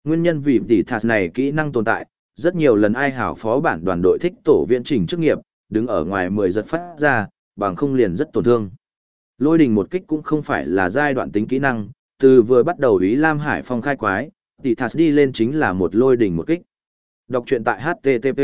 Nguyên nhân vì tỷ thạt này kỹ năng tồn tại, rất nhiều lần ai hảo phó bản đoàn đội thích tổ viễn trình chức nghiệp, đứng ở ngoài 10 giật phát ra, bằng không liền rất tổn thương. Lôi đình một kích cũng không phải là giai đoạn tính kỹ năng, từ vừa bắt đầu Ý Lam Hải Phong khai quái, tỷ thạt đi lên chính là một lôi đình một kích. Đọc truyện tại HTTP.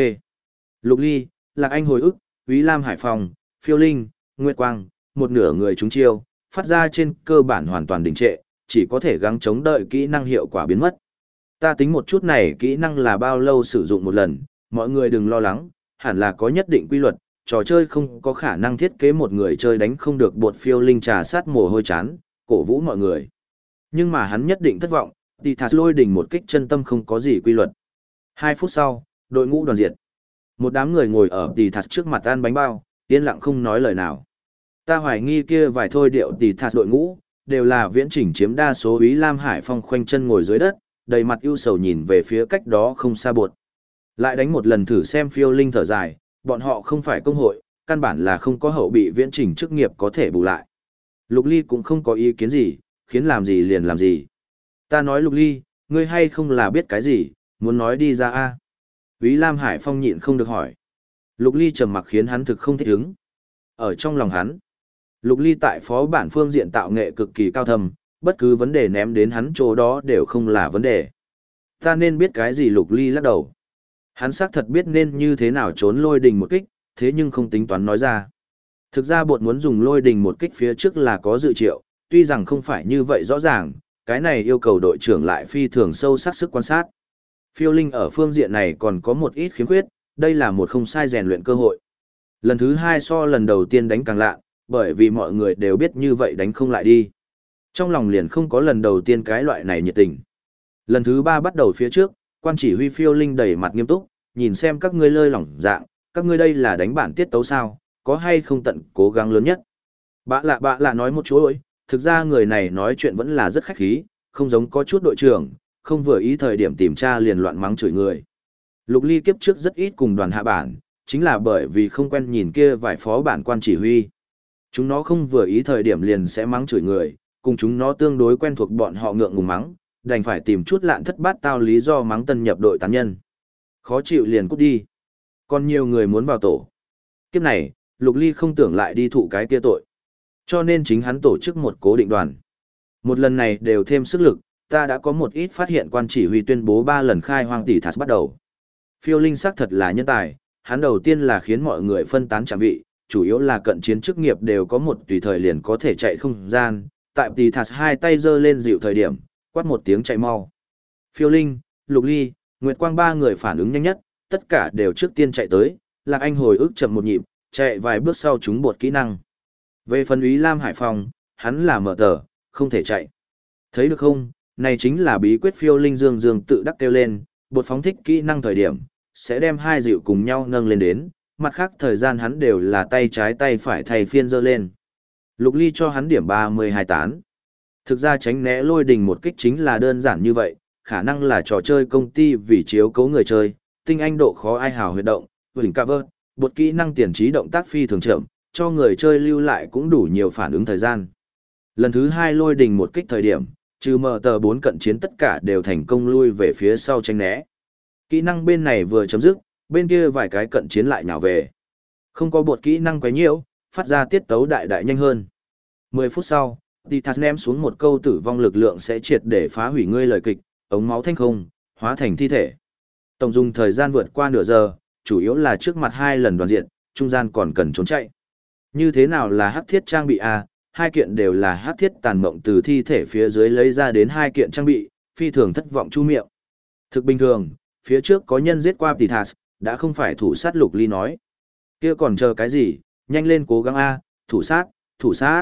Lục Ly, Lạc Anh hồi ức, Ý Lam Hải Phong, Phiêu Linh, Nguyệt Quang, một nửa người chúng chiêu, phát ra trên cơ bản hoàn toàn đình trệ, chỉ có thể gắng chống đợi kỹ năng hiệu quả biến mất. Ta tính một chút này kỹ năng là bao lâu sử dụng một lần, mọi người đừng lo lắng, hẳn là có nhất định quy luật, trò chơi không có khả năng thiết kế một người chơi đánh không được bột Phiêu Linh trà sát mồ hôi chán, cổ vũ mọi người. Nhưng mà hắn nhất định thất vọng, tỷ thạt lôi đỉnh một kích chân tâm không có gì quy luật. 2 phút sau, đội ngũ đoàn diệt. Một đám người ngồi ở tỷ thạt trước mặt ăn bánh bao, yên lặng không nói lời nào. Ta hoài nghi kia vài thôi điệu tỷ thạt đội ngũ, đều là viễn chỉnh chiếm đa số Ý Lam Hải Phong khoanh chân ngồi dưới đất, đầy mặt ưu sầu nhìn về phía cách đó không xa bột. Lại đánh một lần thử xem Phiêu Linh thở dài, bọn họ không phải công hội, căn bản là không có hậu bị viễn chỉnh chức nghiệp có thể bù lại. Lục Ly cũng không có ý kiến gì, khiến làm gì liền làm gì. Ta nói Lục Ly, ngươi hay không là biết cái gì, muốn nói đi ra a? Ý Lam Hải Phong nhịn không được hỏi. Lục Ly trầm mặc khiến hắn thực không thích ứng. Ở trong lòng hắn, Lục Ly tại phó bản phương diện tạo nghệ cực kỳ cao thâm, bất cứ vấn đề ném đến hắn chỗ đó đều không là vấn đề. Ta nên biết cái gì? Lục Ly lắc đầu. Hắn xác thật biết nên như thế nào trốn lôi đình một kích, thế nhưng không tính toán nói ra. Thực ra bột muốn dùng lôi đình một kích phía trước là có dự triệu, tuy rằng không phải như vậy rõ ràng, cái này yêu cầu đội trưởng lại phi thường sâu sắc sức quan sát. Phiêu Linh ở phương diện này còn có một ít khiếm khuyết, đây là một không sai rèn luyện cơ hội. Lần thứ 2 so lần đầu tiên đánh càng lạ, bởi vì mọi người đều biết như vậy đánh không lại đi. Trong lòng liền không có lần đầu tiên cái loại này nhiệt tình. Lần thứ 3 bắt đầu phía trước, quan chỉ huy Phiêu Linh đầy mặt nghiêm túc, nhìn xem các ngươi lơi lỏng dạng, các ngươi đây là đánh bản tiết tấu sao, có hay không tận cố gắng lớn nhất. Bạ lạ nói một chú ơi, thực ra người này nói chuyện vẫn là rất khách khí, không giống có chút đội trưởng, không vừa ý thời điểm tìm tra liền loạn mắng chửi người. Lục Ly kiếp trước rất ít cùng đoàn hạ bản, chính là bởi vì không quen nhìn kia vài phó bản quan chỉ huy. Chúng nó không vừa ý thời điểm liền sẽ mắng chửi người, cùng chúng nó tương đối quen thuộc bọn họ ngượng ngùng mắng, đành phải tìm chút lạn thất bát tao lý do mắng tân nhập đội tán nhân. Khó chịu liền cút đi. Còn nhiều người muốn vào tổ. Kiếp này, Lục Ly không tưởng lại đi thụ cái kia tội. Cho nên chính hắn tổ chức một cố định đoàn. Một lần này đều thêm sức lực, ta đã có một ít phát hiện quan chỉ huy tuyên bố 3 lần khai hoang tỷ thạt bắt đầu. Phiêu Linh xác thật là nhân tài, hắn đầu tiên là khiến mọi người phân tán trạm vị, chủ yếu là cận chiến chức nghiệp đều có một tùy thời liền có thể chạy không gian, tại tỷ thạt 2 tay giơ lên dịu thời điểm, quát một tiếng chạy mau. Phiêu Linh, Lục Ly, Nguyệt Quang 3 người phản ứng nhanh nhất, tất cả đều trước tiên chạy tới, Lạc Anh hồi ức chậm một nhịp, chạy vài bước sau chúng bột kỹ năng. Về phần Ý Lam Hải Phong, hắn là mở tờ, không thể chạy. Thấy được không, này chính là bí quyết. Phiêu Linh dương dương tự đắc kêu lên, bột phóng thích kỹ năng thời điểm, sẽ đem 2 dịu cùng nhau nâng lên đến, mặt khác thời gian hắn đều là tay trái tay phải thay phiên giơ lên. Lục Ly cho hắn điểm 32 tán. Thực ra tránh né lôi đình một kích chính là đơn giản như vậy, khả năng là trò chơi công ty vì chiếu cố người chơi, tinh anh độ khó ai hào huyệt động, huỳnh cover, bột kỹ năng tiền trí động tác phi thường chậm, cho người chơi lưu lại cũng đủ nhiều phản ứng thời gian. Lần thứ 2 lôi đình một kích thời điểm, trừ mở tờ 4 cận chiến tất cả đều thành công lui về phía sau tránh né. Kỹ năng bên này vừa chấm dứt, bên kia vài cái cận chiến lại nhào về. Không có bột kỹ năng quấy nhiễu, phát ra tiết tấu đại nhanh hơn. 10 phút sau, Titas ném xuống một câu tử vong lực lượng sẽ triệt để phá hủy ngươi lời kịch, ống máu thanh không, hóa thành thi thể. Tổng dùng thời gian vượt qua nửa giờ, chủ yếu là trước mặt 2 lần đoàn diện, trung gian còn cần trốn chạy. Như thế nào là hắc thiết trang bị a? 2 kiện đều là hắc thiết tàn mộng từ thi thể phía dưới lấy ra đến 2 kiện trang bị, phi thường thất vọng chu miệng. Thực bình thường, phía trước có nhân giết qua Titas, đã không phải thủ sát. Lục Ly nói. Kia còn chờ cái gì, nhanh lên cố gắng a, thủ sát.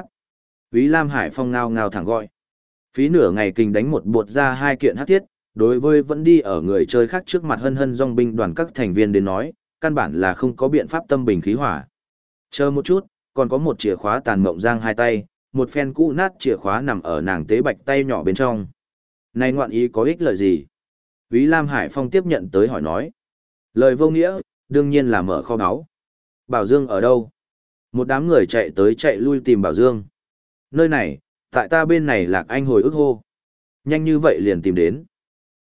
Ý Lam Hải Phong ngao ngao thẳng gọi. Phí nửa ngày kình đánh một bột ra 2 kiện hắc thiết, đối với vẫn đi ở người chơi khác trước mặt hân dòng binh đoàn các thành viên đến nói, căn bản là không có biện pháp tâm bình khí hỏa. Chờ một chút, còn có một chìa khóa tàn mộng giang 2 tay, một phen cũ nát chìa khóa nằm ở nàng tế bạch tay nhỏ bên trong. Này ngoạn ý có ích lợi gì? Ý Lam Hải Phong tiếp nhận tới hỏi nói. Lời vô nghĩa, đương nhiên là mở kho báu. Bảo Dương ở đâu? Một đám người chạy tới chạy lui tìm Bảo Dương. Nơi này, tại ta bên này. Lạc Anh hồi ức hô. Nhanh như vậy liền tìm đến.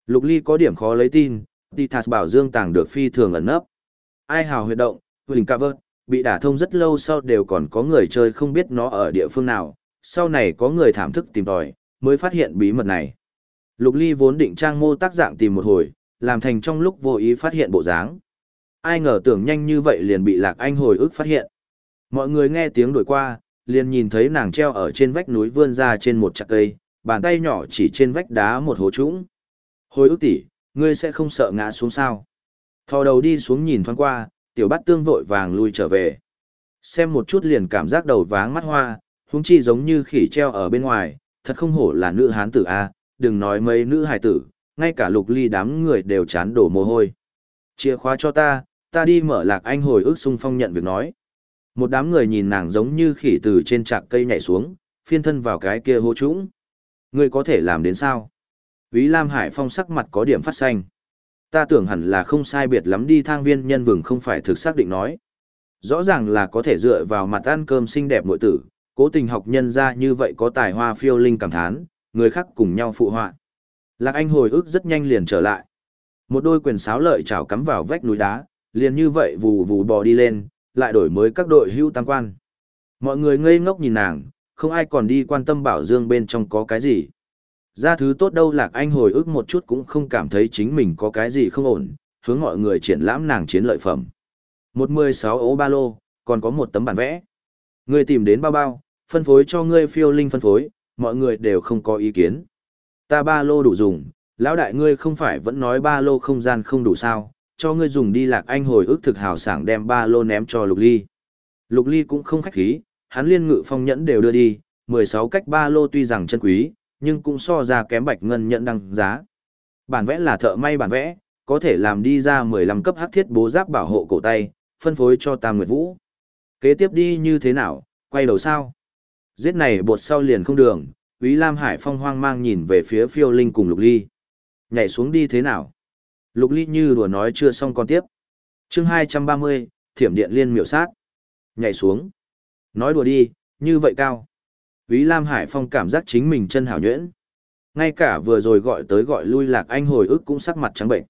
Lục Ly có điểm khó lấy tin, Titas bảo dương tàng được phi thường ẩn nấp. Ai hào huyệt động, Huỳnh Ca Vợt, bị đả thông rất lâu sau đều còn có người chơi không biết nó ở địa phương nào, sau này có người thảm thức tìm tòi, mới phát hiện bí mật này. Lục Ly vốn định trang mô tác dạng tìm một hồi, làm thành trong lúc vô ý phát hiện bộ dáng. Ai ngờ tưởng nhanh như vậy liền bị Lạc Anh hồi ức phát hiện. Mọi người nghe tiếng đuổi qua, liền nhìn thấy nàng treo ở trên vách núi vươn ra trên một chạc cây, bàn tay nhỏ chỉ trên vách đá một hố trũng. Hồi ức tỷ, ngươi sẽ không sợ ngã xuống sao? Thò đầu đi xuống nhìn thoáng qua, tiểu bát tương vội vàng lui trở về. Xem một chút liền cảm giác đầu váng mắt hoa, huống chi giống như khỉ treo ở bên ngoài, thật không hổ là nữ hán tử a, đừng nói mấy nữ hài tử, ngay cả Lục Ly đám người đều chán đổ mồ hôi. Chìa khóa cho ta đi mở Lạc Anh hồi ức xung phong nhận việc nói. Một đám người nhìn nàng giống như khỉ từ trên trạc cây nhảy xuống, phiên thân vào cái kia hố trũng. Ngươi có thể làm đến sao? Úy Lam Hải Phong sắc mặt có điểm phát xanh. Ta tưởng hẳn là không sai biệt lắm đi thang viên nhân vừng không phải thực xác định nói. Rõ ràng là có thể dựa vào mặt ăn cơm xinh đẹp muội tử, cố tình học nhân ra như vậy có tài hoa phiêu linh cảm thán, người khác cùng nhau phụ họa. Lạc Anh hồi ức rất nhanh liền trở lại. Một đôi quyền sáo lợi chảo cắm vào vách núi đá, liền như vậy vù vù bò đi lên, lại đổi mới các đội hưu tam quan. Mọi người ngây ngốc nhìn nàng, không ai còn đi quan tâm bảo dương bên trong có cái gì. Ra thứ tốt đâu Lạc Anh hồi ức một chút cũng không cảm thấy chính mình có cái gì không ổn, hướng mọi người triển lãm nàng chiến lợi phẩm. Một 16 ố ba lô, còn có một tấm bản vẽ. Ngươi tìm đến bao bao, phân phối cho ngươi phiêu linh phân phối, mọi người đều không có ý kiến. Ta ba lô đủ dùng, lão đại ngươi không phải vẫn nói ba lô không gian không đủ sao, cho ngươi dùng đi. Lạc Anh hồi ức thực hào sảng đem ba lô ném cho Lục Ly. Lục Ly cũng không khách khí, hắn liên ngự phong nhẫn đều đưa đi, 16 cách ba lô tuy rằng chân quý, nhưng cũng so ra kém bạch ngân nhẫn đăng giá. Bản vẽ là thợ may bản vẽ, có thể làm đi ra 15 cấp hắc thiết bố giáp bảo hộ cổ tay, phân phối cho Tam Nguyệt Vũ. Kế tiếp đi như thế nào, quay đầu sao? Giết này bột sau liền không đường, Úy Lam Hải Phong hoang mang nhìn về phía Phiêu Linh cùng Lục Ly. Nhảy xuống đi thế nào? Lục Ly như đùa nói chưa xong con tiếp. Chương 230, Thiểm điện liên miểu sát. Nhảy xuống. Nói đùa đi, như vậy cao. Úy Lam Hải Phong cảm giác chính mình chân hảo nhuyễn. Ngay cả vừa rồi gọi tới gọi lui Lạc Anh hồi ức cũng sắc mặt trắng bệnh.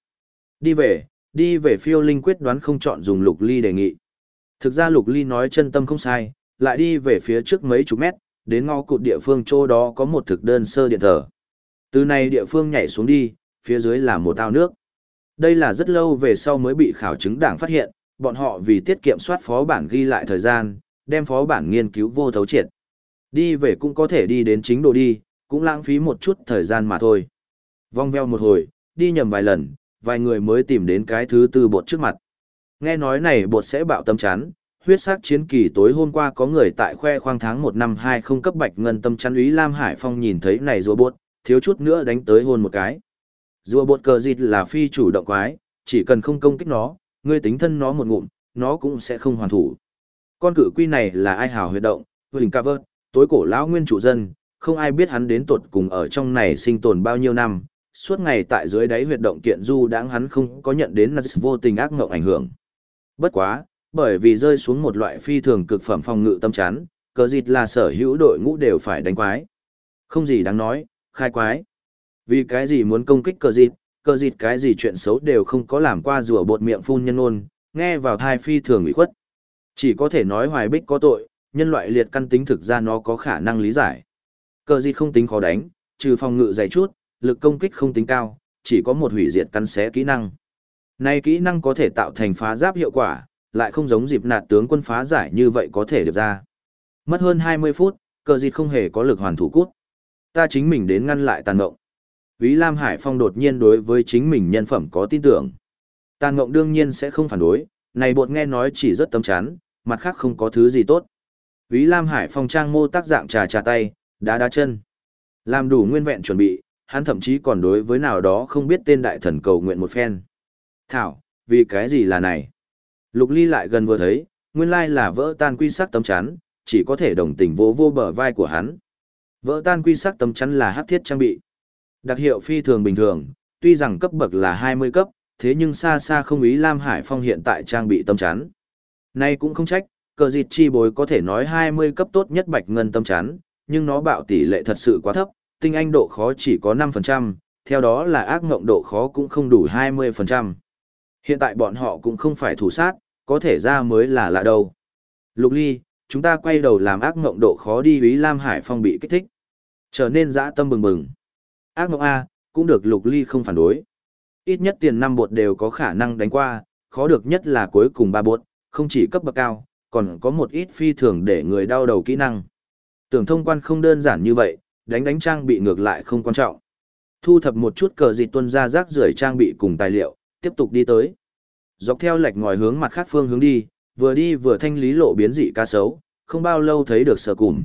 Đi về Phiêu Linh quyết đoán không chọn dùng Lục Ly đề nghị. Thực ra Lục Ly nói chân tâm không sai, lại đi về phía trước mấy chục mét, đến ngõ cụt địa phương chỗ đó có một thực đơn sơ điện thờ. Từ này địa phương nhảy xuống đi, phía dưới là một ao nước. Đây là rất lâu về sau mới bị khảo chứng đảng phát hiện, bọn họ vì tiết kiệm soát phó bản ghi lại thời gian, đem phó bản nghiên cứu vô thấu triệt. Đi về cũng có thể đi đến chính đồ đi, cũng lãng phí một chút thời gian mà thôi. Vòng veo một hồi, đi nhầm vài lần, vài người mới tìm đến cái thứ tư bột trước mặt. Nghe nói này bột sẽ bạo tâm chắn, huyết sắc chiến kỳ tối hôm qua có người tại khoe khoang tháng 1 năm 20 cấp bạch ngân tâm chắn. Úy Lam Hải Phong nhìn thấy này rùa bột, thiếu chút nữa đánh tới hôn một cái. Rùa bột cờ dịt là phi chủ động quái, chỉ cần không công kích nó, ngươi tính thân nó một ngụm, nó cũng sẽ không hoàn thủ. Con cự quy này là ai hào huyệt động, Huỳnh Ca Vợt, tối cổ lão nguyên chủ dân, không ai biết hắn đến tột cùng ở trong này sinh tồn bao nhiêu năm, suốt ngày tại dưới đáy huyệt động kiện du đãng hắn không có nhận đến vô tình ác ngộng ảnh hưởng. Bất quá, bởi vì rơi xuống một loại phi thường cực phẩm phòng ngự tâm chắn, cờ dịt là sở hữu đội ngũ đều phải đánh quái. Không gì đáng nói, khai quái. Vì cái gì muốn công kích cờ dịt cái gì chuyện xấu đều không có làm qua rùa bột miệng phun nhân ôn, nghe vào thai phi thường ủy khuất. Chỉ có thể nói Hoài Bích có tội, nhân loại liệt căn tính thực ra nó có khả năng lý giải. Cờ dịt không tính khó đánh, trừ phòng ngự dày chút, lực công kích không tính cao, chỉ có một hủy diệt căn xé kỹ năng. Này kỹ năng có thể tạo thành phá giáp hiệu quả, lại không giống dịp nạt tướng quân phá giải như vậy có thể được ra. Mất hơn 20 phút, cờ dịt không hề có lực hoàn thủ cút. Ta chính mình đến ngăn lại tàn mộng. Úy Lam Hải Phong đột nhiên đối với chính mình nhân phẩm có tin tưởng. Tàn mộng đương nhiên sẽ không phản đối, này bột nghe nói chỉ rất tâm chán, mặt khác không có thứ gì tốt. Úy Lam Hải Phong trang mô tác dạng trà tay, đá chân. Làm đủ nguyên vẹn chuẩn bị, hắn thậm chí còn đối với nào đó không biết tên đại thần cầu nguyện một phen. Thảo, vì cái gì là này? Lục Ly lại gần vừa thấy, nguyên lai là vỡ tan quy sắc tấm chắn, chỉ có thể đồng tình vô bờ vai của hắn. Vỡ tan quy sắc tấm chắn là hắc thiết trang bị. Đặc hiệu phi thường bình thường, tuy rằng cấp bậc là 20 cấp, thế nhưng xa xa không Úy Lam Hải Phong hiện tại trang bị tấm chắn. Nay cũng không trách, cờ dịt chi bối có thể nói 20 cấp tốt nhất bạch ngân tấm chắn, nhưng nó bạo tỷ lệ thật sự quá thấp, tinh anh độ khó chỉ có 5%, theo đó là ác ngộng độ khó cũng không đủ 20%. Hiện tại bọn họ cũng không phải thủ sát, có thể ra mới là lạ đâu. Lục Ly, chúng ta quay đầu làm ác ngộng độ khó đi. Úy Lam Hải Phong bị kích thích, trở nên dã tâm bừng bừng. Ác ngộng A, cũng được. Lục Ly không phản đối. Ít nhất tiền 5 bột đều có khả năng đánh qua, khó được nhất là cuối cùng 3 bột, không chỉ cấp bậc cao, còn có một ít phi thường để người đau đầu kỹ năng. Tưởng thông quan không đơn giản như vậy, đánh trang bị ngược lại không quan trọng. Thu thập một chút cờ dịch tuân ra rác rưởi trang bị cùng tài liệu, tiếp tục đi tới. Dọc theo lệch ngòi hướng mặt khác phương hướng đi vừa thanh lý lộ biến dị cá sấu, không bao lâu thấy được Sở Cùm.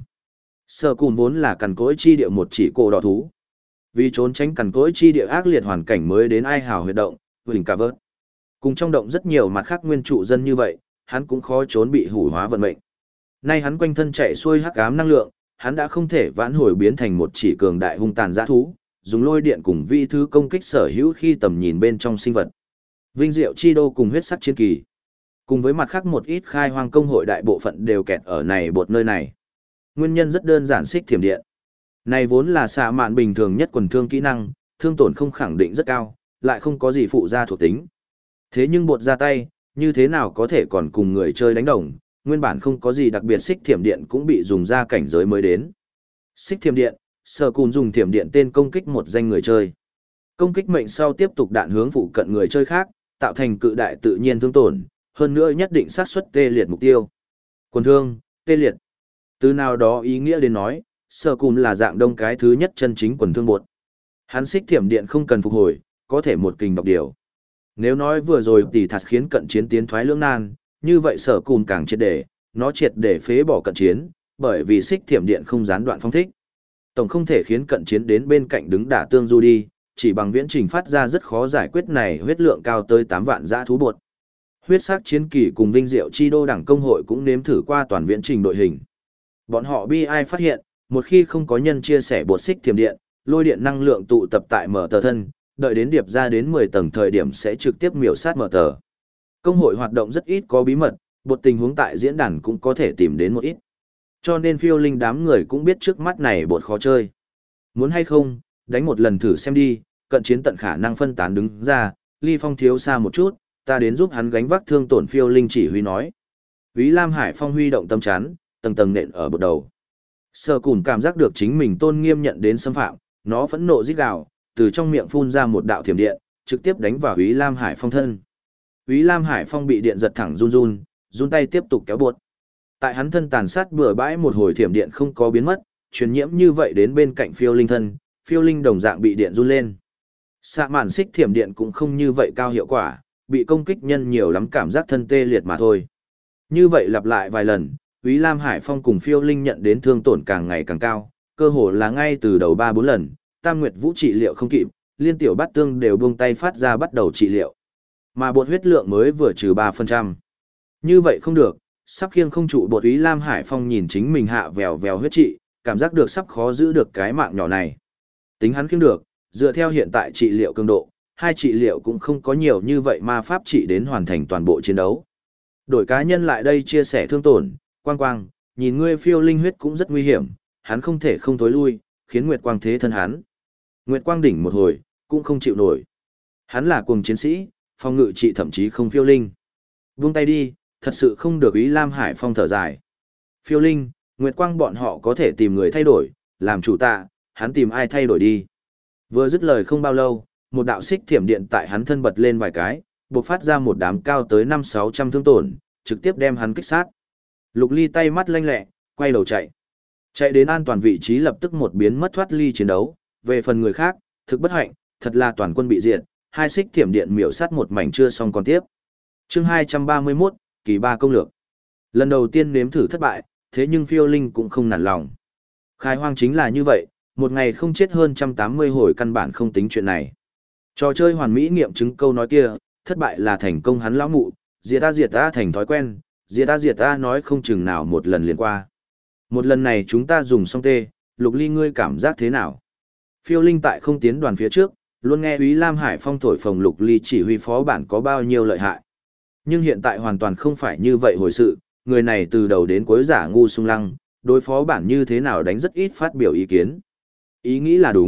Sở Cùm vốn là cằn cỗi chi địa một chỉ cổ đỏ thú. Vì trốn tránh cằn cỗi chi địa ác liệt hoàn cảnh mới đến Ai Hào huyệt động, huỳnh cả vớt. Cùng trong động rất nhiều mặt khác nguyên trụ dân như vậy, hắn cũng khó trốn bị hủ hóa vận mệnh. Nay hắn quanh thân chạy xuôi hắc ám năng lượng, hắn đã không thể vãn hồi biến thành một chỉ cường đại hung tàn dã thú, dùng lôi điện cùng vi thứ công kích sở hữu khi tầm nhìn bên trong sinh vật. Vinh diệu chi đô cùng huyết sắc chiến kỳ. Cùng với mặt khác một ít khai hoang công hội đại bộ phận đều kẹt ở này bột nơi này. Nguyên nhân rất đơn giản, xích thiểm điện. Này vốn là xạ mạn bình thường nhất quần thương kỹ năng, thương tổn không khẳng định rất cao, lại không có gì phụ gia thuộc tính. Thế nhưng bột ra tay, như thế nào có thể còn cùng người chơi đánh đồng, nguyên bản không có gì đặc biệt, xích thiểm điện cũng bị dùng ra cảnh giới mới đến. Xích thiểm điện, Sở Cùn dùng thiểm điện tên công kích một danh người chơi. Công kích mệnh sau tiếp tục đạn hướng phụ cận người chơi khác, tạo thành cự đại tự nhiên thương tổn, hơn nữa nhất định xác suất tê liệt mục tiêu. Quần thương, tê liệt. Từ nào đó ý nghĩa đến nói, Sở Cùn là dạng đông cái thứ nhất chân chính quần thương bột. Hắn xích thiểm điện không cần phục hồi, có thể một kình độc điều. Nếu nói vừa rồi tỷ thật khiến cận chiến tiến thoái lưỡng nan, như vậy Sở Cùn càng triệt để, nó triệt để phế bỏ cận chiến, bởi vì xích thiểm điện không gián đoạn phong thích. Tổng không thể khiến cận chiến đến bên cạnh đứng đả tương du đi, chỉ bằng viễn trình phát ra rất khó giải quyết này huyết lượng cao tới 8 vạn dã thú bột. Huyết sắc chiến kỳ cùng Vinh Diệu chi đô đảng công hội cũng nếm thử qua toàn viễn trình đội hình. Bọn họ bi ai phát hiện, một khi không có nhân chia sẻ bột xích thiểm điện, lôi điện năng lượng tụ tập tại mở tờ thân, đợi đến điệp ra đến 10 tầng thời điểm sẽ trực tiếp miểu sát mở tờ. Công hội hoạt động rất ít có bí mật, bột tình huống tại diễn đàn cũng có thể tìm đến một ít. Cho nên phiêu linh đám người cũng biết trước mắt này bột khó chơi. Muốn hay không, đánh một lần thử xem đi, cận chiến tận khả năng phân tán đứng ra, ly phong thiếu xa một chút, ta đến giúp hắn gánh vác thương tổn. Phiêu linh chỉ huy nói. Úy Lam Hải Phong huy động tâm chắn, tầng tầng nện ở bột đầu. Sở Cùn cảm giác được chính mình tôn nghiêm nhận đến xâm phạm, nó phẫn nộ rít gào, từ trong miệng phun ra một đạo thiểm điện, trực tiếp đánh vào Úy Lam Hải Phong thân. Úy Lam Hải Phong bị điện giật thẳng run tay tiếp tục kéo bột. Tại hắn thân tàn sát bừa bãi một hồi, thiểm điện không có biến mất, truyền nhiễm như vậy đến bên cạnh phiêu linh thân, phiêu linh đồng dạng bị điện run lên. Xạ mạn xích thiểm điện cũng không như vậy cao hiệu quả, bị công kích nhân nhiều lắm cảm giác thân tê liệt mà thôi. Như vậy lặp lại vài lần, Úy Lam Hải Phong cùng phiêu linh nhận đến thương tổn càng ngày càng cao, cơ hồ là ngay từ đầu 3-4 lần, Tam Nguyệt Vũ trị liệu không kịp, liên tiểu bát tương đều buông tay phát ra bắt đầu trị liệu. Mà bột huyết lượng mới vừa trừ 3%. Như vậy không được, sắp khiêng không trụ bột. Úy Lam Hải Phong nhìn chính mình hạ vèo vèo huyết trị, cảm giác được sắp khó giữ được cái mạng nhỏ này. Tính hắn khiêng được, dựa theo hiện tại trị liệu cường độ, hai trị liệu cũng không có nhiều như vậy mà pháp trị đến hoàn thành toàn bộ chiến đấu. Đổi cá nhân lại đây chia sẻ thương tổn, Quang Quang, nhìn ngươi phiêu linh huyết cũng rất nguy hiểm, hắn không thể không tối lui, khiến Nguyệt Quang thế thân hắn. Nguyệt Quang đỉnh một hồi, cũng không chịu nổi. Hắn là cuồng chiến sĩ, phong ngự trị thậm chí không phiêu linh. Buông tay đi, thật sự không được. Úy Lam Hải Phong thở dài. Phiêu linh, Nguyệt Quang bọn họ có thể tìm người thay đổi, làm chủ tạ, hắn tìm ai thay đổi đi. Vừa dứt lời không bao lâu, một đạo xích thiểm điện tại hắn thân bật lên vài cái, bộc phát ra một đám cao tới 500-600 thương tổn, trực tiếp đem hắn kích sát. Lục Ly tay mắt lanh lẹ, quay đầu chạy. Chạy đến an toàn vị trí lập tức một biến mất thoát ly chiến đấu. Về phần người khác, thực bất hạnh, thật là toàn quân bị diệt, hai xích thiểm điện miểu sát một mảnh chưa xong còn tiếp. Chương 231, kỳ 3 công lược. Lần đầu tiên nếm thử thất bại, thế nhưng phiêu linh cũng không nản lòng. Khai hoang chính là như vậy, một ngày không chết hơn 180 hồi căn bản không tính chuyện này. Trò chơi hoàn mỹ nghiệm chứng câu nói kia, thất bại là thành công. Hắn lão mụ, diệt ta thành thói quen, diệt ta nói không chừng nào một lần liền qua. Một lần này chúng ta dùng xong tê, Lục Ly ngươi cảm giác thế nào? Phiêu linh tại không tiến đoàn phía trước, luôn nghe Úy Lam Hải Phong thổi phồng Lục Ly chỉ huy phó bản có bao nhiêu lợi hại. Nhưng hiện tại hoàn toàn không phải như vậy hồi sự, người này từ đầu đến cuối giả ngu sung lăng, đối phó bản như thế nào đánh rất ít phát biểu ý kiến. Ý nghĩ là đúng,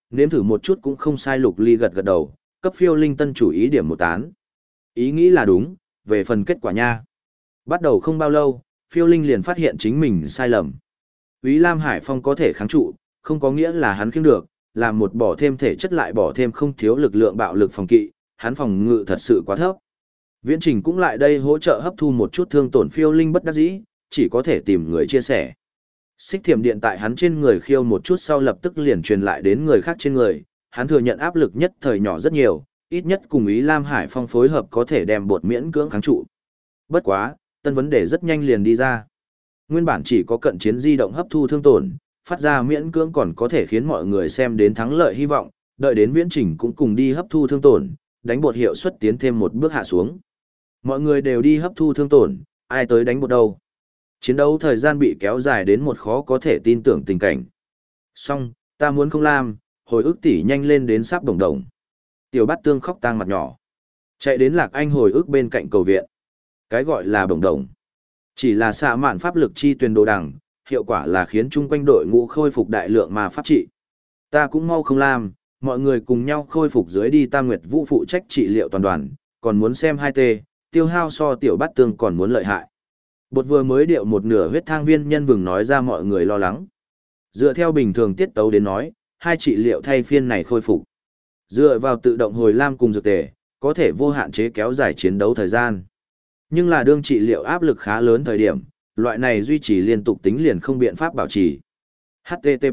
Nếm thử một chút cũng không sai. Lục Ly gật gật đầu, cấp Phiêu Linh tân chủ ý điểm một tán. Ý nghĩ là đúng, về phần kết quả nha. Bắt đầu không bao lâu, Phiêu Linh liền phát hiện chính mình sai lầm. Úy Lam Hải Phong có thể kháng trụ, không có nghĩa là hắn khiêng được, làm một bỏ thêm thể chất lại bỏ thêm không thiếu lực lượng bạo lực phòng kỵ, hắn phòng ngự thật sự quá thấp. Viễn Trình cũng lại đây hỗ trợ hấp thu một chút thương tổn. Phiêu Linh bất đắc dĩ, chỉ có thể tìm người chia sẻ. Xích thiểm điện tại hắn trên người khiêu một chút sau lập tức liền truyền lại đến người khác trên người, hắn thừa nhận áp lực nhất thời nhỏ rất nhiều, ít nhất cùng Úy Lam Hải Phong phối hợp có thể đem bột miễn cưỡng kháng trụ. Bất quá, tân vấn đề rất nhanh liền đi ra. Nguyên bản chỉ có cận chiến di động hấp thu thương tổn, phát ra miễn cưỡng còn có thể khiến mọi người xem đến thắng lợi hy vọng, đợi đến Viễn Trình cũng cùng đi hấp thu thương tổn, đánh bột hiệu suất tiến thêm một bước hạ xuống. Mọi người đều đi hấp thu thương tổn, ai tới đánh bột đâu. Chiến đấu thời gian bị kéo dài đến một khó có thể tin tưởng tình cảnh. Xong, ta muốn không làm, hồi ức tỉ nhanh lên đến sắp đồng đồng. Tiểu Bát Tương khóc tang mặt nhỏ. Chạy đến Lạc Anh hồi ức bên cạnh cầu viện. Cái gọi là đồng đồng. Chỉ là xạ mạn pháp lực chi tuyển đồ đằng, hiệu quả là khiến chung quanh đội ngũ khôi phục đại lượng mà pháp trị. Ta cũng mau không làm, mọi người cùng nhau khôi phục dưới đi. Tam Nguyệt Vũ phụ trách trị liệu toàn đoàn, còn muốn xem 2T, tiêu hao so Tiểu Bát Tương còn muốn lợi hại. Bột vừa mới điệu một nửa huyết thang viên nhân vừng nói ra mọi người lo lắng. Dựa theo bình thường tiết tấu đến nói, hai trị liệu thay phiên này khôi phục. Dựa vào tự động hồi lam cùng dược tề, có thể vô hạn chế kéo dài chiến đấu thời gian. Nhưng là đương trị liệu áp lực khá lớn thời điểm, loại này duy trì liên tục tính liền không biện pháp bảo trì. HTTP.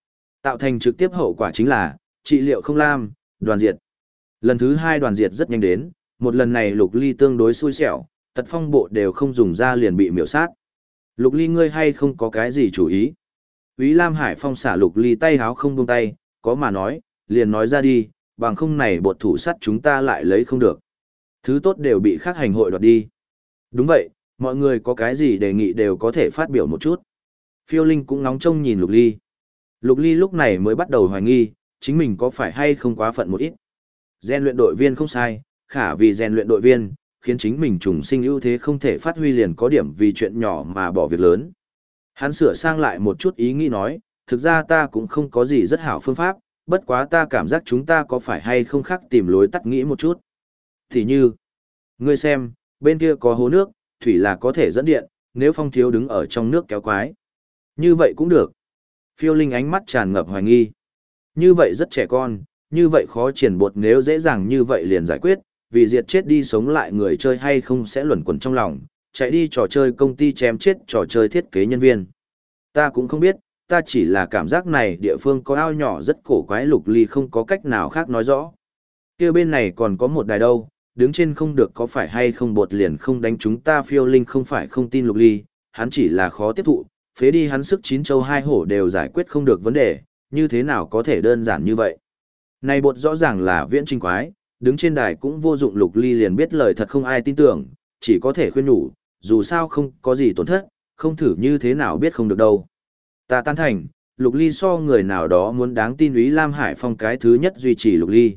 Tạo thành trực tiếp hậu quả chính là, trị liệu không lam, đoàn diệt. Lần thứ 2 đoàn diệt rất nhanh đến, một lần này Lục Ly tương đối xui xẻo, tật phong bộ đều không dùng ra liền bị miểu sát. Lục Ly ngươi hay không có cái gì chủ ý? Úy Lam Hải Phong xả Lục Ly tay háo không buông tay, có mà nói, liền nói ra đi, bằng không này bột thủ sắt chúng ta lại lấy không được. Thứ tốt đều bị khác hành hội đoạt đi. Đúng vậy, mọi người có cái gì đề nghị đều có thể phát biểu một chút. Phiêu Linh cũng nóng trông nhìn Lục Ly. Lục Ly lúc này mới bắt đầu hoài nghi, chính mình có phải hay không quá phận một ít. Rèn luyện đội viên không sai, khả vì rèn luyện đội viên, khiến chính mình trùng sinh ưu thế không thể phát huy liền có điểm vì chuyện nhỏ mà bỏ việc lớn. Hắn sửa sang lại một chút ý nghĩ nói, thực ra ta cũng không có gì rất hảo phương pháp, bất quá ta cảm giác chúng ta có phải hay không khác tìm lối tắt nghĩ một chút. Thì như, ngươi xem, bên kia có hố nước, thủy là có thể dẫn điện, nếu Phong Thiếu đứng ở trong nước kéo quái. Như vậy cũng được. Phiêu Linh ánh mắt tràn ngập hoài nghi. Như vậy rất trẻ con, như vậy khó triển bột nếu dễ dàng như vậy liền giải quyết, vì diệt chết đi sống lại người chơi hay không sẽ luẩn quẩn trong lòng, chạy đi trò chơi công ty chém chết trò chơi thiết kế nhân viên. Ta cũng không biết, ta chỉ là cảm giác này địa phương có ao nhỏ rất cổ quái. Lục Ly không có cách nào khác nói rõ. Kia bên này còn có một đài đâu, đứng trên không được có phải hay không bột liền không đánh chúng ta. Phiêu Linh không phải không tin Lục Ly, hắn chỉ là khó tiếp thụ, phế đi hắn sức 9 châu 2 hổ đều giải quyết không được vấn đề, như thế nào có thể đơn giản như vậy. Này bột rõ ràng là viễn trình quái, đứng trên đài cũng vô dụng. Lục Ly liền biết lời thật không ai tin tưởng, chỉ có thể khuyên nhủ, dù sao không có gì tổn thất, không thử như thế nào biết không được đâu. Ta tán thành, Lục Ly so người nào đó muốn đáng tin. Úy Lam Hải Phong cái thứ nhất duy trì Lục Ly.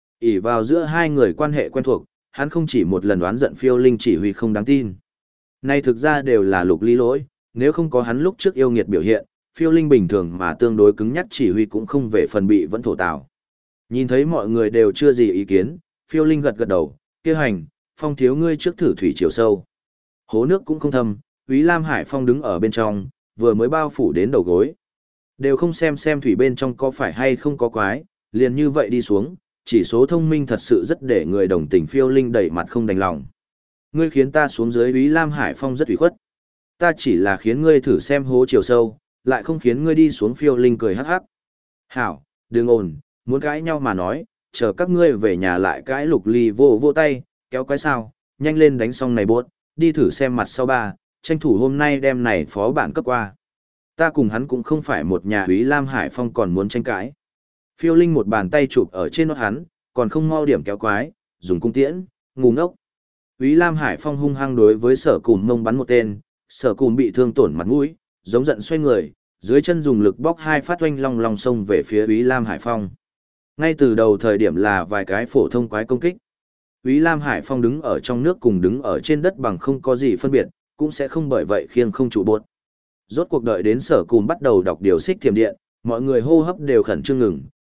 ỷ vào giữa hai người quan hệ quen thuộc, hắn không chỉ một lần đoán giận Phiêu Linh chỉ huy không đáng tin. Này thực ra đều là Lục Ly lỗi, nếu không có hắn lúc trước yêu nghiệt biểu hiện, Phiêu Linh bình thường mà tương đối cứng nhắc chỉ huy cũng không về phần bị vẫn thổ tào. Nhìn thấy mọi người đều chưa gì ý kiến, Phiêu Linh gật gật đầu, kia hành, Phong Thiếu ngươi trước thử thủy chiều sâu. Hố nước cũng không thâm, Úy Lam Hải Phong đứng ở bên trong, vừa mới bao phủ đến đầu gối. Đều không xem thủy bên trong có phải hay không có quái, liền như vậy đi xuống, chỉ số thông minh thật sự rất để người đồng tình. Phiêu Linh đẩy mặt không đành lòng. Ngươi khiến ta xuống dưới. Úy Lam Hải Phong rất ủy khuất. Ta chỉ là khiến ngươi thử xem hố chiều sâu, lại không khiến ngươi đi xuống. Phiêu Linh cười hắc hắc. Hảo, đừng ồn, muốn cãi nhau mà nói, chờ các ngươi về nhà lại cãi. Lục Ly vô tay, kéo cái sao, nhanh lên đánh xong này buốt, đi thử xem mặt sau ba, tranh thủ hôm nay đem này phó bản cấp qua. Ta cùng hắn cũng không phải một nhà. Úy Lam Hải Phong còn muốn tranh cãi. Phiêu Linh một bàn tay chụp ở trên nót hắn, còn không mau điểm kéo quái, dùng cung tiễn, ngu ngốc. Úy Lam Hải Phong hung hăng đối với Sở Cùm mông bắn một tên, Sở Cùm bị thương tổn mặt mũi, giống giận xoay người, dưới chân dùng lực bóc 2 phát oanh long long xông về phía Úy Lam Hải Phong. Ngay từ đầu thời điểm là vài cái phổ thông quái công kích. Úy Lam Hải Phong đứng ở trong nước cùng đứng ở trên đất bằng không có gì phân biệt, cũng sẽ không bởi vậy khiêng không trụ bột. Rốt cuộc đợi đến Sở Cùm bắt đầu đọc điều xích thiểm điện, mọi người hô hấp đều khẩn trương ngừng,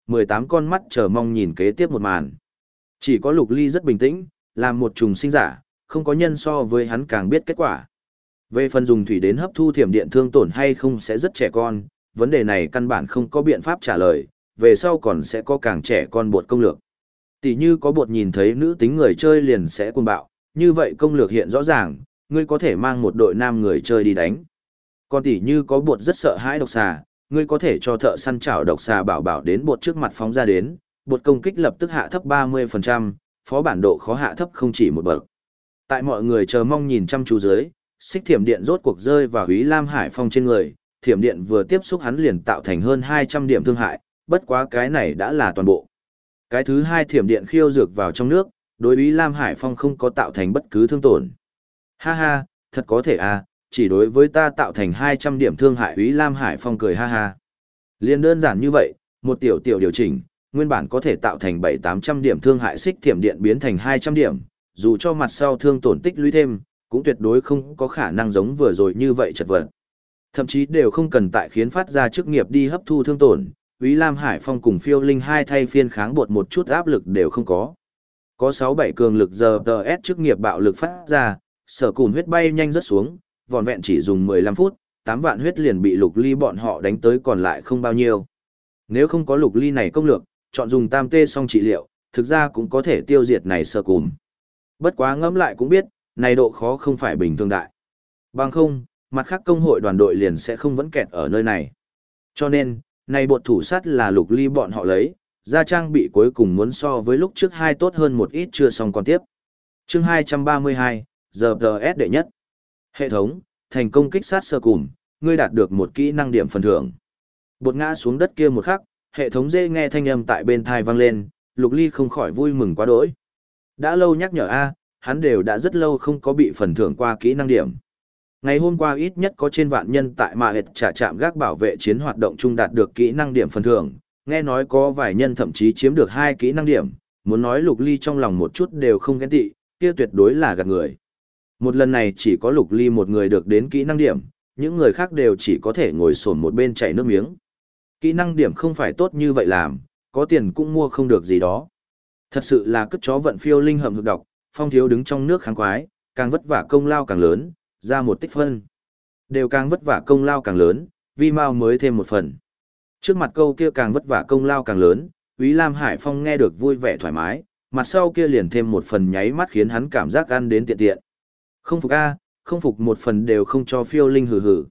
18 con mắt chờ mong nhìn kế tiếp một màn. Chỉ có Lục Ly rất bình tĩnh, làm một trùng sinh giả, không có nhân so với hắn càng biết kết quả. Về phần dùng thủy đến hấp thu thiểm điện thương tổn hay không sẽ rất trẻ con, vấn đề này căn bản không có biện pháp trả lời, về sau còn sẽ có càng trẻ con bột công lược. Tỷ như có bột nhìn thấy nữ tính người chơi liền sẽ cuồng bạo, như vậy công lược hiện rõ ràng, ngươi có thể mang một đội nam người chơi đi đánh. Còn tỷ như có bột rất sợ hãi độc xà, ngươi có thể cho thợ săn chảo độc xà bảo bảo đến bột trước mặt phóng ra đến, bột công kích lập tức hạ thấp 30%, phó bản độ khó hạ thấp không chỉ một bậc. Tại mọi người chờ mong nhìn chăm chú dưới, xích thiểm điện rốt cuộc rơi vào Úy Lam Hải Phong trên người, thiểm điện vừa tiếp xúc hắn liền tạo thành hơn 200 điểm thương hại, bất quá cái này đã là toàn bộ. Cái thứ hai thiểm điện khiêu dược vào trong nước, đối Úy Lam Hải Phong không có tạo thành bất cứ thương tổn. Ha ha, thật có thể à, chỉ đối với ta tạo thành 200 điểm thương hại. Úy Lam Hải Phong cười ha ha. Liên đơn giản như vậy, một tiểu điều chỉnh, nguyên bản có thể tạo thành 700-800 điểm thương hại xích thiểm điện biến thành 200 điểm, dù cho mặt sau thương tổn tích lũy thêm, cũng tuyệt đối không có khả năng giống vừa rồi như vậy chật vật. Thậm chí đều không cần tại khiến phát ra chức nghiệp đi hấp thu thương tổn, Úy Lam Hải Phong cùng Phiêu Linh hai thay phiên kháng bột một chút áp lực đều không có. Có 6-7 cường lực giờ DS chức nghiệp bạo lực phát ra, sở cùn huyết bay nhanh rất xuống, vòn vẹn chỉ dùng 15 phút, 8 vạn huyết liền bị Lục Ly bọn họ đánh tới còn lại không bao nhiêu. Nếu không có Lục Ly này công lược, chọn dùng tam tê song trị liệu, thực ra cũng có thể tiêu diệt này sở cùn. Bất quá ngẫm lại cũng biết, này độ khó không phải bình thường đại. Bằng không, mặt khác công hội đoàn đội liền sẽ không vẫn kẹt ở nơi này. Cho nên, này bột thủ sát là Lục Ly bọn họ lấy, ra trang bị cuối cùng muốn so với lúc trước 2 tốt hơn một ít chưa xong còn tiếp. Chương 232, giờ DS đệ nhất. Hệ thống, thành công kích sát sơ cùm, ngươi đạt được một kỹ năng điểm phần thưởng. Bột ngã xuống đất kia một khắc, hệ thống dễ nghe thanh âm tại bên thai vang lên, Lục Ly không khỏi vui mừng quá đỗi. Đã lâu nhắc nhở a, hắn đều đã rất lâu không có bị phần thưởng qua kỹ năng điểm. Ngày hôm qua ít nhất có trên vạn nhân tại mà hệt trả trạm gác bảo vệ chiến hoạt động chung đạt được kỹ năng điểm phần thưởng, nghe nói có vài nhân thậm chí chiếm được 2 kỹ năng điểm, muốn nói Lục Ly trong lòng một chút đều không ghen tị, kia tuyệt đối là gạt người. Một lần này chỉ có Lục Ly một người được đến kỹ năng điểm, những người khác đều chỉ có thể ngồi xổm một bên chảy nước miếng. Kỹ năng điểm không phải tốt như vậy làm, có tiền cũng mua không được gì đó. Thật sự là cất chó vận Phiêu Linh hầm hực độc, Phong Thiếu đứng trong nước kháng quái, càng vất vả công lao càng lớn, ra một tích phân. Đều càng vất vả công lao càng lớn, Vi Mao mới thêm một phần. Trước mặt câu kia càng vất vả công lao càng lớn, Úy Lam Hải Phong nghe được vui vẻ thoải mái, mặt sau kia liền thêm một phần nháy mắt khiến hắn cảm giác ăn đến tiện tiện. Không phục a, không phục một phần đều không cho Phiêu Linh hừ hừ.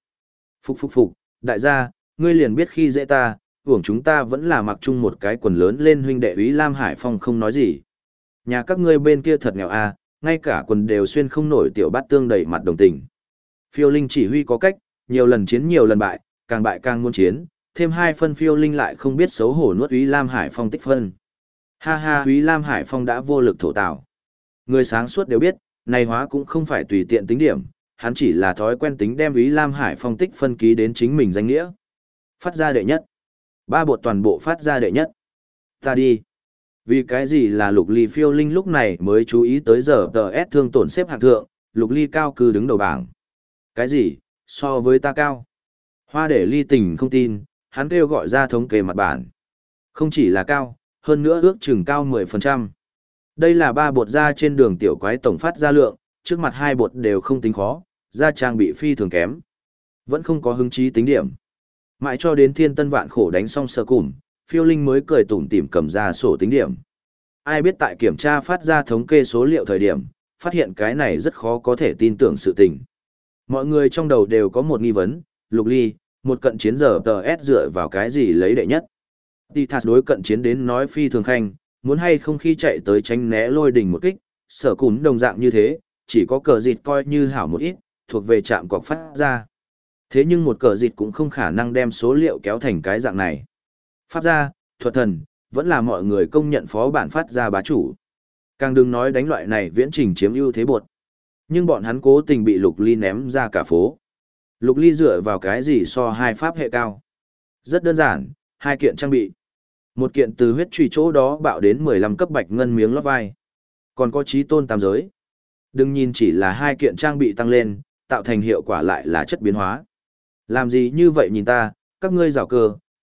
Phục, đại gia, ngươi liền biết khi dễ ta, hưởng chúng ta vẫn là mặc chung một cái quần lớn lên. Huynh đệ Úy Lam Hải Phong không nói gì. Nhà các ngươi bên kia thật nghèo a, ngay cả quần đều xuyên không nổi. Tiểu Bát Tương đầy mặt đồng tình. Phiêu Linh chỉ huy có cách, nhiều lần chiến nhiều lần bại càng muốn chiến, thêm 2 phân Phiêu Linh lại không biết xấu hổ nuốt Úy Lam Hải Phong tích phân. Ha ha, Úy Lam Hải Phong đã vô lực thổ tào. Người sáng suốt đều biết, này hóa cũng không phải tùy tiện tính điểm, hắn chỉ là thói quen tính đem Úy Lam Hải Phong tích phân ký đến chính mình danh nghĩa. Phát ra đệ nhất. 3 bột toàn bộ phát ra đệ nhất. Ta đi. Vì cái gì là Lục Ly? Phiêu Linh lúc này mới chú ý tới giờ DS thương tổn xếp hạng thượng, Lục Ly cao cư đứng đầu bảng. Cái gì? So với ta cao? Hoa để Ly tình không tin, hắn kêu gọi ra thống kê mặt bản. Không chỉ là cao, hơn nữa ước chừng cao 10%. Đây là 3 bột ra trên đường tiểu quái tổng phát ra lượng, trước mặt 2 bột đều không tính khó, ra trang bị phi thường kém. Vẫn không có hứng chí tính điểm. Mãi cho đến thiên tân vạn khổ đánh xong sơ cùm, Phiêu Linh mới cười tủm tỉm cầm ra sổ tính điểm. Ai biết tại kiểm tra phát ra thống kê số liệu thời điểm, phát hiện cái này rất khó có thể tin tưởng sự tình. Mọi người trong đầu đều có một nghi vấn, Lục Ly, một cận chiến giờ TS dựa vào cái gì lấy đệ nhất. Titas đối cận chiến đến nói phi thường khanh, muốn hay không khi chạy tới tránh né lôi đỉnh một kích, sở cúm đồng dạng như thế, chỉ có cờ dịt coi như hảo một ít, thuộc về trạm cọc phát ra. Thế nhưng một cờ dịt cũng không khả năng đem số liệu kéo thành cái dạng này. Pháp gia, thuật thần, vẫn là mọi người công nhận phó bản phát ra bá chủ. Càng đừng nói đánh loại này viễn trình chiếm ưu thế bột. Nhưng bọn hắn cố tình bị Lục Ly ném ra cả phố. Lục Ly dựa vào cái gì so 2 pháp hệ cao? Rất đơn giản, 2 kiện trang bị. Một kiện từ huyết truy chỗ đó bạo đến 15 cấp bạch ngân miếng lót vai. Còn có chí tôn tam giới. Đừng nhìn chỉ là 2 kiện trang bị tăng lên, tạo thành hiệu quả lại là chất biến hóa. Làm gì như vậy nhìn ta, các ngươi rào cơ,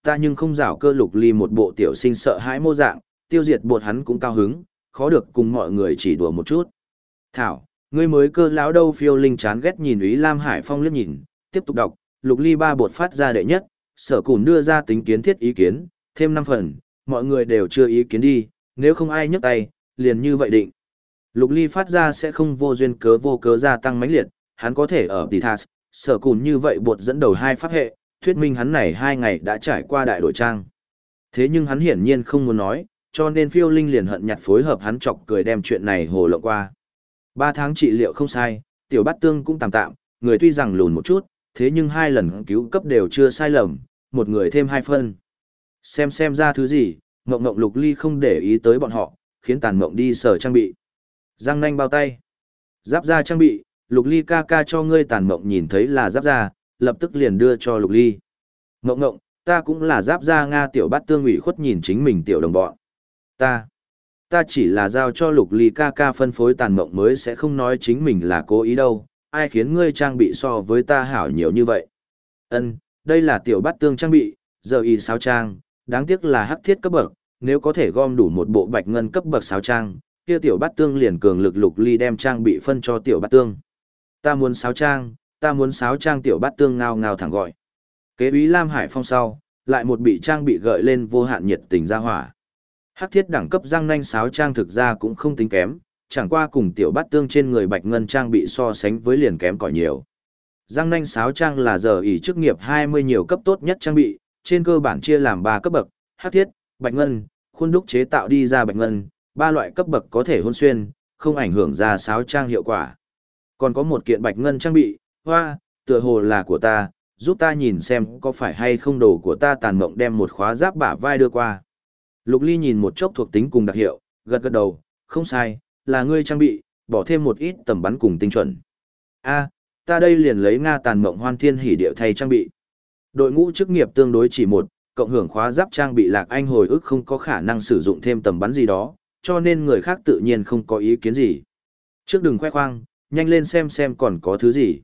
ta nhưng không rảo cơ. Lục Ly một bộ tiểu sinh sợ hãi mô dạng, tiêu diệt bột hắn cũng cao hứng, khó được cùng mọi người chỉ đùa một chút. Thảo, ngươi mới cơ lão đâu. Phiêu Linh chán ghét nhìn Úy Lam Hải Phong liếc nhìn, tiếp tục đọc. Lục Ly ba bột phát ra đệ nhất, Sở Cùn đưa ra tính kiến thiết ý kiến, thêm 5 phần, mọi người đều chưa ý kiến đi, nếu không ai nhấc tay, liền như vậy định. Lục Ly phát ra sẽ không vô duyên cớ vô cớ gia tăng mãnh liệt, hắn có thể ở Tithas, Sở Cùn như vậy bột dẫn đầu 2 pháp hệ, thuyết minh hắn này 2 ngày đã trải qua đại đổi trang. Thế nhưng hắn hiển nhiên không muốn nói, cho nên Phiêu Linh liền hận nhặt phối hợp hắn chọc cười đem chuyện này hồ lộng qua. 3 tháng trị liệu không sai, tiểu bát tương cũng tạm tạm, người tuy rằng lùn một chút, thế nhưng 2 lần cứu cấp đều chưa sai lầm, một người thêm 2 phân. Xem ra thứ gì, Ngộng Ngộng Lục Ly không để ý tới bọn họ, khiến Tàn Mộng đi sở trang bị. Giang nanh bao tay. Giáp da trang bị, Lục Ly ca ca cho ngươi. Tàn Mộng nhìn thấy là giáp da, lập tức liền đưa cho Lục Ly. Ngộng Ngộng, ta cũng là giáp da Nga. Tiểu bát tương ủy khuất nhìn chính mình tiểu đồng bọn. Ta chỉ là giao cho Lục Ly ca ca phân phối. Tàn Mộng mới sẽ không nói chính mình là cố ý đâu, ai khiến ngươi trang bị so với ta hảo nhiều như vậy. Đây là tiểu bát tương trang bị, giờ y sáo trang, đáng tiếc là hắc thiết cấp bậc, nếu có thể gom đủ một bộ bạch ngân cấp bậc sáo trang, kia tiểu bát tương liền cường lực. Lục Ly đem trang bị phân cho tiểu bát tương. Ta muốn sáo trang. Tiểu bát tương ngao ngao thẳng gọi. Kế Úy Lam Hải Phong sau, lại một bị trang bị gợi lên vô hạn nhiệt tình ra hỏa. Hắc thiết đẳng cấp răng nanh sáo trang thực ra cũng không tính kém, chẳng qua cùng tiểu bát tương trên người bạch ngân trang bị so sánh với liền kém cỏi nhiều. Răng nanh sáo trang là giờ ỷ chức nghiệp 20 nhiều cấp tốt nhất trang bị, trên cơ bản chia làm 3 cấp bậc, hắc thiết, bạch ngân, khuôn đúc chế tạo đi ra bạch ngân, 3 loại cấp bậc có thể hôn xuyên, không ảnh hưởng ra sáo trang hiệu quả. Còn có một kiện bạch ngân trang bị, hoa, tựa hồ là của ta, giúp ta nhìn xem có phải hay không đồ của ta. Tàn Mộng đem một khóa giáp bả vai đưa qua. Lục Ly nhìn một chốc thuộc tính cùng đặc hiệu, gật gật đầu, không sai, là ngươi trang bị, bỏ thêm một ít tầm bắn cùng tinh chuẩn. Ta đây liền lấy Nga. Tàn Mộng hoan thiên hỉ điệu thay trang bị. Đội ngũ chức nghiệp tương đối chỉ một, cộng hưởng khóa giáp trang bị Lạc Anh hồi ức không có khả năng sử dụng thêm tầm bắn gì đó, cho nên người khác tự nhiên không có ý kiến gì. Trước đừng khoe khoang, nhanh lên xem còn có thứ gì.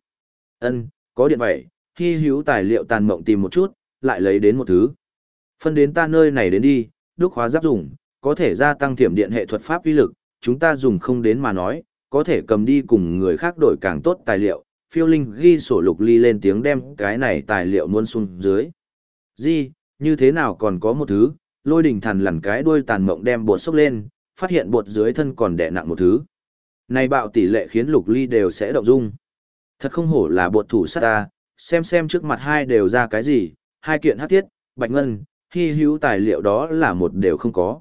Có điện vậy, hy hữu tài liệu. Tàn Mộng tìm một chút, lại lấy đến một thứ. Phân đến ta nơi này đến đi, đúc khóa giáp dùng, có thể gia tăng thiểm điện hệ thuật pháp uy lực, chúng ta dùng không đến mà nói, có thể cầm đi cùng người khác đổi càng tốt tài liệu. Phiêu Linh ghi sổ. Lục Ly lên tiếng đem cái này tài liệu muốn xuống dưới. Như thế nào còn có một thứ. Lôi Đình thằn lằn cái đuôi. Tàn Mộng đem bột xốc lên, phát hiện bột dưới thân còn đè nặng một thứ. Này bạo tỷ lệ khiến Lục Ly đều sẽ động dung. Thật không hổ là bột thủ sát ta, xem trước mặt 2 đều ra cái gì, 2 kiện hắc thiết, bạch ngân, hy hữu tài liệu đó là một đều không có.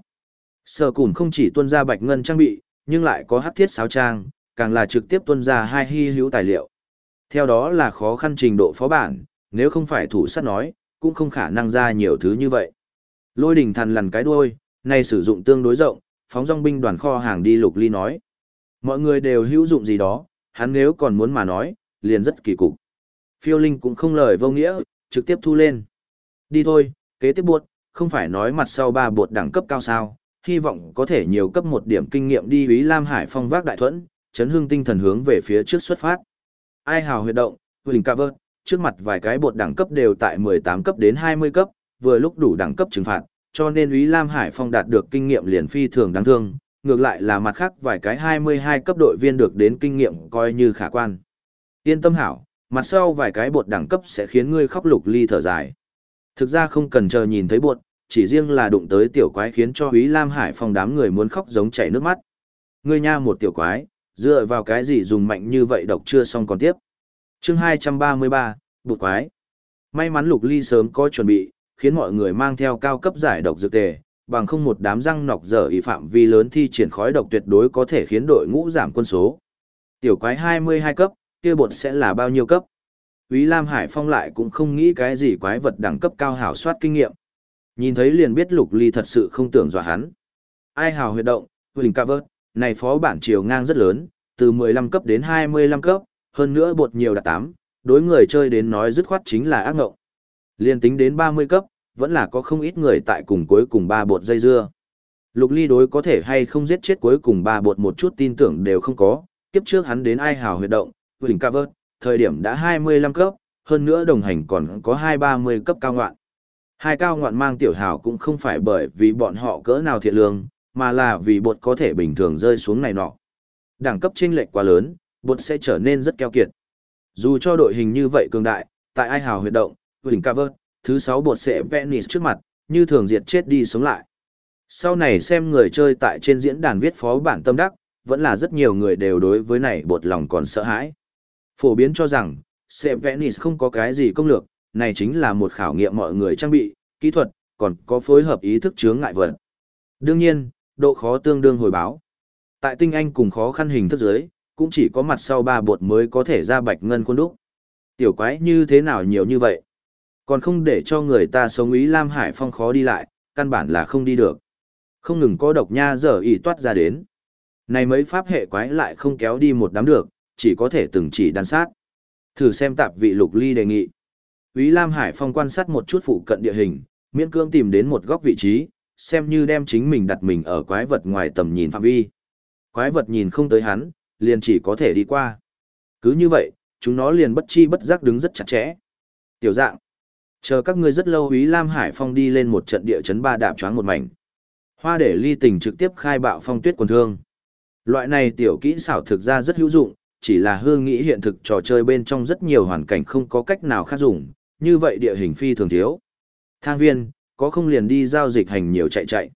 Sở Cùn không chỉ tuân ra bạch ngân trang bị, nhưng lại có hắc thiết sáo trang, càng là trực tiếp tuân ra 2 hy hữu tài liệu. Theo đó là khó khăn trình độ phó bản, nếu không phải thủ sát nói, cũng không khả năng ra nhiều thứ như vậy. Lôi Đình thằn lằn cái đuôi, này sử dụng tương đối rộng, phóng dòng binh đoàn kho hàng đi. Lục Ly nói. Mọi người đều hữu dụng gì đó, hắn nếu còn muốn mà nói, liền rất kỳ cục. Phiêu Linh cũng không lời vô nghĩa, trực tiếp thu lên. Đi thôi, kế tiếp buộc, không phải nói mặt sau 3 bột đẳng cấp cao sao, hy vọng có thể nhiều cấp 1 điểm kinh nghiệm đi. Úy Lam Hải Phong vác đại thuẫn, chấn hương tinh thần hướng về phía trước xuất phát. Ai hào huyệt động, Huỳnh Ca Vợt, trước mặt vài cái bột đẳng cấp đều tại 18 cấp đến 20 cấp, vừa lúc đủ đẳng cấp trừng phạt, cho nên Úy Lam Hải Phong đạt được kinh nghiệm liền phi thường đáng thương, ngược lại là mặt khác vài cái 22 cấp đội viên được đến kinh nghiệm coi như khả quan. Yên tâm hảo, mặt sau vài cái bột đẳng cấp sẽ khiến ngươi khóc. Lục Ly thở dài. Thực ra không cần chờ nhìn thấy bột, chỉ riêng là đụng tới tiểu quái khiến cho Úy Lam Hải Phong đám người muốn khóc giống chảy nước mắt. Ngươi nha một tiểu quái, dựa vào cái gì dùng mạnh như vậy độc chưa xong còn tiếp. Chương 233, bột quái. May mắn Lục Ly sớm có chuẩn bị, khiến mọi người mang theo cao cấp giải độc dược tề, bằng không một đám răng nọc dở ý phạm vi lớn thi triển khói độc tuyệt đối có thể khiến đội ngũ giảm quân số. Tiểu quái 22 cấp, kia bột sẽ là bao nhiêu cấp? Úy Lam Hải Phong lại cũng không nghĩ cái gì quái vật đẳng cấp cao hảo soát kinh nghiệm. Nhìn thấy liền biết Lục Ly thật sự không tưởng dọa hắn. Ai hào huyệt động, Huỳnh Ca Vợt, này phó bản chiều ngang rất lớn, từ 15 cấp đến 25 cấp, hơn nữa bột nhiều đạt 8, đối người chơi đến nói dứt khoát chính là ác ngộng. Liên tính đến 30 cấp, vẫn là có không ít người tại cùng cuối cùng 3 bột dây dưa. Lục Ly đối có thể hay không giết chết cuối cùng 3 bột một chút tin tưởng đều không có, kiếp trước hắn đến ai hào huyệt động, Huỳnh Ca Vợt, thời điểm đã 25 cấp, hơn nữa đồng hành còn có 2-30 cấp cao ngoạn. Hai cao ngoạn mang tiểu hào cũng không phải bởi vì bọn họ cỡ nào thiện lương, mà là vì bột có thể bình thường rơi xuống này nọ. Đẳng cấp chênh lệch quá lớn, bột sẽ trở nên rất keo kiệt. Dù cho đội hình như vậy cường đại, tại ai hào huyệt động, hình cover, thứ 6 bột sẽ Venice trước mặt, như thường diệt chết đi sống lại. Sau này xem người chơi tại trên diễn đàn viết phó bản tâm đắc, vẫn là rất nhiều người đều đối với này bột lòng còn sợ hãi. Phổ biến cho rằng, sẽ Venice không có cái gì công lược, này chính là một khảo nghiệm mọi người trang bị, kỹ thuật, còn có phối hợp ý thức chướng ngại vật. Đương nhiên, độ khó tương đương hồi báo. Tại tinh anh cùng khó khăn hình thức giới, cũng chỉ có mặt sau 3 bột mới có thể ra bạch ngân khuôn đúc. Tiểu quái như thế nào nhiều như vậy? Còn không để cho người ta sống ý Lam Hải Phong khó đi lại, căn bản là không đi được. Không ngừng có độc nha dở ỉ toát ra đến. Này mấy pháp hệ quái lại không kéo đi một đám được, chỉ có thể từng chỉ đàn sát. Thử xem tạp vị Lục Ly đề nghị. Úy Lam Hải Phong quan sát một chút phụ cận địa hình, miễn cưỡng tìm đến một góc vị trí, xem như đem chính mình đặt mình ở quái vật ngoài tầm nhìn phạm vi. Quái vật nhìn không tới hắn, liền chỉ có thể đi qua. Cứ như vậy, chúng nó liền bất chi bất giác đứng rất chặt chẽ. Tiểu dạng. Chờ các ngươi rất lâu Úy Lam Hải Phong đi lên một trận địa chấn ba đạp choáng một mảnh. Hoa để ly tình trực tiếp khai bạo phong tuyết quần thương. Loại này tiểu kỹ xảo thực ra rất hữu dụng, chỉ là hương nghĩ hiện thực trò chơi bên trong rất nhiều hoàn cảnh không có cách nào khác dùng, như vậy địa hình phi thường thiếu. Thang viên, có không liền đi giao dịch hành nhiều chạy chạy.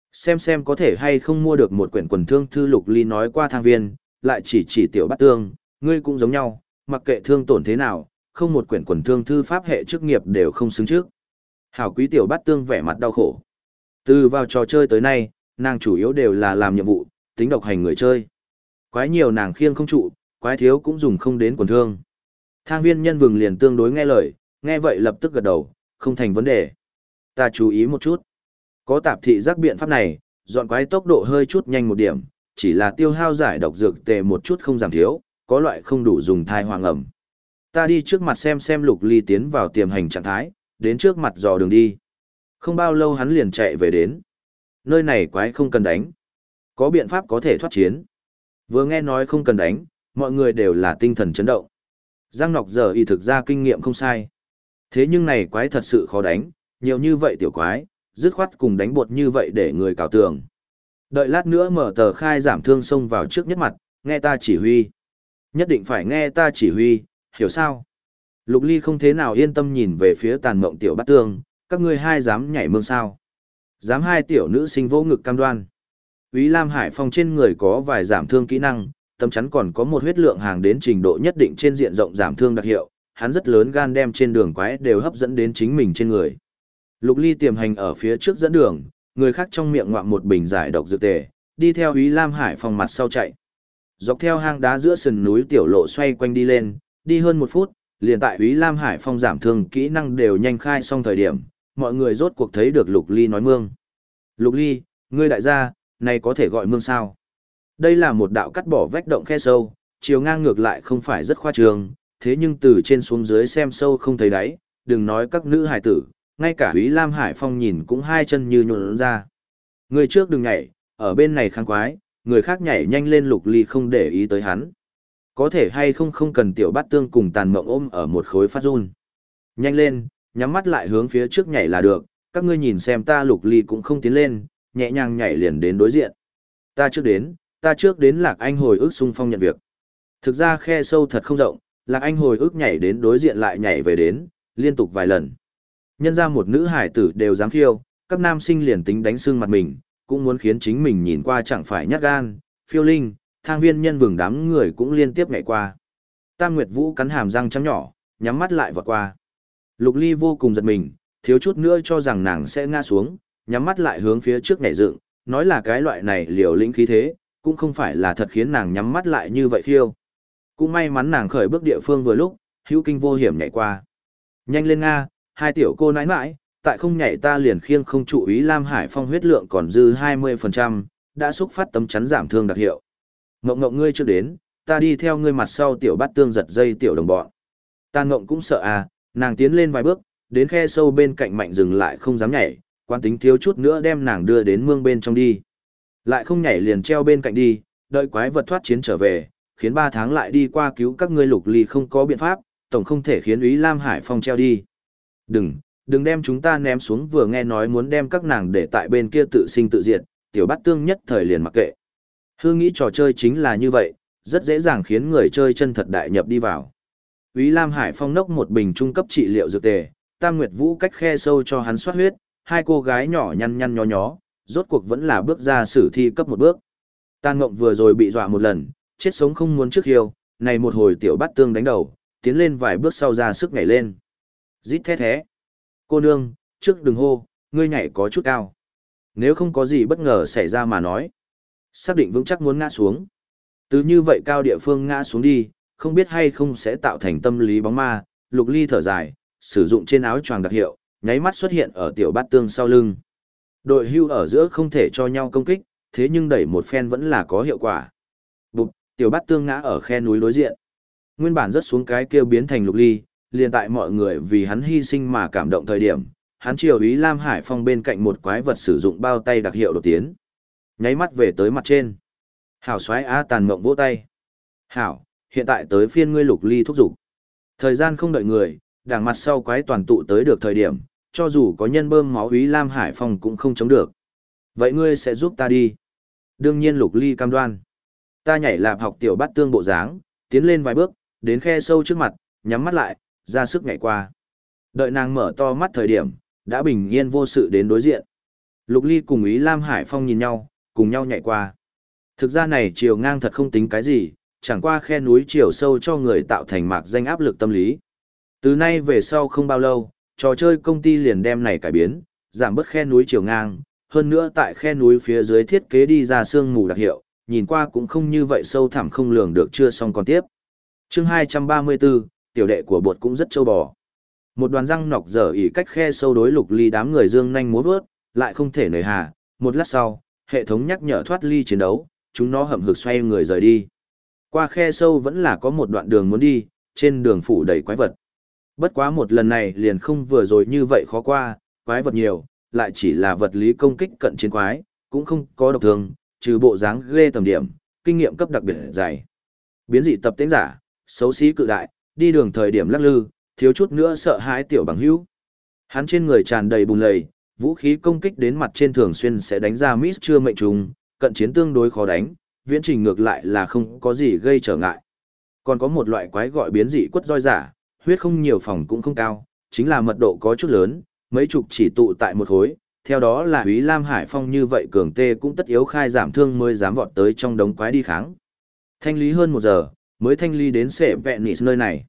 Xem có thể hay không mua được một quyển quần thương thư. Lục Ly nói qua thang viên, lại chỉ tiểu bắt tương, ngươi cũng giống nhau, mặc kệ thương tổn thế nào, không một quyển quần thương thư pháp hệ chức nghiệp đều không xứng trước. Hảo quý tiểu bắt tương vẻ mặt đau khổ. Từ vào trò chơi tới nay, nàng chủ yếu đều là làm nhiệm vụ, tính độc hành người chơi. Quái nhiều nàng khiêng không trụ, quái thiếu cũng dùng không đến quần thương. Thang viên nhân vừng liền tương đối nghe lời, nghe vậy lập tức gật đầu, không thành vấn đề. Ta chú ý một chút. Có tạp thị giác biện pháp này, dọn quái tốc độ hơi chút nhanh một điểm, chỉ là tiêu hao giải độc dược tệ một chút không giảm thiếu, có loại không đủ dùng thai hoàng ẩm. Ta đi trước mặt xem Lục Ly tiến vào tiềm hành trạng thái, đến trước mặt dò đường đi. Không bao lâu hắn liền chạy về đến. Nơi này quái không cần đánh. Có biện pháp có thể thoát chiến. Vừa nghe nói không cần đánh, mọi người đều là tinh thần chấn động. Giang Nọc giờ y thực ra kinh nghiệm không sai. Thế nhưng này quái thật sự khó đánh, nhiều như vậy tiểu quái, dứt khoát cùng đánh bột như vậy để người cào tường. Đợi lát nữa mở tờ khai giảm thương xông vào trước nhất mặt, nghe ta chỉ huy. Nhất định phải nghe ta chỉ huy, hiểu sao? Lục Ly không thế nào yên tâm nhìn về phía tàn mộng tiểu bát tương, các ngươi hai dám nhảy mương sao? Dám hai tiểu nữ sinh vỗ ngực cam đoan. Úy Lam Hải Phong trên người có vài giảm thương kỹ năng, tấm chắn còn có một huyết lượng hàng đến trình độ nhất định trên diện rộng giảm thương đặc hiệu, hắn rất lớn gan đem trên đường quái đều hấp dẫn đến chính mình trên người. Lục Ly tiềm hành ở phía trước dẫn đường, người khác trong miệng ngoạm một bình giải độc dược tề, đi theo Úy Lam Hải Phong mặt sau chạy. Dọc theo hang đá giữa sườn núi tiểu lộ xoay quanh đi lên, đi hơn 1 phút, liền tại Úy Lam Hải Phong giảm thương kỹ năng đều nhanh khai xong thời điểm, mọi người rốt cuộc thấy được Lục Ly nói mương. Lục Ly, ngươi đại gia, này có thể gọi mương sao? Đây là một đạo cắt bỏ vách động khe sâu, chiều ngang ngược lại không phải rất khoa trương, thế nhưng từ trên xuống dưới xem sâu không thấy đáy, đừng nói các nữ hải tử, ngay cả Úy Lam Hải Phong nhìn cũng hai chân như nhuộn ra. Người trước đừng nhảy, ở bên này kháng quái, người khác nhảy nhanh lên. Lục Ly không để ý tới hắn. Có thể hay không cần tiểu bát tương cùng tàn mộng ôm ở một khối phát run. Nhanh lên, nhắm mắt lại hướng phía trước nhảy là được, các ngươi nhìn xem ta. Lục Ly cũng không tiến lên, nhẹ nhàng nhảy liền đến đối diện. Ta trước đến Lạc Anh hồi ức xung phong nhận việc. Thực ra khe sâu thật không rộng, Lạc Anh hồi ức nhảy đến đối diện lại nhảy về đến, liên tục vài lần. Nhân ra một nữ hải tử đều dám khiêu, các nam sinh liền tính đánh sưng mặt mình, cũng muốn khiến chính mình nhìn qua chẳng phải nhát gan. Phiêu Linh, thang viên nhân vừng đám người cũng liên tiếp nhảy qua. Tam Nguyệt Vũ cắn hàm răng trắng nhỏ, nhắm mắt lại vọt qua. Lục Ly vô cùng giật mình, thiếu chút nữa cho rằng nàng sẽ ngã xuống, nhắm mắt lại hướng phía trước nhảy dựng, nói là cái loại này liều lĩnh khí thế, cũng không phải là thật khiến nàng nhắm mắt lại như vậy khiêu. Cũng may mắn nàng khởi bước địa phương vừa lúc, hữu kinh vô hiểm nhảy qua. Nhanh lên Nga, hai tiểu cô nãi nãi, tại không nhảy ta liền khiêng không trụ. Úy Lam Hải Phong huyết lượng còn dư 20%, đã xúc phát tấm chắn giảm thương đặc hiệu. Ngộng ngộng ngươi chưa đến, ta đi theo ngươi mặt sau. Tiểu bát tương giật dây tiểu đồng bọn. Tàn Ngộng cũng sợ à, nàng tiến lên vài bước, đến khe sâu bên cạnh mạnh dừng lại không dám nhảy, quán tính thiếu chút nữa đem nàng đưa đến mương bên trong đi. Lại không nhảy liền treo bên cạnh đi, đợi quái vật thoát chiến trở về, khiến 3 tháng lại đi qua cứu các ngươi. Lục Ly không có biện pháp, tổng không thể khiến Úy Lam Hải Phong treo đi. Đừng đem chúng ta ném xuống, vừa nghe nói muốn đem các nàng để tại bên kia tự sinh tự diệt, tiểu bát tương nhất thời liền mặc kệ. Hư nghĩ trò chơi chính là như vậy, rất dễ dàng khiến người chơi chân thật đại nhập đi vào. Úy Lam Hải Phong nốc một bình trung cấp trị liệu dược tề, Tam Nguyệt Vũ cách khe sâu cho hắn soát huyết, hai cô gái nhỏ nhăn nhăn nhó nhó, rốt cuộc vẫn là bước ra sử thi cấp một bước. Tàn Mộng vừa rồi bị dọa một lần, chết sống không muốn trước hiêu, này một hồi tiểu bát tương đánh đầu, tiến lên vài bước sau ra sức nhảy lên. Rít thét thé. Cô nương, trước đừng hô, ngươi nhảy có chút cao. Nếu không có gì bất ngờ xảy ra mà nói. Xác định vững chắc muốn ngã xuống. Từ như vậy cao địa phương ngã xuống đi, không biết hay không sẽ tạo thành tâm lý bóng ma. Lục Ly thở dài, sử dụng trên áo choàng đặc hiệu, nháy mắt xuất hiện ở tiểu bát tương sau lưng. Đội hưu ở giữa không thể cho nhau công kích, thế nhưng đẩy một phen vẫn là có hiệu quả. Bụp, tiểu bát tương ngã ở khe núi đối diện. Nguyên bản rất xuống cái kia biến thành Lục Ly, liền tại mọi người vì hắn hy sinh mà cảm động thời điểm, hắn chiều Úy Lam Hải Phong bên cạnh một quái vật sử dụng bao tay đặc hiệu đột tiến. Nháy mắt về tới mặt trên. Hảo xoái á Tàn Mộng vỗ tay. Hảo, hiện tại tới phiên ngươi Lục Ly thúc giục. Thời gian không đợi người, đằng mặt sau quái toàn tụ tới được thời điểm, cho dù có nhân bơm máu Úy Lam Hải Phong cũng không chống được. Vậy ngươi sẽ giúp ta đi. Đương nhiên Lục Ly cam đoan. Ta nhảy lạp học tiểu bát tương bộ dáng, tiến lên vài bước, đến khe sâu trước mặt, nhắm mắt lại, ra sức nhảy qua. Đợi nàng mở to mắt thời điểm, đã bình yên vô sự đến đối diện. Lục Ly cùng Úy Lam Hải Phong nhìn nhau, cùng nhau nhảy qua. Thực ra này chiều ngang thật không tính cái gì, chẳng qua khe núi chiều sâu cho người tạo thành mạc danh áp lực tâm lý. Từ nay về sau không bao lâu, trò chơi công ty liền đem này cải biến, giảm bớt khe núi chiều ngang, hơn nữa tại khe núi phía dưới thiết kế đi ra sương mù đặc hiệu, nhìn qua cũng không như vậy sâu thẳm không lường được chưa xong còn tiếp. Chương 234, tiểu đệ của bột cũng rất trâu bò. Một đoàn răng nọc dở ỉ cách khe sâu đối Lục Ly đám người dương nhanh múa vớt, lại không thể nời hà. Một lát sau, hệ thống nhắc nhở thoát ly chiến đấu, chúng nó hậm hực xoay người rời đi. Qua khe sâu vẫn là có một đoạn đường muốn đi, trên đường phủ đầy quái vật. Bất quá một lần này liền không vừa rồi như vậy khó qua, quái vật nhiều, lại chỉ là vật lý công kích cận chiến quái, cũng không có độc thương, trừ bộ dáng ghê tầm điểm, kinh nghiệm cấp đặc biệt dày. Biến dị tập tễnh giả, xấu xí cự đại, đi đường thời điểm lắc lư, thiếu chút nữa sợ hãi tiểu bằng hữu. Hắn trên người tràn đầy bùn lầy, vũ khí công kích đến mặt trên thường xuyên sẽ đánh ra miss chưa mệnh trùng, cận chiến tương đối khó đánh, viễn trình ngược lại là không có gì gây trở ngại. Còn có một loại quái gọi biến dị quất roi giả, huyết không nhiều phòng cũng không cao, chính là mật độ có chút lớn, mấy chục chỉ tụ tại một khối, theo đó là Úy Lam Hải Phong như vậy cường tê cũng tất yếu khai giảm thương mới dám vọt tới trong đống quái đi kháng. Thanh lý hơn 1 giờ, mới thanh lý đến Sệ Venice nơi này.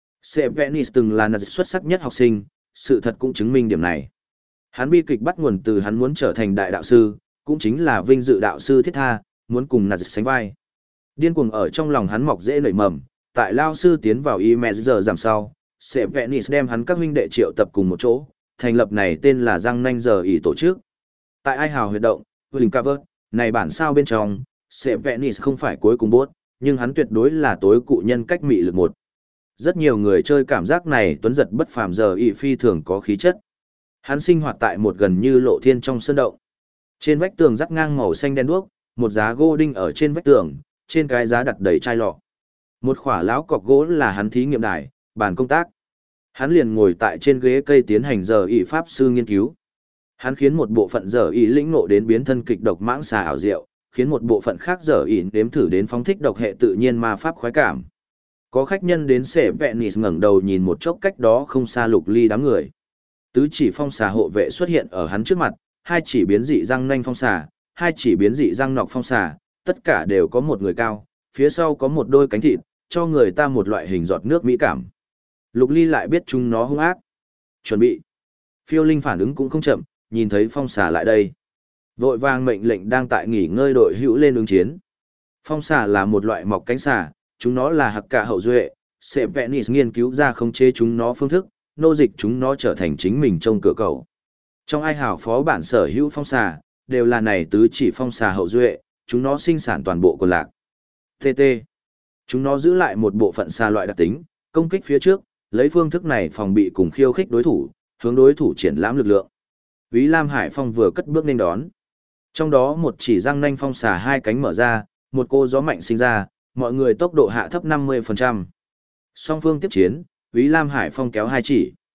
Sệ Venice từng là nạt xuất sắc nhất học sinh, sự thật cũng chứng minh điểm này. Hắn bi kịch bắt nguồn từ hắn muốn trở thành đại đạo sư, cũng chính là vinh dự đạo sư thiết tha, muốn cùng nạt sánh vai. Điên cuồng ở trong lòng hắn mọc dễ nảy mầm, tại lao sư tiến vào IME giờ giảm sau, Sệ Venice đem hắn các huynh đệ triệu tập cùng một chỗ, thành lập này tên là Răng Nanh Giờ ỷ tổ chức. Tại Ai Hào huyệt động, Willing Cover, này bản sao bên trong, Sệ Venice không phải cuối cùng bốt, nhưng hắn tuyệt đối là tối cụ nhân cách mị lực một. Rất nhiều người chơi cảm giác này tuấn giật bất phàm giờ ỷ phi thường có khí chất. Hắn sinh hoạt tại một gần như lộ thiên trong sân động. Trên vách tường rắc ngang màu xanh đen đuốc, một giá gỗ đinh ở trên vách tường, trên cái giá đặt đầy chai lọ. Một khỏa lão cọc gỗ là hắn thí nghiệm đài, bàn công tác. Hắn liền ngồi tại trên ghế cây tiến hành giờ ỷ pháp sư nghiên cứu. Hắn khiến một bộ phận giờ ỷ lĩnh ngộ đến biến thân kịch độc mãng xà ảo diệu, khiến một bộ phận khác giờ ỷ đếm thử đến phóng thích độc hệ tự nhiên ma pháp khoái cảm. Có khách nhân đến Sệ Venice ngẩng đầu nhìn một chốc cách đó không xa Lục Ly đám người. Tứ chỉ phong xà hộ vệ xuất hiện ở hắn trước mặt, hai chỉ biến dị răng nanh phong xà, hai chỉ biến dị răng nọc phong xà, tất cả đều có một người cao, phía sau có một đôi cánh thịt, cho người ta một loại hình giọt nước mỹ cảm. Lục Ly lại biết chúng nó hung ác. Chuẩn bị. Phiêu Linh phản ứng cũng không chậm, nhìn thấy phong xà lại đây. Vội vàng mệnh lệnh đang tại nghỉ ngơi đội hữu lên ứng chiến. Phong xà là một loại mọc cánh xà, chúng nó là hặc cả hậu duệ, Sệ Venice nghiên cứu ra khống chế chúng nó phương thức, nô dịch chúng nó trở thành chính mình trong cửa cầu. Trong Ai Hào phó bản sở hữu phong xà, đều là này tứ chỉ phong xà hậu duệ, chúng nó sinh sản toàn bộ quần lạc. TT. Chúng nó giữ lại một bộ phận xà loại đặc tính, công kích phía trước, lấy phương thức này phòng bị cùng khiêu khích đối thủ, hướng đối thủ triển lãm lực lượng. Úy Lam Hải Phong vừa cất bước nên đón. Trong đó một chỉ răng nanh phong xà hai cánh mở ra, một cô gió mạnh sinh ra, mọi người tốc độ hạ thấp 50%. Song phương tiếp chiến, Úy Lam Hải Phong kéo hai chỉ.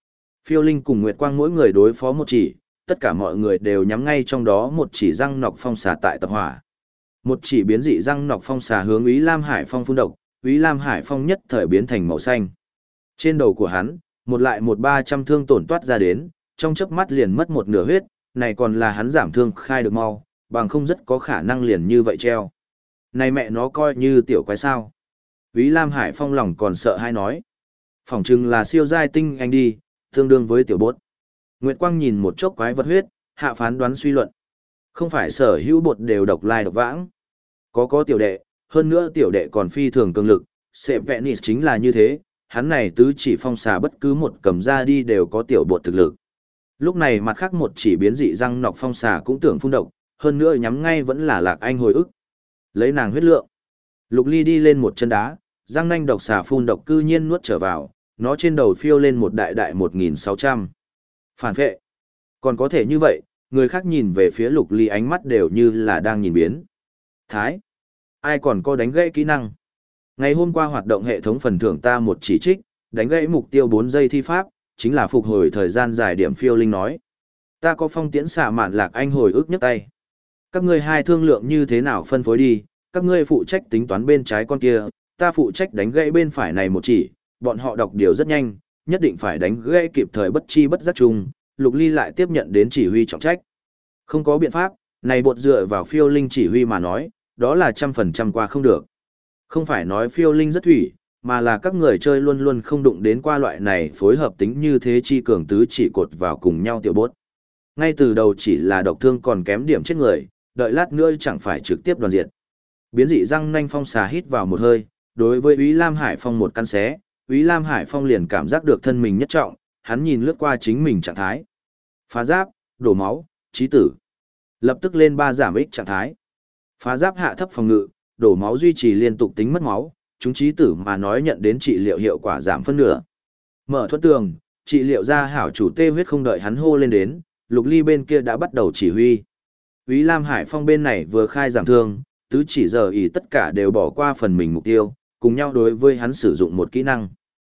Phiêu Linh cùng Nguyệt Quang mỗi người đối phó một chỉ, tất cả mọi người đều nhắm ngay trong đó một chỉ răng nọc phong xà tại tập hỏa. Một chỉ biến dị răng nọc phong xà hướng Úy Lam Hải Phong phun độc, Úy Lam Hải Phong nhất thời biến thành màu xanh. Trên đầu của hắn, một lại một 300 thương tổn toát ra đến, trong chớp mắt liền mất một nửa huyết, này còn là hắn giảm thương khai được mau, bằng không rất có khả năng liền như vậy treo. Này mẹ nó coi như tiểu quái sao. Úy Lam Hải Phong lòng còn sợ hay nói. Phỏng chừng là siêu giai tinh anh đi, tương đương với tiểu bốt. Nguyệt Quang nhìn một chốc quái vật huyết, hạ phán đoán suy luận. Không phải sở hữu bột đều độc lai độc vãng. Có tiểu đệ, hơn nữa tiểu đệ còn phi thường cường lực, Sệ Vẹnis chính là như thế, hắn này tứ chỉ phong xà bất cứ một cầm ra đi đều có tiểu bột thực lực. Lúc này mặt khác một chỉ biến dị răng nọc phong xà cũng tưởng phun độc, hơn nữa nhắm ngay vẫn là Lạc Anh hồi ức. Lấy nàng huyết lượng. Lục Ly đi lên một chân đá, răng nanh độc xà phun độc cư nhiên nuốt trở vào, nó trên đầu phiêu lên một đại đại 1600. Phản vệ. Còn có thể như vậy, người khác nhìn về phía Lục Ly ánh mắt đều như là đang nhìn biến. Thái. Ai còn có đánh gãy kỹ năng? Ngày hôm qua hoạt động hệ thống phần thưởng ta một chỉ trích, đánh gãy mục tiêu 4 giây thi pháp, chính là phục hồi thời gian dài điểm. Phiêu Linh nói. Ta có phong tiễn xạ mạn Lạc Anh hồi ức nhấc tay. Các ngươi hai thương lượng như thế nào phân phối đi, các ngươi phụ trách tính toán bên trái con kia, ta phụ trách đánh gãy bên phải này một chỉ, bọn họ đọc điều rất nhanh, nhất định phải đánh gãy kịp thời bất chi bất giác chung. Lục Ly lại tiếp nhận đến chỉ huy trọng trách. Không có biện pháp, này bột dựa vào Phiêu Linh chỉ huy mà nói, đó là 100% qua không được. Không phải nói Phiêu Linh rất thủy, mà là các người chơi luôn luôn không đụng đến qua loại này phối hợp tính như thế chi cường tứ chỉ cột vào cùng nhau tiểu bốt. Ngay từ đầu chỉ là độc thương còn kém điểm chết người, đợi lát nữa chẳng phải trực tiếp đoàn diệt. Biến dị răng nanh phong xà hít vào một hơi, đối với Úy Lam Hải Phong một căn xé, Úy Lam Hải Phong liền cảm giác được thân mình nhất trọng, hắn nhìn lướt qua chính mình trạng thái. Phá giáp, đổ máu, chí tử. Lập tức lên 3 giảm ích trạng thái. Phá giáp hạ thấp phòng ngự, đổ máu duy trì liên tục tính mất máu, chúng chí tử mà nói nhận đến trị liệu hiệu quả giảm phân nửa. Mở thuẫn tường, trị liệu ra hảo chủ tê huyết không đợi hắn hô lên đến, Lục Ly bên kia đã bắt đầu chỉ huy. Úy Lam Hải Phong bên này vừa khai giảm thương, tứ chỉ giờ ý tất cả đều bỏ qua phần mình mục tiêu, cùng nhau đối với hắn sử dụng một kỹ năng.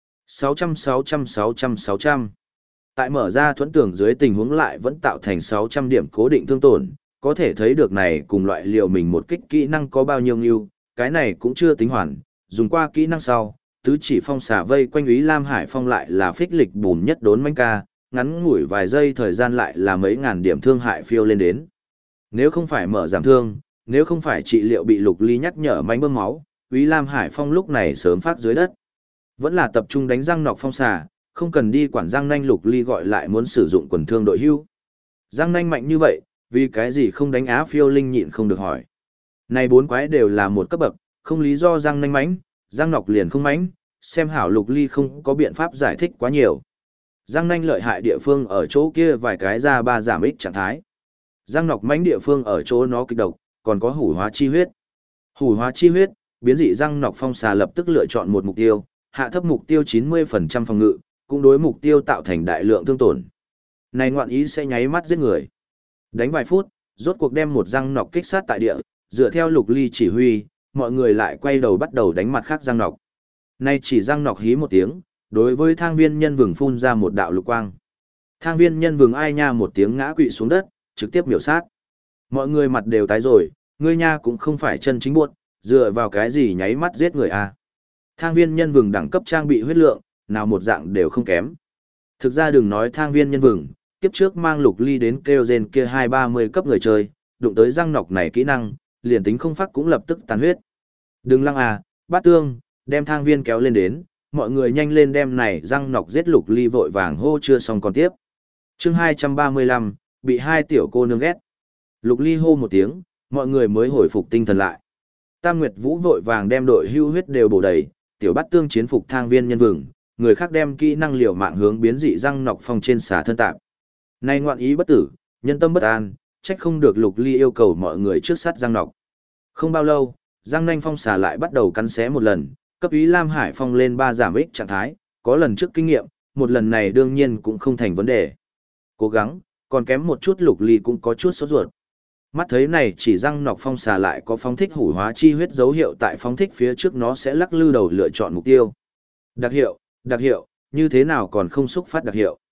600. Tại mở ra thuẫn tường dưới tình huống lại vẫn tạo thành 600 điểm cố định thương tổn, có thể thấy được này cùng loại liệu mình một kích kỹ năng có bao nhiêu nghiêu, cái này cũng chưa tính hoàn, dùng qua kỹ năng sau, tứ chỉ phong xả vây quanh Úy Lam Hải Phong lại là phích lịch bùn nhất đốn manh ca, ngắn ngủi vài giây thời gian lại là mấy ngàn điểm thương hại phiêu lên đến. Nếu không phải mở giảm thương, nếu không phải trị liệu bị Lục Ly nhắc nhở manh bơm máu, Úy Lam Hải Phong lúc này sớm phát dưới đất. Vẫn là tập trung đánh răng nọc phong xà, không cần đi quản răng nanh. Lục Ly gọi lại muốn sử dụng quần thương đội hưu. Răng nanh mạnh như vậy, vì cái gì không đánh Á? Phiêu Linh nhịn không được hỏi. Này 4 quái đều là một cấp bậc, không lý do răng nanh mãnh, răng nọc liền không mãnh, xem hảo. Lục Ly không có biện pháp giải thích quá nhiều. Răng nanh lợi hại địa phương ở chỗ kia vài cái ra 3 giảm ích trạng thái. Răng nọc mãnh địa phương ở chỗ nó kịch độc, còn có hủ hóa chi huyết. Hủ hóa chi huyết, biến dị răng nọc phong xà lập tức lựa chọn một mục tiêu, hạ thấp mục tiêu 90% phòng ngự, cũng đối mục tiêu tạo thành đại lượng thương tổn. Này ngoạn ý sẽ nháy mắt giết người. Đánh vài phút, rốt cuộc đem một răng nọc kích sát tại địa, dựa theo Lục Ly chỉ huy, mọi người lại quay đầu bắt đầu đánh mặt khác răng nọc. Nay chỉ răng nọc hí một tiếng, đối với thang viên nhân vừng phun ra một đạo lục quang. Thang viên nhân vừng ai nha một tiếng ngã quỵ xuống đất, trực tiếp miểu sát. Mọi người mặt đều tái rồi, ngươi nha cũng không phải chân chính buộc, dựa vào cái gì nháy mắt giết người à. Thang viên nhân vừng đẳng cấp trang bị huyết lượng, nào một dạng đều không kém. Thực ra đừng nói thang viên nhân vừng, kiếp trước mang Lục Ly đến kêu rên kia 230 cấp người chơi, đụng tới răng nọc này kỹ năng, liền tính không phát cũng lập tức tàn huyết. Đừng lăng à, bát tương, đem thang viên kéo lên đến, mọi người nhanh lên đem này răng nọc giết. Lục Ly vội vàng hô chưa xong còn tiếp. Chương 235, bị hai tiểu cô nương ghét. Lục Ly hô một tiếng, mọi người mới hồi phục tinh thần lại. Tam Nguyệt Vũ vội vàng đem đội hưu huyết đều bổ đầy, tiểu bát tương chiến phục thang viên nhân vừng, người khác đem kỹ năng liều mạng hướng biến dị răng nọc phong trên xả thân tạp. Nay ngoạn ý bất tử, nhân tâm bất an, trách không được Lục Ly yêu cầu mọi người trước sát răng nọc. Không bao lâu, răng nanh phong xả lại bắt đầu cắn xé một lần, cấp Úy Lam Hải Phong lên 3 giảm ích trạng thái, có lần trước kinh nghiệm, một lần này đương nhiên cũng không thành vấn đề. Cố gắng, còn kém một chút. Lục Ly cũng có chút sốt ruột. Mắt thấy này chỉ răng nọc phong xà lại có phóng thích hủ hóa chi huyết dấu hiệu, tại phóng thích phía trước nó sẽ lắc lư đầu lựa chọn mục tiêu. Đặc hiệu, như thế nào còn không xúc phát đặc hiệu.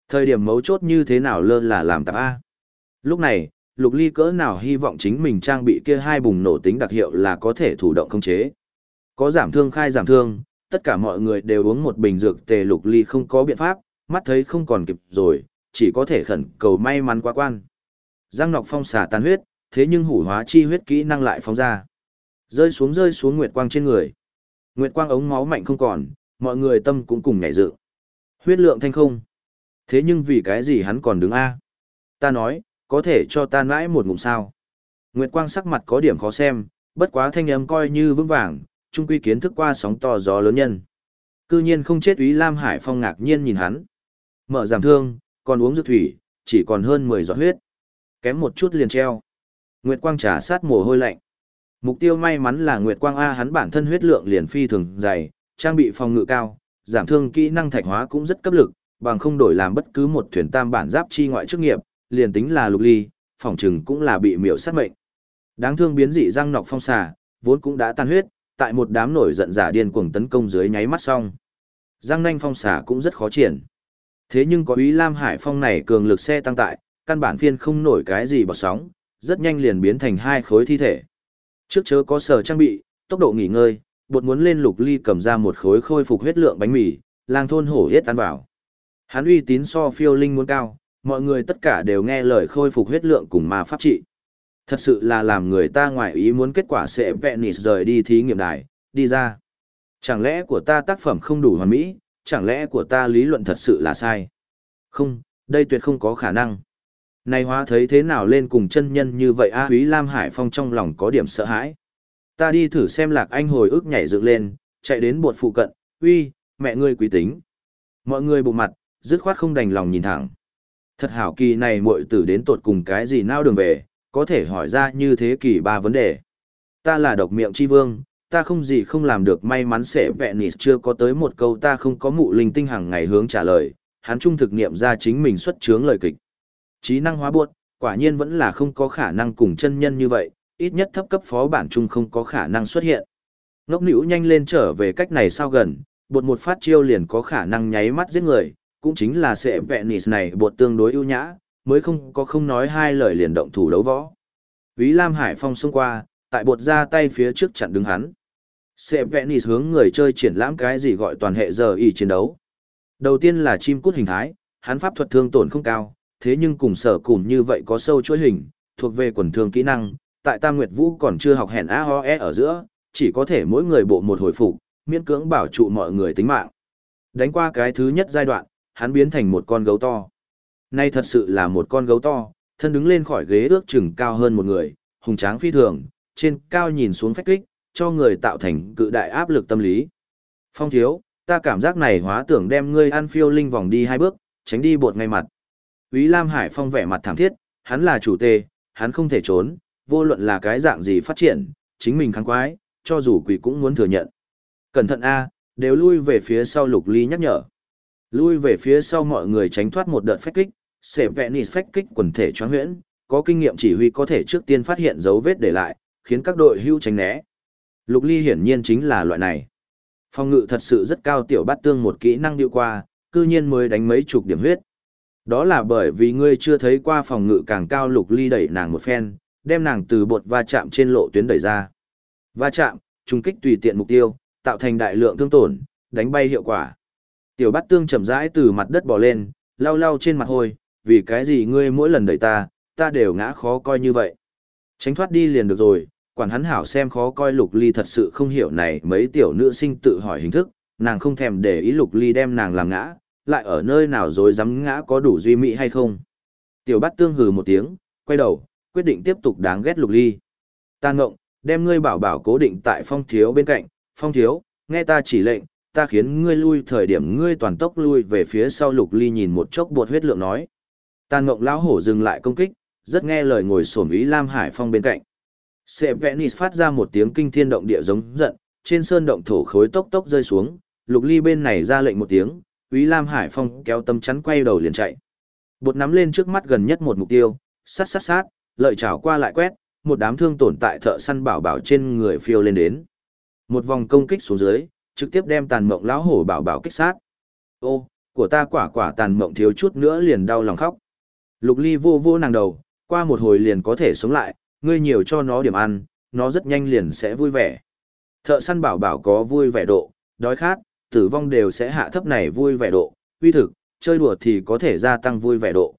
Thời điểm mấu chốt như thế nào lơ là làm tạp A. Lúc này, Lục Ly cỡ nào hy vọng chính mình trang bị kia hai bùng nổ tính đặc hiệu là có thể thủ động khống chế. Có giảm thương khai giảm thương, tất cả mọi người đều uống một bình dược tề. Lục Ly không có biện pháp, mắt thấy không còn kịp rồi, chỉ có thể khẩn cầu may mắn quá quan. Giang Nọc Phong xả tàn huyết, thế nhưng hủ hóa chi huyết kỹ năng lại phóng ra. Rơi xuống nguyệt quang trên người. Nguyệt quang ống máu mạnh không còn, mọi người tâm cũng cùng nhảy dựng. Huyết lượng thanh không. Thế nhưng vì cái gì hắn còn đứng A? Ta nói, có thể cho ta nãi một ngụm sao. Nguyệt quang sắc mặt có điểm khó xem, bất quá thanh âm coi như vững vàng, trung quy kiến thức qua sóng to gió lớn nhân. Cư nhiên không chết. Úy Lam Hải Phong ngạc nhiên nhìn hắn. Mở giảm thương, còn uống dược thủy, chỉ còn hơn 10 giọt huyết. Kém một chút liền treo. Nguyệt quang trả sát mồ hôi lạnh. Mục tiêu may mắn là Nguyệt quang A, hắn bản thân huyết lượng liền phi thường dày, trang bị phòng ngự cao, giảm thương kỹ năng thạch hóa cũng rất cấp lực, bằng không đổi làm bất cứ một thuyền tam bản giáp chi ngoại chức nghiệp, liền tính là Lục Ly, phỏng chừng cũng là bị miểu sát mệnh. Đáng thương biến dị Giang Nọc Phong xà, vốn cũng đã tan huyết, tại một đám nổi giận giả điên cuồng tấn công dưới nháy mắt xong. Giang Nanh Phong xà cũng rất khó triển. Thế nhưng có Úy Lam Hải Phong này cường lực xe tăng tại, căn bản phiên không nổi cái gì bọt sóng, rất nhanh liền biến thành hai khối thi thể. Trước chớ có sở trang bị, tốc độ nghỉ ngơi, bột muốn lên. Lục Ly cầm ra một khối khôi phục huyết lượng bánh mì, lang thôn hổ yết ăn vào. Hắn uy tín so phiêu linh muốn cao, mọi người tất cả đều nghe lời khôi phục huyết lượng cùng ma pháp trị. Thật sự là làm người ta ngoại ý muốn. Kết quả sẽ Venice rời đi thí nghiệm đài, đi ra. Chẳng lẽ của ta tác phẩm không đủ hoàn mỹ, chẳng lẽ của ta lý luận thật sự là sai? Không, đây tuyệt không có khả năng. Này hóa thấy thế nào lên cùng chân nhân như vậy a? Úy Lam Hải Phong trong lòng có điểm sợ hãi. Ta đi thử xem. Lạc Anh hồi ức nhảy dựng lên, chạy đến bột phụ cận, uy, mẹ ngươi quý tính. Mọi người bụng mặt, dứt khoát không đành lòng nhìn thẳng. Thật hảo kỳ này muội tử đến tột cùng cái gì nao đường về, có thể hỏi ra như thế kỳ ba vấn đề. Ta là độc miệng chi vương, ta không gì không làm được. May mắn sẽ Venice chưa có tới một câu ta không có mụ linh tinh hàng ngày hướng trả lời, hắn trung thực niệm ra chính mình xuất chướng lời kịch. Trí năng hóa buốt, quả nhiên vẫn là không có khả năng cùng chân nhân như vậy, ít nhất thấp cấp phó bản chung không có khả năng xuất hiện. Ngốc nữu nhanh lên trở về cách này sao gần, bột một phát chiêu liền có khả năng nháy mắt giết người, cũng chính là sẽ Venice này bột tương đối ưu nhã, mới không nói hai lời liền động thủ đấu võ. Úy Lam Hải Phong xông qua, tại bột ra tay phía trước chặn đứng hắn. Sẽ Venice hướng người chơi triển lãm cái gì gọi toàn hệ giờ y chiến đấu. Đầu tiên là chim cút hình thái, hắn pháp thuật thương tổn không cao, thế nhưng cùng sở cùn như vậy có sâu chuỗi hình, thuộc về quần thương kỹ năng, tại Tam Nguyệt Vũ còn chưa học hẹn AOE ở giữa, chỉ có thể mỗi người bộ một hồi phục, miễn cưỡng bảo trụ mọi người tính mạng. Đánh qua cái thứ nhất giai đoạn, hắn biến thành một con gấu to. Nay thật sự là một con gấu to, thân đứng lên khỏi ghế ước chừng cao hơn một người, hùng tráng phi thường, trên cao nhìn xuống phách kích, cho người tạo thành cự đại áp lực tâm lý. Phong thiếu, ta cảm giác này hóa tưởng đem ngươi ăn phiêu linh vòng đi hai bước, tránh đi bột ngay mặt. Úy Lam Hải Phong vẻ mặt thảm thiết, hắn là chủ tê, hắn không thể trốn, vô luận là cái dạng gì phát triển, chính mình kháng quái, cho dù quỷ cũng muốn thừa nhận. Cẩn thận a, đều lui về phía sau. Lục Ly nhắc nhở. Lui về phía sau, mọi người tránh thoát một đợt phách kích, sẽ Venice phách kích quần thể choáng huyễn, có kinh nghiệm chỉ huy có thể trước tiên phát hiện dấu vết để lại, khiến các đội hưu tránh né. Lục Ly hiển nhiên chính là loại này. Phòng ngự thật sự rất cao. Tiểu Bát Tương một kỹ năng điệu qua, cư nhiên mới đánh mấy chục điểm huyết. Đó là bởi vì ngươi chưa thấy qua phòng ngự càng cao. Lục Ly đẩy nàng một phen, đem nàng từ bột va chạm trên lộ tuyến đẩy ra. Va chạm, trùng kích tùy tiện mục tiêu, tạo thành đại lượng thương tổn, đánh bay hiệu quả. Tiểu Bát Tương chậm rãi từ mặt đất bò lên, lau lau trên mặt hôi, vì cái gì ngươi mỗi lần đẩy ta đều ngã khó coi như vậy. Tránh thoát đi liền được rồi, quản hắn hảo xem khó coi. Lục Ly thật sự không hiểu này mấy tiểu nữ sinh tự hỏi hình thức, nàng không thèm để ý Lục Ly đem nàng làm ngã, lại ở nơi nào rồi dám ngã có đủ duy mỹ hay không. Tiểu Bát Tương hừ một tiếng, quay đầu, quyết định tiếp tục đáng ghét Lục Ly. Ta ngộng, đem ngươi bảo bảo cố định tại Phong thiếu bên cạnh. Phong thiếu, nghe ta chỉ lệnh, ta khiến ngươi lui thời điểm ngươi toàn tốc lui về phía sau. Lục Ly nhìn một chốc bột huyết lượng nói. Tàn Ngộng lão hổ dừng lại công kích, rất nghe lời ngồi xổm Úy Lam Hải Phong bên cạnh. Sẽ Venice phát ra một tiếng kinh thiên động địa giống giận, trên sơn động thổ khối tốc tốc rơi xuống. Lục Ly bên này ra lệnh một tiếng, Úy Lam Hải Phong kéo tấm chắn quay đầu liền chạy. Bột nắm lên trước mắt gần nhất một mục tiêu, sát, lợi chảo qua lại quét, một đám thương tổn tại thợ săn bảo bảo trên người phiêu lên đến. Một vòng công kích xuống dưới, trực tiếp đem Tàn Mộng lão hổ bảo bảo kích sát. Ô, Của ta quả quả tàn mộng thiếu chút nữa liền đau lòng khóc. Lục Ly vô vô nàng đầu, qua một hồi liền có thể sống lại, ngươi nhiều cho nó điểm ăn, nó rất nhanh liền sẽ vui vẻ. Thợ săn bảo bảo có vui vẻ độ, đói khát, tử vong đều sẽ hạ thấp này vui vẻ độ, uy thực, chơi đùa thì có thể gia tăng vui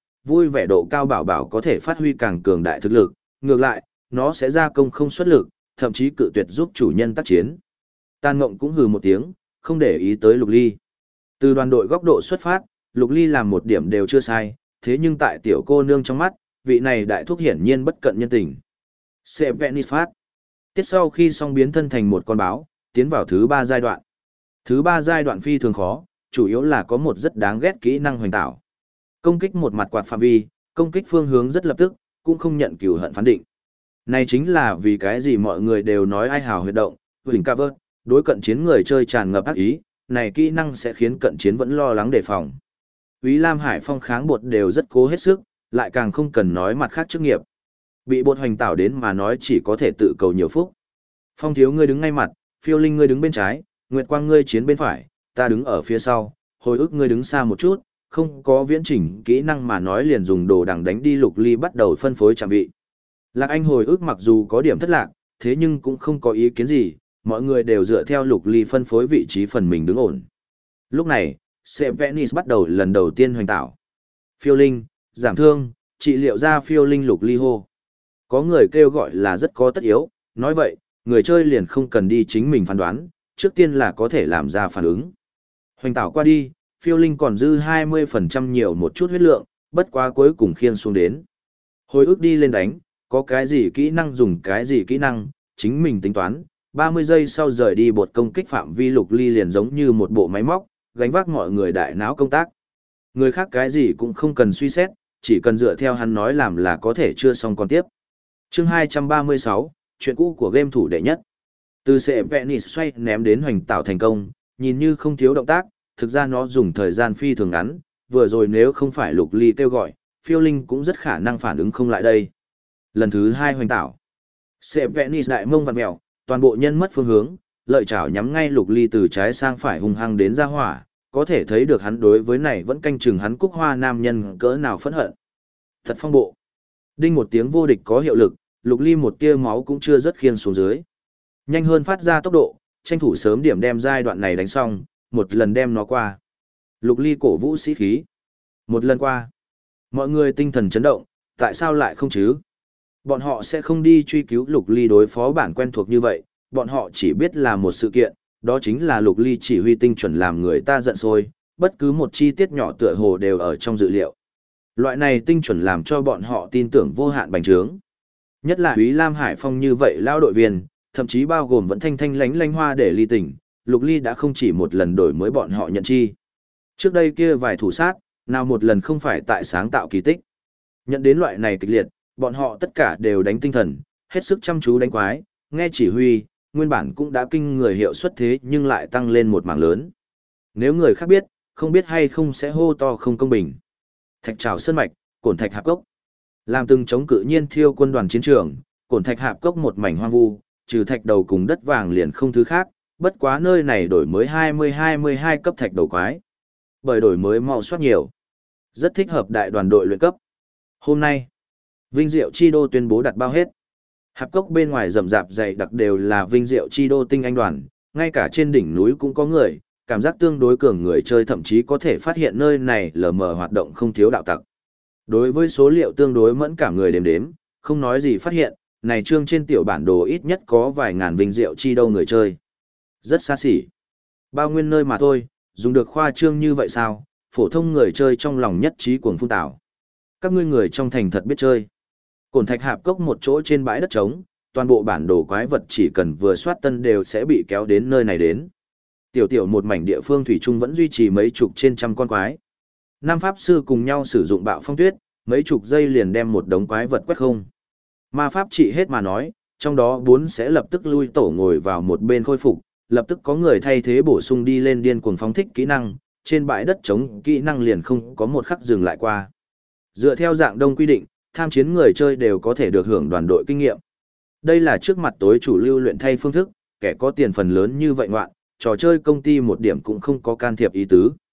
vẻ độ cao bảo bảo có thể phát huy càng cường đại thực lực, ngược lại, nó sẽ gia công không xuất lực, thậm chí cự tuyệt giúp chủ nhân tác chiến. Tàn Mộng cũng hừ một tiếng, không để ý tới Lục Ly. Từ đoàn đội góc độ xuất phát, Lục Ly làm một điểm đều chưa sai, thế nhưng tại tiểu cô nương trong mắt, vị này đại thúc hiển nhiên bất cận nhân tình. Sevenis phát. Tiết sau khi xong biến thân thành một con báo, tiến vào thứ 3 giai đoạn. Thứ 3 giai đoạn phi thường khó, chủ yếu là có một rất đáng ghét kỹ năng hoành tạo. Công kích một mặt quạt phạm vi, công kích phương hướng rất lập tức, cũng không nhận cừu hận phán định. Này chính là vì cái gì mọi người đều nói ai hào huyệt động, huỳnh cover, đối cận chiến người chơi tràn ngập ác ý, này kỹ năng sẽ khiến cận chiến vẫn lo lắng đề phòng. Úy Lam Hải Phong kháng bột đều rất cố hết sức, lại càng không cần nói mặt khác chức nghiệp. Bị bột hoành tạo đến mà nói chỉ có thể tự cầu nhiều phúc. Phong thiếu ngươi đứng ngay mặt, Phiêu Linh ngươi đứng bên trái, Nguyệt Quang ngươi chiến bên phải, ta đứng ở phía sau, Hồi ức ngươi đứng xa một chút, không có viễn chỉnh kỹ năng mà nói liền dùng đồ đằng đánh đi. Lục Ly bắt đầu phân phối trạm vị. Lạc Anh hồi ức mặc dù có điểm thất lạc, thế nhưng cũng không có ý kiến gì, mọi người đều dựa theo Lục Ly phân phối vị trí phần mình đứng ổn. Lúc này, Sevenis bắt đầu lần đầu tiên hoành tạo. Phiêu Linh, giảm thương, trị liệu ra Phiêu Linh. Lục Ly hô. Có người kêu gọi là rất có tất yếu, nói vậy, người chơi liền không cần đi chính mình phán đoán, trước tiên là có thể làm ra phản ứng. Hoành tạo qua đi, Phiêu Linh còn dư 20% nhiều một chút huyết lượng, bất quá cuối cùng khiên xuống đến. Hồi ức đi lên đánh, có cái gì kỹ năng dùng cái gì kỹ năng, chính mình tính toán, 30 giây sau rời đi bột công kích phạm vi. Lục Ly liền giống như một bộ máy móc, gánh vác mọi người đại não công tác. Người khác cái gì cũng không cần suy xét, chỉ cần dựa theo hắn nói làm là có thể chưa xong còn tiếp. Chương 236, chuyện cũ của game thủ đệ nhất. Từ Sevenis xoay ném đến hoành tạo thành công, nhìn như không thiếu động tác, thực ra nó dùng thời gian phi thường ngắn, vừa rồi nếu không phải Lục Ly kêu gọi, Phiêu Linh cũng rất khả năng phản ứng không lại đây. Lần thứ 2 hoành tạo. Sevenis đại mông vặn mèo, toàn bộ nhân mất phương hướng, lợi chảo nhắm ngay Lục Ly từ trái sang phải hung hăng đến ra hỏa, có thể thấy được hắn đối với này vẫn canh chừng hắn cúc hoa nam nhân cỡ nào phẫn hận. Thật phong bộ. Đinh một tiếng vô địch có hiệu lực, Lục Ly một tia máu cũng chưa rất khiên xuống dưới. Nhanh hơn phát ra tốc độ, tranh thủ sớm điểm đem giai đoạn này đánh xong, một lần đem nó qua. Lục Ly cổ vũ sĩ khí. Một lần qua. Mọi người tinh thần chấn động, tại sao lại không chứ? Bọn họ sẽ không đi truy cứu Lục Ly đối phó bản quen thuộc như vậy, bọn họ chỉ biết là một sự kiện, đó chính là Lục Ly chỉ huy tinh chuẩn làm người ta giận sôi, bất cứ một chi tiết nhỏ tựa hồ đều ở trong dự liệu. Loại này tinh chuẩn làm cho bọn họ tin tưởng vô hạn bành trướng. Nhất là Úy Lam Hải Phong như vậy lao đội viên, thậm chí bao gồm vẫn thanh lánh lánh hoa để ly tỉnh, Lục Ly đã không chỉ một lần đổi mới bọn họ nhận chi. Trước đây kia vài thủ sát, nào một lần không phải tại sáng tạo kỳ tích. Nhận đến loại này kịch liệt, bọn họ tất cả đều đánh tinh thần, hết sức chăm chú đánh quái, nghe chỉ huy, nguyên bản cũng đã kinh người hiệu suất thế nhưng lại tăng lên một mảng lớn. Nếu người khác biết, không biết hay không sẽ hô to không công bình. Thạch trào sơn mạch, cổn thạch hạp cốc. Làm từng chống cự nhiên thiêu quân đoàn chiến trường, cổn thạch hạp cốc một mảnh hoang vu, trừ thạch đầu cùng đất vàng liền không thứ khác, bất quá nơi này đổi mới 20-22 cấp thạch đầu quái. Bởi đổi mới mau soát nhiều. Rất thích hợp đại đoàn đội luyện cấp. Hôm nay, Vinh Diệu Chi Đô tuyên bố đặt bao hết. Hạp cốc bên ngoài rậm rạp dày đặc đều là Vinh Diệu Chi Đô tinh anh đoàn, ngay cả trên đỉnh núi cũng có người, cảm giác tương đối cường người chơi thậm chí có thể phát hiện nơi này lờ mờ hoạt động không thiếu đạo tặc. Đối với số liệu tương đối mẫn cảm người đếm, không nói gì phát hiện, này trương trên tiểu bản đồ ít nhất có vài ngàn Vinh Diệu Chi Đô người chơi. Rất xa xỉ. Bao nguyên nơi mà thôi, dùng được khoa trương như vậy sao, phổ thông người chơi trong lòng nhất trí cuồng phun tảo. Các ngươi người trong thành thật biết chơi. Cổn thạch hạp cốc một chỗ trên bãi đất trống, toàn bộ bản đồ quái vật chỉ cần vừa soát tân đều sẽ bị kéo đến nơi này đến. Tiểu một mảnh địa phương thủy chung vẫn duy trì mấy chục trên trăm con quái. Năm pháp sư cùng nhau sử dụng bạo phong tuyết, mấy chục giây liền đem một đống quái vật quét không. Ma pháp trị hết mà nói, trong đó 4 sẽ lập tức lui tổ ngồi vào một bên khôi phục, lập tức có người thay thế bổ sung đi lên điên cuồng phóng thích kỹ năng, trên bãi đất trống kỹ năng liền không có một khắc dừng lại qua. Dựa theo dạng đông quy định, tham chiến người chơi đều có thể được hưởng đoàn đội kinh nghiệm. Đây là trước mặt tối chủ lưu luyện thay phương thức, kẻ có tiền phần lớn như vậy ngoạn, trò chơi công ty một điểm cũng không có can thiệp ý tứ.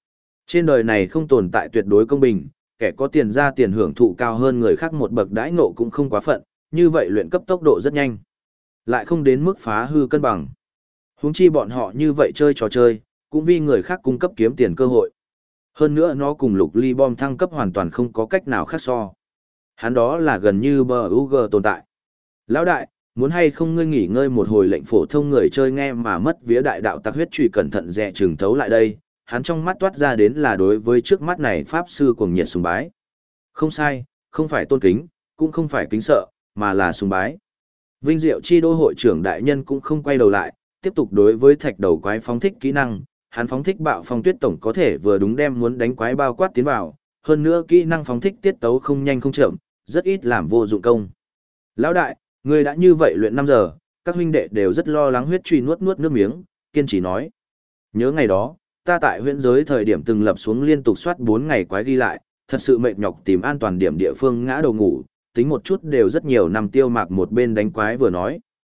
Trên đời này không tồn tại tuyệt đối công bình, kẻ có tiền ra tiền hưởng thụ cao hơn người khác một bậc đãi ngộ cũng không quá phận, như vậy luyện cấp tốc độ rất nhanh, lại không đến mức phá hư cân bằng. Huống chi bọn họ như vậy chơi trò chơi, cũng vì người khác cung cấp kiếm tiền cơ hội. Hơn nữa nó cùng lục ly bom thăng cấp hoàn toàn không có cách nào khác so. Hắn đó là gần như BUG tồn tại. Lão đại, muốn hay không ngươi nghỉ ngơi một hồi? Lệnh phổ thông người chơi nghe mà mất vía đại đạo tặc huyết trùy cẩn thận dè chừng thấu lại đây, hắn trong mắt toát ra đến là đối với trước mắt này pháp sư cuồng nhiệt sùng bái. Không sai, không phải tôn kính, cũng không phải kính sợ, mà là sùng bái. Vinh Diệu Chi đô hội trưởng đại nhân cũng không quay đầu lại, tiếp tục đối với thạch đầu quái phóng thích kỹ năng, hắn phóng thích bạo phong tuyết tổng có thể vừa đúng đem muốn đánh quái bao quát tiến vào, hơn nữa kỹ năng phóng thích tiết tấu không nhanh không chậm, rất ít làm vô dụng công. Lão đại, ngươi đã như vậy luyện 5 giờ, các huynh đệ đều rất lo lắng. Huyết truy nuốt nuốt nước miếng, kiên trì nói. Nhớ ngày đó, ta tại huyện giới thời điểm từng lập xuống liên tục soát 4 ngày quái ghi lại, thật sự mệt nhọc tìm an toàn điểm địa phương ngã đầu ngủ, tính một chút đều rất nhiều năm. Tiêu Mạc một bên đánh quái vừa nói.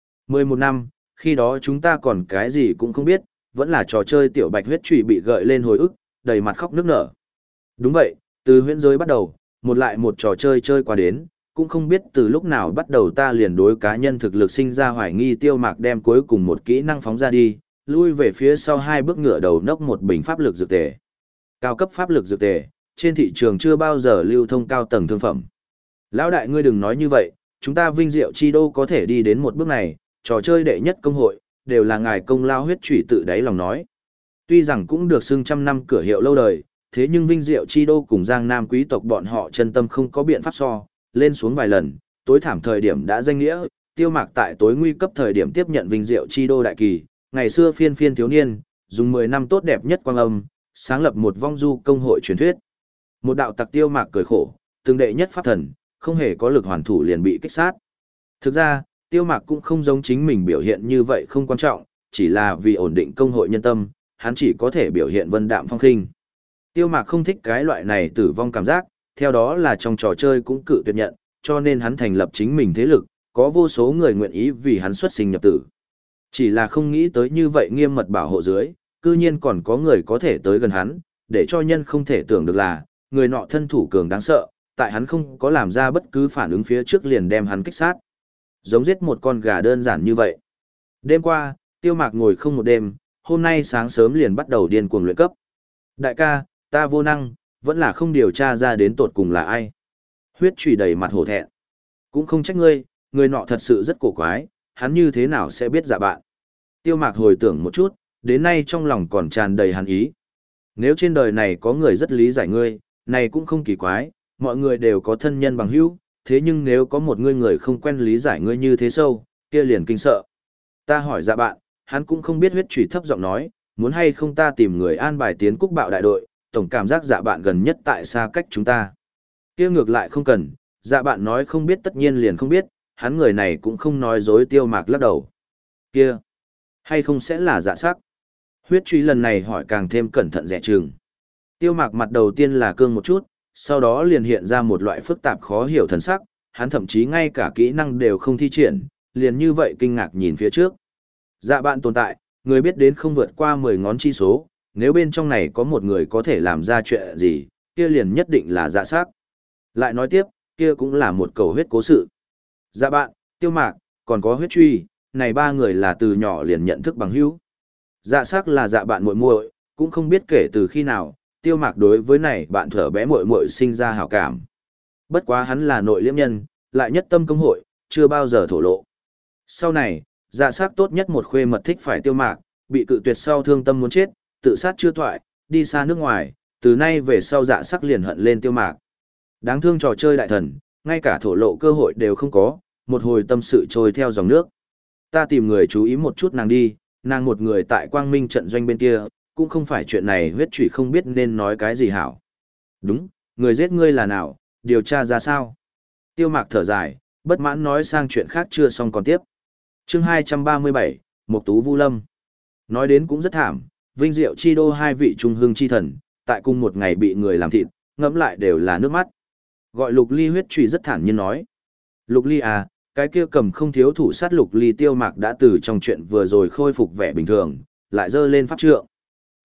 11 năm, khi đó chúng ta còn cái gì cũng không biết, vẫn là trò chơi tiểu bạch. Huyết trụy bị gợi lên hồi ức, đầy mặt khóc nức nở. Đúng vậy, từ huyễn giới bắt đầu, một lại một trò chơi chơi qua đến, cũng không biết từ lúc nào bắt đầu ta liền đối cá nhân thực lực sinh ra hoài nghi. Tiêu Mạc đem cuối cùng một kỹ năng phóng ra đi, lui về phía sau 2 bước ngựa đầu nốc một bình pháp lực dược tề. Cao cấp pháp lực dược tề, trên thị trường chưa bao giờ lưu thông cao tầng thương phẩm. Lão đại ngươi đừng nói như vậy, chúng ta Vinh Diệu Chi đô có thể đi đến một bước này, trò chơi đệ nhất công hội, đều là ngài công lao. Huyết trụy tự đáy lòng nói. Tuy rằng cũng được xưng trăm năm cửa hiệu lâu đời, thế nhưng Vinh Diệu Chi đô cùng Giang Nam quý tộc bọn họ chân tâm không có biện pháp so, lên xuống vài lần, tối thảm thời điểm đã danh nghĩa. Tiêu Mạc tại tối nguy cấp thời điểm tiếp nhận Vinh Diệu Chi đô đại kỳ, ngày xưa phiên phiên thiếu niên, dùng 10 năm tốt đẹp nhất quang âm, sáng lập một vong du công hội truyền thuyết. Một đạo tặc. Tiêu Mạc cười khổ, từng đệ nhất pháp thần, không hề có lực hoàn thủ liền bị kích sát. Thực ra, Tiêu Mạc cũng không giống chính mình biểu hiện như vậy không quan trọng, chỉ là vì ổn định công hội nhân tâm, hắn chỉ có thể biểu hiện vân đạm phong khinh. Tiêu Mạc không thích cái loại này tử vong cảm giác, theo đó là trong trò chơi cũng cự tuyệt nhận, cho nên hắn thành lập chính mình thế lực, có vô số người nguyện ý vì hắn xuất sinh nhập tử. Chỉ là không nghĩ tới như vậy nghiêm mật bảo hộ dưới, cư nhiên còn có người có thể tới gần hắn, để cho nhân không thể tưởng được là, người nọ thân thủ cường đáng sợ, tại hắn không có làm ra bất cứ phản ứng phía trước liền đem hắn kích sát. Giống giết một con gà đơn giản như vậy. Đêm qua, Tiêu Mạc ngồi không một đêm, hôm nay sáng sớm liền bắt đầu điên cuồng luyện cấp. Đại ca, ta vô năng, vẫn là không điều tra ra đến tột cùng là ai. Huyết trùy đầy mặt hổ thẹn. Cũng không trách ngươi, người nọ thật sự rất cổ quái, hắn như thế nào sẽ biết dạ bạn. Tiêu Mạc hồi tưởng một chút, đến nay trong lòng còn tràn đầy hắn ý. Nếu trên đời này có người rất lý giải ngươi, này cũng không kỳ quái, mọi người đều có thân nhân bằng hữu, thế nhưng nếu có một người không quen lý giải ngươi như thế sâu, kia liền kinh sợ. Ta hỏi dạ bạn, hắn cũng không biết. Huyết trùy thấp giọng nói, muốn hay không ta tìm người an bài tiến Cúc Bạo đại đội, tổng cảm giác dạ bạn gần nhất tại xa cách chúng ta. Kia ngược lại không cần, dạ bạn nói không biết tất nhiên liền không biết, hắn người này cũng không nói dối. Tiêu Mạc lắc đầu. Kia, hay không sẽ là dạ sắc? Huyết trùy lần này hỏi càng thêm cẩn thận dè chừng. Tiêu Mạc mặt đầu tiên là cương một chút, sau đó liền hiện ra một loại phức tạp khó hiểu thần sắc, hắn thậm chí ngay cả kỹ năng đều không thi triển, liền như vậy kinh ngạc nhìn phía trước. Dạ bạn tồn tại, người biết đến không vượt qua 10 ngón chi số, nếu bên trong này có một người có thể làm ra chuyện gì, kia liền nhất định là dạ sắc. Lại nói tiếp, kia cũng là một cầu huyết cố sự. Dạ bạn, Tiêu Mạc, còn có Huyết truy, này 3 người là từ nhỏ liền nhận thức bằng hữu. Dạ sắc là dạ bạn muội muội, cũng không biết kể từ khi nào, Tiêu Mạc đối với này bạn thở bé muội muội sinh ra hảo cảm. Bất quá hắn là nội liễm nhân, lại nhất tâm công hội, chưa bao giờ thổ lộ. Sau này, dạ sắc tốt nhất một khuê mật thích phải Tiêu Mạc, bị cự tuyệt sau thương tâm muốn chết, tự sát chưa thoại, đi xa nước ngoài, từ nay về sau dạ sắc liền hận lên Tiêu Mạc. Đáng thương trò chơi đại thần, ngay cả thổ lộ cơ hội đều không có, một hồi tâm sự trôi theo dòng nước. Ta tìm người chú ý một chút nàng đi, nàng một người tại Quang Minh trận doanh bên kia, cũng không phải chuyện này. Huyết trụy không biết nên nói cái gì hảo. Đúng, người giết ngươi là nào, điều tra ra sao? Tiêu Mạc thở dài, bất mãn nói sang chuyện khác chưa xong còn tiếp. Chương 237, Mộc Tú Vu Lâm. Nói đến cũng rất thảm, Vinh Diệu Chi đô 2 vị trung hương chi thần, tại cùng một ngày bị người làm thịt, ngẫm lại đều là nước mắt. Gọi Lục Ly. Huyết trụy rất thản nhiên nói. Lục Ly à, cái kia cầm không thiếu thủ sát Lục Ly. Tiêu Mạc đã từ trong chuyện vừa rồi khôi phục vẻ bình thường, lại dơ lên pháp trượng.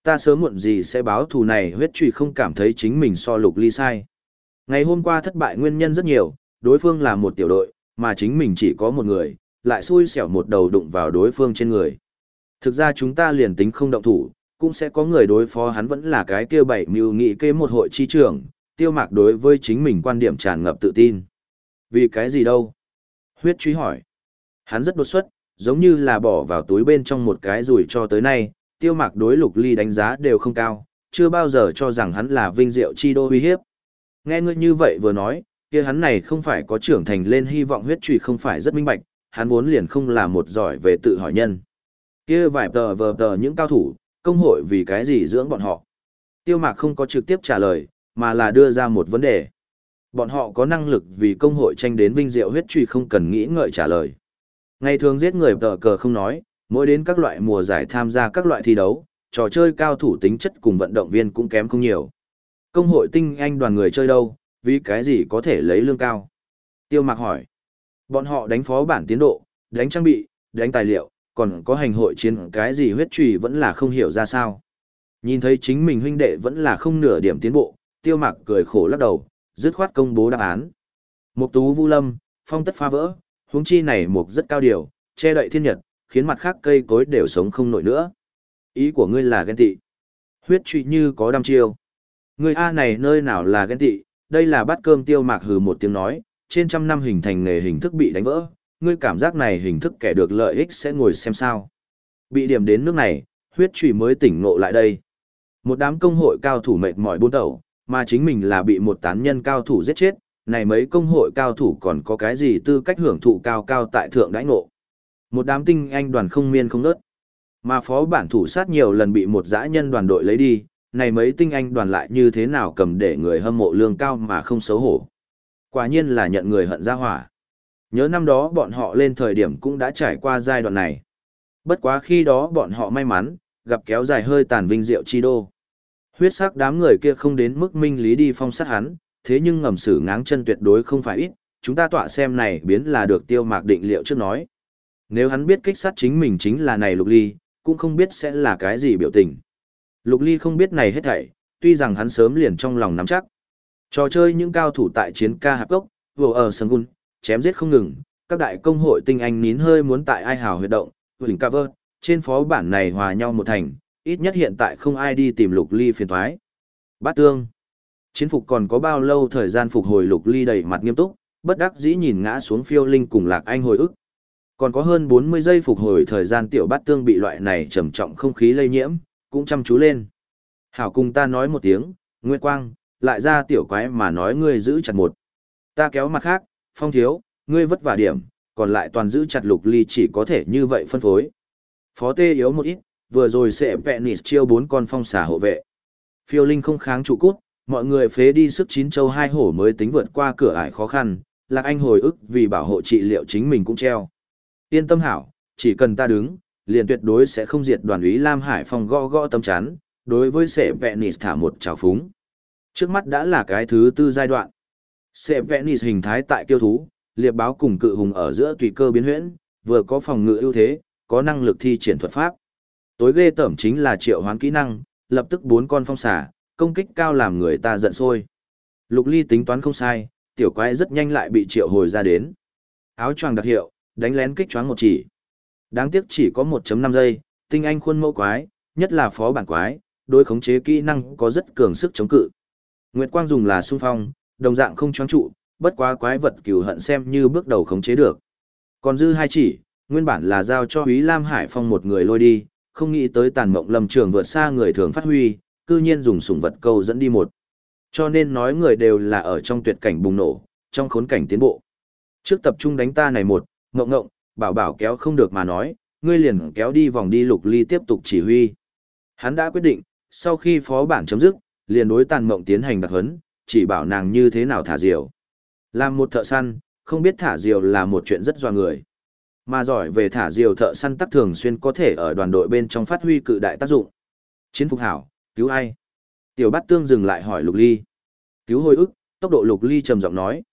Ta sớm muộn gì sẽ báo thù này. Huyết truy không cảm thấy chính mình so Lục Ly sai. Ngày hôm qua thất bại nguyên nhân rất nhiều, đối phương là một tiểu đội, mà chính mình chỉ có một người, lại xui xẻo một đầu đụng vào đối phương trên người. Thực ra chúng ta liền tính không động thủ, cũng sẽ có người đối phó hắn, vẫn là cái kia bảy mưu nghị kế một hội chi trưởng. Tiêu Mạc đối với chính mình quan điểm tràn ngập tự tin. Vì cái gì đâu? Huyết truy hỏi. Hắn rất đột xuất, giống như là bỏ vào túi bên trong một cái rủi cho tới nay, Tiêu Mạc đối Lục Ly đánh giá đều không cao, chưa bao giờ cho rằng hắn là vinh diệu chi đô uy hiếp. Nghe ngươi như vậy vừa nói, kia hắn này không phải có trưởng thành lên hy vọng. Huyết truy không phải rất minh bạch, hắn vốn liền không là một giỏi về tự hỏi nhân. Kia vài vờ tờ những cao thủ, công hội vì cái gì dưỡng bọn họ? Tiêu Mạc không có trực tiếp trả lời, mà là đưa ra một vấn đề. Bọn họ có năng lực vì công hội tranh đến vinh diệu. Huyết truy không cần nghĩ ngợi trả lời. Ngày thường giết người tờ cờ không nói, mỗi đến các loại mùa giải tham gia các loại thi đấu, trò chơi cao thủ tính chất cùng vận động viên cũng kém không nhiều. Công hội tinh anh đoàn người chơi đâu, vì cái gì có thể lấy lương cao? Tiêu Mạc hỏi. Bọn họ đánh phó bản tiến độ, đánh trang bị, đánh tài liệu, còn có hành hội chiến cái gì. Huyết truy vẫn là không hiểu ra sao. Nhìn thấy chính mình huynh đệ vẫn là không nửa điểm tiến bộ, Tiêu Mạc cười khổ lắc đầu, dứt khoát công bố đáp án. Mục tú vu lâm, phong tất phá vỡ, huống chi này mục rất cao điều, che đậy thiên nhật, khiến mặt khác cây cối đều sống không nổi nữa. Ý của ngươi là ghen tị. Huyết truy như có đăm chiêu. Ngươi A này nơi nào là ghen tị, đây là bát cơm. Tiêu Mạc hừ một tiếng nói, trên trăm năm hình thành nghề hình thức bị đánh vỡ, ngươi cảm giác này hình thức kẻ được lợi ích sẽ ngồi xem sao. Bị điểm đến nước này, huyết truy mới tỉnh ngộ lại đây. Một đám công hội cao thủ mệt mỏi buôn đầu, mà chính mình là bị một tán nhân cao thủ giết chết, này mấy công hội cao thủ còn có cái gì tư cách hưởng thụ cao cao tại thượng đãi ngộ. Một đám tinh anh đoàn không miên không nớt, mà phó bản thủ sát nhiều lần bị một dã nhân đoàn đội lấy đi, này mấy tinh anh đoàn lại như thế nào cầm để người hâm mộ lương cao mà không xấu hổ. Quả nhiên là nhận người hận ra hỏa. Nhớ năm đó bọn họ lên thời điểm cũng đã trải qua giai đoạn này. Bất quá khi đó bọn họ may mắn, gặp kéo dài hơi tàn vinh diệu chi đô. Huyết sắc đám người kia không đến mức minh lý đi phong sát hắn, thế nhưng ngầm xử ngáng chân tuyệt đối không phải ít, chúng ta tọa xem này biến là được Tiêu Mạc định liệu trước nói. Nếu hắn biết kích sát chính mình chính là này Lục Ly, cũng không biết sẽ là cái gì biểu tình. Lục Ly không biết này hết thảy, tuy rằng hắn sớm liền trong lòng nắm chắc. Trò chơi những cao thủ tại chiến ca hạp gốc, vừa ở sân gun, chém giết không ngừng, các đại công hội tinh anh nín hơi muốn tại ai hào huyệt động, huỳnh cover, trên phó bản này hòa nhau một thành, ít nhất hiện tại không ai đi tìm Lục Ly phiền toái. Bát tương. Chiến phục còn có bao lâu thời gian phục hồi? Lục Ly đầy mặt nghiêm túc, bất đắc dĩ nhìn ngã xuống Phiêu Linh cùng Lạc Anh hồi ức. Còn có hơn 40 giây phục hồi thời gian. Tiểu Bát tương bị loại này trầm trọng không khí lây nhiễm, cũng chăm chú lên. Hảo cùng ta nói một tiếng, Nguyệt Quang, lại ra tiểu quái mà nói ngươi giữ chặt một. Ta kéo mặt khác, Phong thiếu, ngươi vất vả điểm, còn lại toàn giữ chặt. Lục Ly chỉ có thể như vậy phân phối. Phó tê yếu một ít, vừa rồi sẽ Penis chiêu 4 con phong xà hộ vệ. Phiêu Linh không kháng trụ cút, mọi người phế đi sức 9 châu 2 hổ mới tính vượt qua cửa ải khó khăn. Lạc Anh hồi ức vì bảo hộ trị liệu chính mình cũng treo. Yên tâm hảo, chỉ cần ta đứng, liền tuyệt đối sẽ không diệt đoàn úy Lam Hải Phong gõ gõ tấm chắn, đối với sẽ Penis thả một trào phúng. Trước mắt đã là cái thứ tư giai đoạn. Sẽ Penis hình thái tại kiêu thú, liệp báo cùng cự hùng ở giữa tùy cơ biến huyễn, vừa có phòng ngự ưu thế, có năng lực thi triển thuật pháp. Tối ghê tởm chính là triệu hoán kỹ năng, lập tức 4 con phong xà, công kích cao làm người ta giận sôi. Lục Ly tính toán không sai, tiểu quái rất nhanh lại bị triệu hồi ra đến. Áo choàng đặc hiệu, đánh lén kích choáng một chỉ. Đáng tiếc chỉ có 1.5 giây, tinh anh khuôn mẫu quái, nhất là phó bản quái, đối khống chế kỹ năng có rất cường sức chống cự. Nguyệt Quang dùng là xung phong, đồng dạng không choáng trụ, bất quá quái vật cừu hận xem như bước đầu khống chế được. Còn dư 2 chỉ, nguyên bản là giao cho Úy Lam Hải Phong một người lôi đi, không nghĩ tới tàn mộng lâm trường vượt xa người thường phát huy, cư nhiên dùng sủng vật câu dẫn đi một. Cho nên nói người đều là ở trong tuyệt cảnh bùng nổ, trong khốn cảnh tiến bộ. Trước tập trung đánh ta này một, ngộng ngộng, bảo bảo kéo không được mà nói, ngươi liền kéo đi vòng đi. Lục Ly tiếp tục chỉ huy. Hắn đã quyết định, sau khi phó bản chấm dứt, liền đối tàn mộng tiến hành đặc huấn, chỉ bảo nàng như thế nào thả diều. Làm một thợ săn, không biết thả diều là một chuyện rất doa người. Mà giỏi về thả diều thợ săn tắc thường xuyên có thể ở đoàn đội bên trong phát huy cự đại tác dụng. Chiến phục hảo, cứu ai? Tiểu Bát Tương dừng lại hỏi Lục Ly. Cứu hồi ức, tốc độ. Lục Ly trầm giọng nói.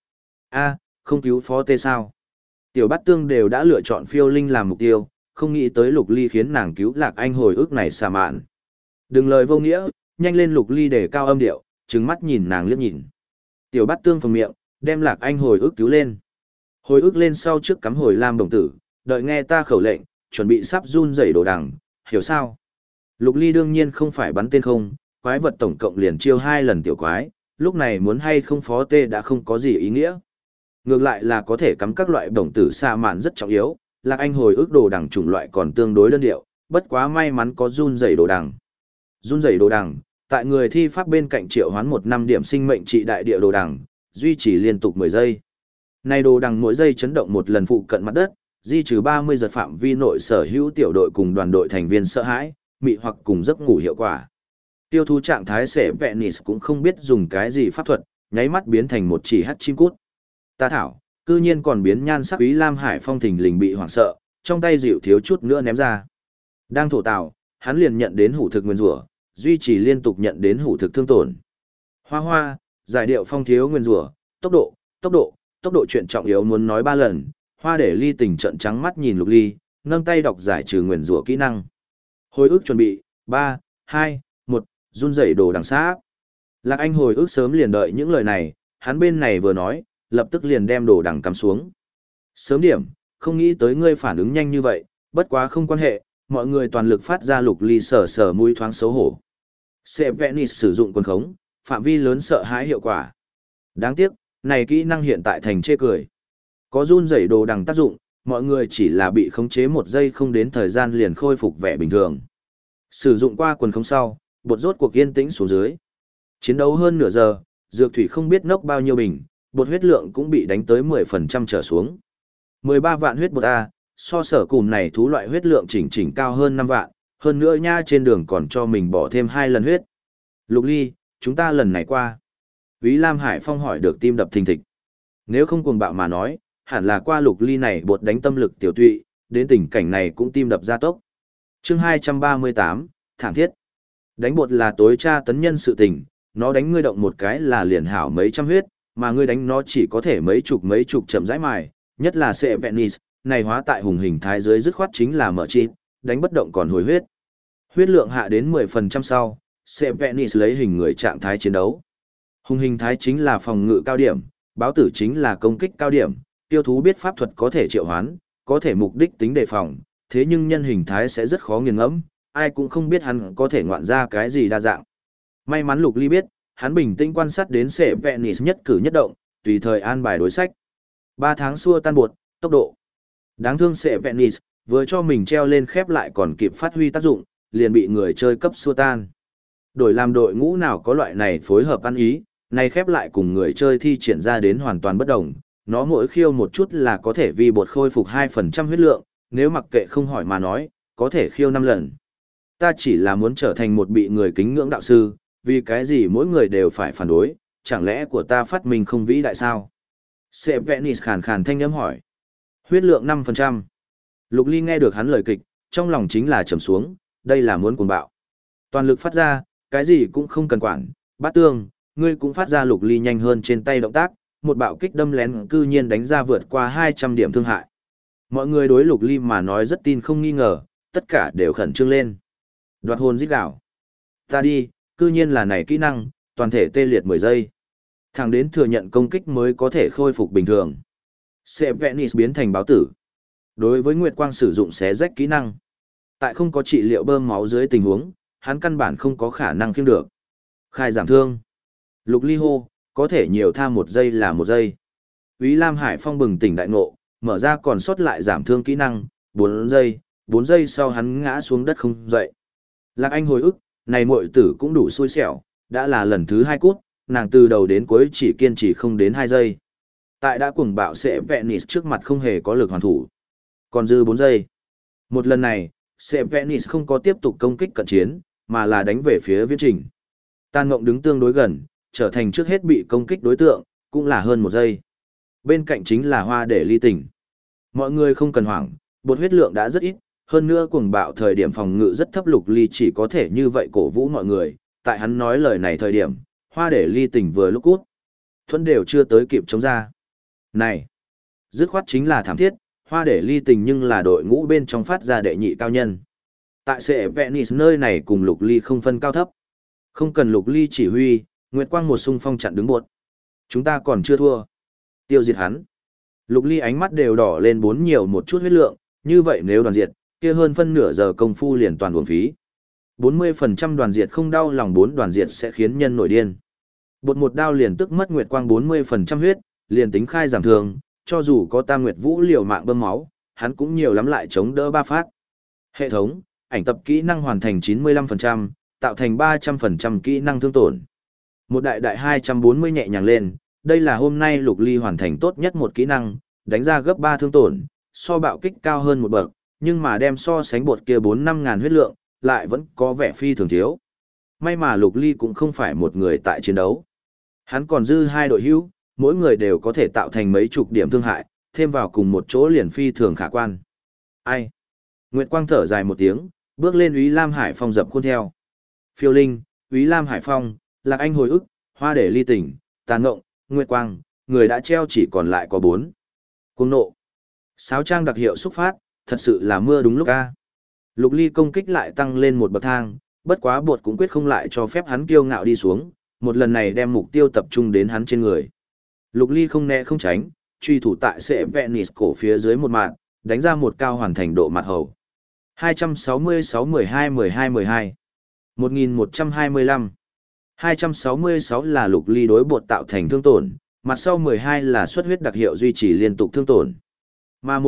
Không cứu phó tê sao? Tiểu Bát Tương đều đã lựa chọn Phiêu Linh làm mục tiêu, không nghĩ tới Lục Ly khiến nàng cứu Lạc Anh hồi ức này xà mạn. Đừng lời vô nghĩa, nhanh lên Lục Ly để cao âm điệu, trừng mắt nhìn nàng liếc nhìn. Tiểu Bát Tương phồng miệng, đem Lạc Anh hồi ức cứu lên. Hồi ức lên sau trước cắm hồi lam đồng tử, đợi nghe ta khẩu lệnh, chuẩn bị sắp run rẩy đồ đằng, hiểu sao? Lục Ly đương nhiên không phải bắn tên không, quái vật tổng cộng liền chiêu 2 lần tiểu quái, lúc này muốn hay không phó tê đã không có gì ý nghĩa. Ngược lại là có thể cắm các loại đồng tử xa mạn rất trọng yếu, Lạc Anh hồi ức đồ đằng chủng loại còn tương đối đơn điệu, bất quá may mắn có run rẩy đồ đằng. Run rẩy đồ đằng, tại người thi pháp bên cạnh triệu hoán 1 năm điểm sinh mệnh trị đại địa đồ đằng, duy trì liên tục 10 giây. Này đồ đằng mỗi giây chấn động một lần phụ cận mặt đất, di trừ 30 giật phạm vi nội sở hữu tiểu đội cùng đoàn đội thành viên sợ hãi, mị hoặc cùng giấc ngủ hiệu quả. Tiêu thú trạng thái sẽ Venice cũng không biết dùng cái gì pháp thuật, nháy mắt biến thành một chỉ hắt chim cút. Ta thảo, cư nhiên còn biến nhan sắc Úy Lam Hải Phong thình lình bị hoảng sợ, trong tay dịu thiếu chút nữa ném ra. Đang thổ tào, hắn liền nhận đến hủ thực nguyên rủa, duy trì liên tục nhận đến hủ thực thương tổn. Hoa hoa, giải điệu phong thiếu nguyên rủa, tốc độ chuyện trọng yếu muốn nói 3 lần. Hoa để Ly Tình trợn trắng mắt nhìn Lục Ly, nâng tay đọc giải trừ nguyên rủa kỹ năng. Hồi ức chuẩn bị, 3, 2, 1, run rẩy đồ đằng sát. Lạc Anh hồi ức sớm liền đợi những lời này, hắn bên này vừa nói, lập tức liền đem đồ đằng cắm xuống. Sớm điểm, không nghĩ tới ngươi phản ứng nhanh như vậy, bất quá không quan hệ, mọi người toàn lực phát ra. Lục Ly sờ mũi thoáng xấu hổ. Sẽ Venice sử dụng quần khống, phạm vi lớn sợ hãi hiệu quả. Đáng tiếc, này kỹ năng hiện tại thành chê cười. Có run rẩy đồ đằng tác dụng, mọi người chỉ là bị khống chế 1 giây không đến thời gian liền khôi phục vẻ bình thường. Sử dụng qua quần khống sau, bột rốt cuộc yên tĩnh xuống dưới. Chiến đấu hơn nửa giờ, dược thủy không biết nốc bao nhiêu bình, bột huyết lượng cũng bị đánh tới 10% trở xuống. 13 vạn huyết bột A, so sở cùm này thú loại huyết lượng chỉnh cao hơn 5 vạn, hơn nữa nha trên đường còn cho mình bỏ thêm 2 lần huyết. Lục Ly, chúng ta lần này qua. Úy Lam Hải Phong hỏi được tim đập thình thịch. Nếu không cuồng bạo mà nói, hẳn là qua Lục Ly này bột đánh tâm lực tiểu tụy, đến tình cảnh này cũng tim đập gia tốc. Chương 238, thảm thiết. Đánh bột là tối tra tấn nhân sự tình, nó đánh ngươi động một cái là liền hảo mấy trăm huyết, mà ngươi đánh nó chỉ có thể mấy chục chậm rãi mài, nhất là sẽ Venice, này hóa tại hùng hình thái dưới dứt khoát chính là mở chít, đánh bất động còn hồi huyết. Huyết lượng hạ đến 10% sau, sẽ Venice lấy hình người trạng thái chiến đấu. Hùng hình thái chính là phòng ngự cao điểm, báo tử chính là công kích cao điểm, tiêu thú biết pháp thuật có thể triệu hoán, có thể mục đích tính đề phòng, thế nhưng nhân hình thái sẽ rất khó nghiền ngẫm, ai cũng không biết hắn có thể ngoạn ra cái gì đa dạng. May mắn Lục Ly biết, hắn bình tĩnh quan sát đến sẽ Venice nhất cử nhất động, tùy thời an bài đối sách. 3 tháng xua tan bột, tốc độ. Đáng thương sẽ Venice, vừa cho mình treo lên khép lại còn kịp phát huy tác dụng, liền bị người chơi cấp xua tan. Đổi làm đội ngũ nào có loại này phối hợp ăn ý, này khép lại cùng người chơi thi triển ra đến hoàn toàn bất đồng, nó mỗi khiêu một chút là có thể vì bột khôi phục 2% huyết lượng, nếu mặc kệ không hỏi mà nói, có thể khiêu 5 lần. Ta chỉ là muốn trở thành một bị người kính ngưỡng đạo sư, vì cái gì mỗi người đều phải phản đối, chẳng lẽ của ta phát minh không vĩ đại sao? Sẽ Venice khàn khàn thanh âm hỏi. Huyết lượng 5%. Lục Ly nghe được hắn lời kịch, trong lòng chính là trầm xuống, đây là muốn cuồng bạo. Toàn lực phát ra, cái gì cũng không cần quản, Bát Tương, ngươi cũng phát ra. Lục Ly nhanh hơn trên tay động tác, một bạo kích đâm lén cư nhiên đánh ra vượt qua 200 điểm thương hại. Mọi người đối Lục Ly mà nói rất tin không nghi ngờ, tất cả đều khẩn trương lên. Đoạt hồn rít gào. Ta đi, cư nhiên là này kỹ năng, toàn thể tê liệt 10 giây. Thẳng đến thừa nhận công kích mới có thể khôi phục bình thường. Sẽ Venice biến thành báo tử. Đối với Nguyệt Quang sử dụng xé rách kỹ năng. Tại không có trị liệu bơm máu dưới tình huống, hắn căn bản không có khả năng kiêng được. Khai giảm thương. Lục Ly hô, có thể nhiều tha 1 giây là 1 giây. Úy Lam Hải Phong bừng tỉnh đại ngộ, mở ra còn sót lại giảm thương kỹ năng, 4 giây sau hắn ngã xuống đất không dậy. Lạc Anh hồi ức, này muội tử cũng đủ xui xẻo, đã là lần thứ 2 cút, nàng từ đầu đến cuối chỉ kiên trì không đến 2 giây. Tại đã cuồng bạo sẽ Venice trước mặt không hề có lực hoàn thủ. Còn dư 4 giây. Một lần này, sẽ Venice không có tiếp tục công kích cận chiến, mà là đánh về phía Viễn Trình. Tàn Ngộng đứng tương đối gần, trở thành trước hết bị công kích đối tượng, cũng là hơn 1 giây. Bên cạnh chính là Hoa để Ly Tình. Mọi người không cần hoảng, bột huyết lượng đã rất ít, hơn nữa cuồng bạo thời điểm phòng ngự rất thấp. Lục Ly chỉ có thể như vậy cổ vũ mọi người, tại hắn nói lời này thời điểm, Hoa để Ly Tình vừa lúc cút. Thuẫn đều chưa tới kịp chống ra. Này, dứt khoát chính là thảm thiết, Hoa để Ly Tình nhưng là đội ngũ bên trong phát ra đệ nhị cao nhân. Tại Sệ Venice nơi này cùng Lục Ly không phân cao thấp. Không cần Lục Ly chỉ huy, Nguyệt Quang một xung phong chặn đứng buột. Chúng ta còn chưa thua. Tiêu diệt hắn. Lục Ly ánh mắt đều đỏ lên 4 nhiều một chút huyết lượng, như vậy nếu đoàn diệt, kia hơn phân nửa giờ công phu liền toàn uổng phí. 40% đoàn diệt không đau lòng 4 đoàn diệt sẽ khiến nhân nổi điên. Bột một đao liền tức mất Nguyệt Quang 40% huyết, liền tính khai giảm thường, cho dù có Tam Nguyệt Vũ liều mạng bơm máu, hắn cũng nhiều lắm lại chống đỡ 3 phát. Hệ thống, ảnh tập kỹ năng hoàn thành 95%, tạo thành 300% kỹ năng thương tổn. Một đại đại 240 nhẹ nhàng lên, đây là hôm nay Lục Ly hoàn thành tốt nhất một kỹ năng, đánh ra gấp 3 thương tổn, so bạo kích cao hơn một bậc, nhưng mà đem so sánh bột kia 4-5 ngàn huyết lượng, lại vẫn có vẻ phi thường thiếu. May mà Lục Ly cũng không phải một người tại chiến đấu. Hắn còn dư 2 đội hữu, mỗi người đều có thể tạo thành mấy chục điểm thương hại, thêm vào cùng một chỗ liền phi thường khả quan. Ai? Nguyệt Quang thở dài một tiếng, bước lên Úy Lam Hải Phong dập khuôn theo. Phiêu Linh, Úy Lam Hải Phong, Lạc Anh hồi ức, Hoa để ly tỉnh, Tàn Ngộng, Nguyệt Quang, người đã treo chỉ còn lại có 4. Cuồng nộ. Sáo trang đặc hiệu xúc phát, thật sự là mưa đúng lúc a. Lục Ly công kích lại tăng lên một bậc thang, bất quá bột cũng quyết không lại cho phép hắn kiêu ngạo đi xuống, một lần này đem mục tiêu tập trung đến hắn trên người. Lục Ly không né không tránh, truy thủ tại Sệ Venice cổ phía dưới một mạng, đánh ra một cao hoàn thành độ mặt hầu. 266-12-12-12 1125 266 là Lục Ly đối bột tạo thành thương tổn, mặt sau 12 là xuất huyết đặc hiệu duy trì liên tục thương tổn. Mà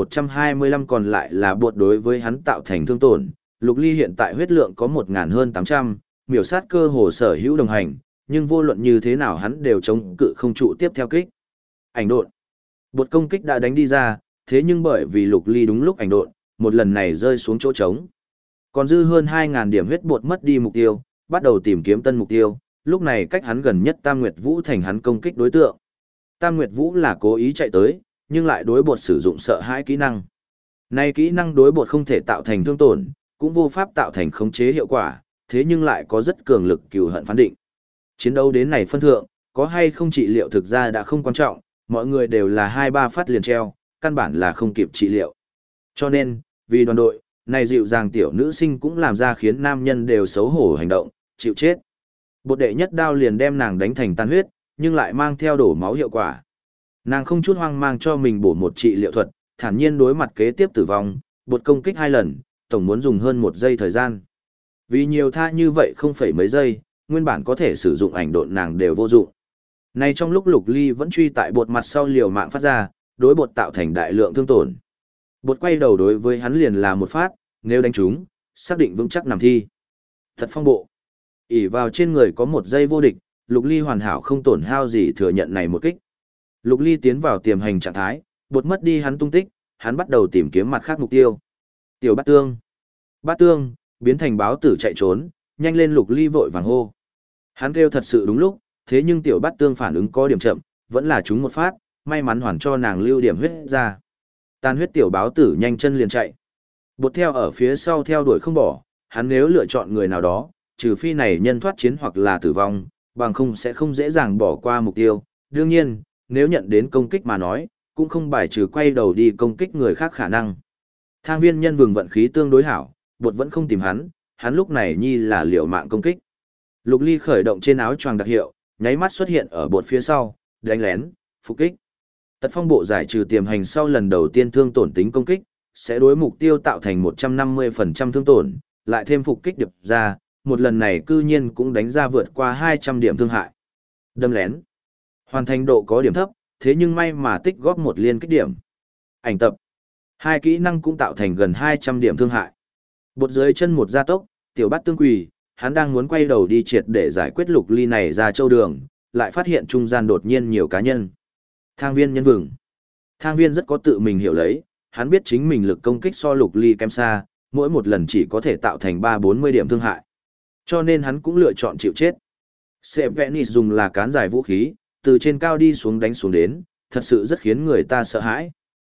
1125 còn lại là bột đối với hắn tạo thành thương tổn. Lục Ly hiện tại huyết lượng có 1000 hơn 800, miểu sát cơ hồ sở hữu đồng hành, nhưng vô luận như thế nào hắn đều chống cự không trụ tiếp theo kích. Ảnh độn. Bột công kích đã đánh đi ra, thế nhưng bởi vì Lục Ly đúng lúc ảnh độn, một lần này rơi xuống chỗ trống. Còn dư hơn 2000 điểm huyết bột mất đi mục tiêu, bắt đầu tìm kiếm tân mục tiêu, lúc này cách hắn gần nhất Tam Nguyệt Vũ thành hắn công kích đối tượng. Tam Nguyệt Vũ là cố ý chạy tới, nhưng lại đối bột sử dụng sợ hãi kỹ năng. Này kỹ năng đối bột không thể tạo thành thương tổn, cũng vô pháp tạo thành khống chế hiệu quả, thế nhưng lại có rất cường lực cừu hận phán định. Chiến đấu đến này phân thượng, có hay không trị liệu thực ra đã không quan trọng, mọi người đều là 2-3 phát liền treo, căn bản là không kịp trị liệu. Cho nên, vì đoàn đội, này dịu dàng tiểu nữ sinh cũng làm ra khiến nam nhân đều xấu hổ hành động, chịu chết. Bột đệ nhất đao liền đem nàng đánh thành tan huyết, nhưng lại mang theo đổ máu hiệu quả. Nàng không chút hoang mang cho mình bổ một trị liệu thuật, thản nhiên đối mặt kế tiếp tử vong, bột công kích 2 lần, tổng muốn dùng hơn 1 giây thời gian. Vì nhiều tha như vậy không phải mấy giây, nguyên bản có thể sử dụng ảnh độn nàng đều vô dụng. Này trong lúc Lục Ly vẫn truy tại bột mặt sau liều mạng phát ra, đối bột tạo thành đại lượng thương tổn. Bột quay đầu đối với hắn liền là một phát, nếu đánh trúng, xác định vững chắc nằm thi. Thật phong bộ. ỷ vào trên người có 1 giây vô địch, Lục Ly hoàn hảo không tổn hao gì thừa nhận này một kích. Lục Ly tiến vào tiềm hành trạng thái, bột mất đi hắn tung tích, hắn bắt đầu tìm kiếm mặt khác mục tiêu. Tiểu Bát Tương. Bát Tương, biến thành báo tử chạy trốn, nhanh lên Lục Ly vội vàng hô. Hắn kêu thật sự đúng lúc, thế nhưng Tiểu Bát Tương phản ứng có điểm chậm, vẫn là trúng một phát, may mắn hoàn cho nàng lưu điểm huyết ra. Tan huyết tiểu báo tử nhanh chân liền chạy. Bột theo ở phía sau theo đuổi không bỏ, hắn nếu lựa chọn người nào đó, trừ phi này nhân thoát chiến hoặc là tử vong, bằng không sẽ không dễ dàng bỏ qua mục tiêu. Đương nhiên, nếu nhận đến công kích mà nói, cũng không bài trừ quay đầu đi công kích người khác khả năng. Thang viên nhân vừng vận khí tương đối hảo, bột vẫn không tìm hắn lúc này nhi là liều mạng công kích. Lục Ly khởi động trên áo choàng đặc hiệu, nháy mắt xuất hiện ở bột phía sau, đánh lén, phục kích. Tật phong bộ giải trừ tiềm hành sau lần đầu tiên thương tổn tính công kích, sẽ đối mục tiêu tạo thành 150% thương tổn, lại thêm phục kích điệp ra, một lần này cư nhiên cũng đánh ra vượt qua 200 điểm thương hại. Đâm lén. Hoàn thành độ có điểm thấp, thế nhưng may mà tích góp một liên kích điểm. Ảnh tập. 2 kỹ năng cũng tạo thành gần 200 điểm thương hại. Bột dưới chân một gia tốc, Tiểu Bát Tương quỳ, hắn đang muốn quay đầu đi triệt để giải quyết Lục Ly này ra châu đường, lại phát hiện trung gian đột nhiên nhiều cá nhân. Thang viên nhân vừng. Thang viên rất có tự mình hiểu lấy, hắn biết chính mình lực công kích so Lục Ly kém xa, mỗi một lần chỉ có thể tạo thành 3-40 điểm thương hại. Cho nên hắn cũng lựa chọn chịu chết. Sệ Venice dùng là cán dài vũ khí, từ trên cao đi xuống đánh xuống đến, thật sự rất khiến người ta sợ hãi.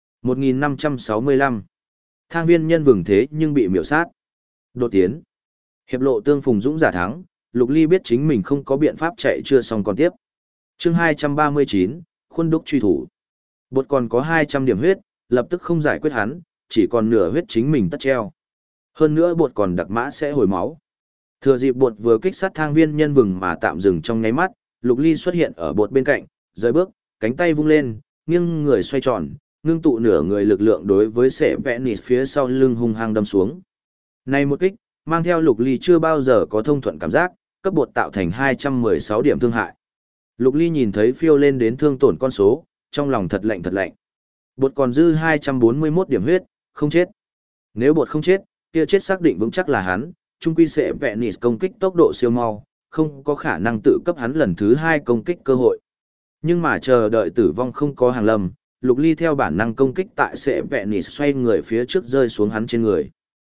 1565. Thang viên nhân vừng thế nhưng bị miểu sát. Đột tiến. Hiệp lộ tương phùng dũng giả thắng, Lục Ly biết chính mình không có biện pháp chạy chưa xong còn tiếp. Chương 239, khuôn đúc truy thủ. Bột còn có 200 điểm huyết, lập tức không giải quyết hắn, chỉ còn nửa huyết chính mình tất treo. Hơn nữa bột còn đặc mã sẽ hồi máu. Thừa dịp bột vừa kích sát thang viên nhân vừng mà tạm dừng trong nháy mắt, Lục Ly xuất hiện ở bột bên cạnh, rời bước, cánh tay vung lên, nghiêng người xoay tròn, ngưng tụ nửa người lực lượng đối với sệ vẽ nịt phía sau lưng hung hăng đâm xuống. Này một kích, mang theo Lục Ly chưa bao giờ có thông thuận cảm giác, cấp bột tạo thành 216 điểm thương hại. Lục Ly nhìn thấy phiêu lên đến thương tổn con số, trong lòng thật lạnh thật lạnh. Bột còn dư 241 điểm huyết, không chết. Nếu bột không chết, kia chết xác định vững chắc là hắn, chung quy sẽ vẹ nịt công kích tốc độ siêu mau, không có khả năng tự cấp hắn lần thứ 2 công kích cơ hội. Nhưng mà chờ đợi tử vong không có hàng lâm, Lục Ly theo bản năng công kích tại sẽ vẹ nịt xoay người phía trước rơi xuống hắn trên người.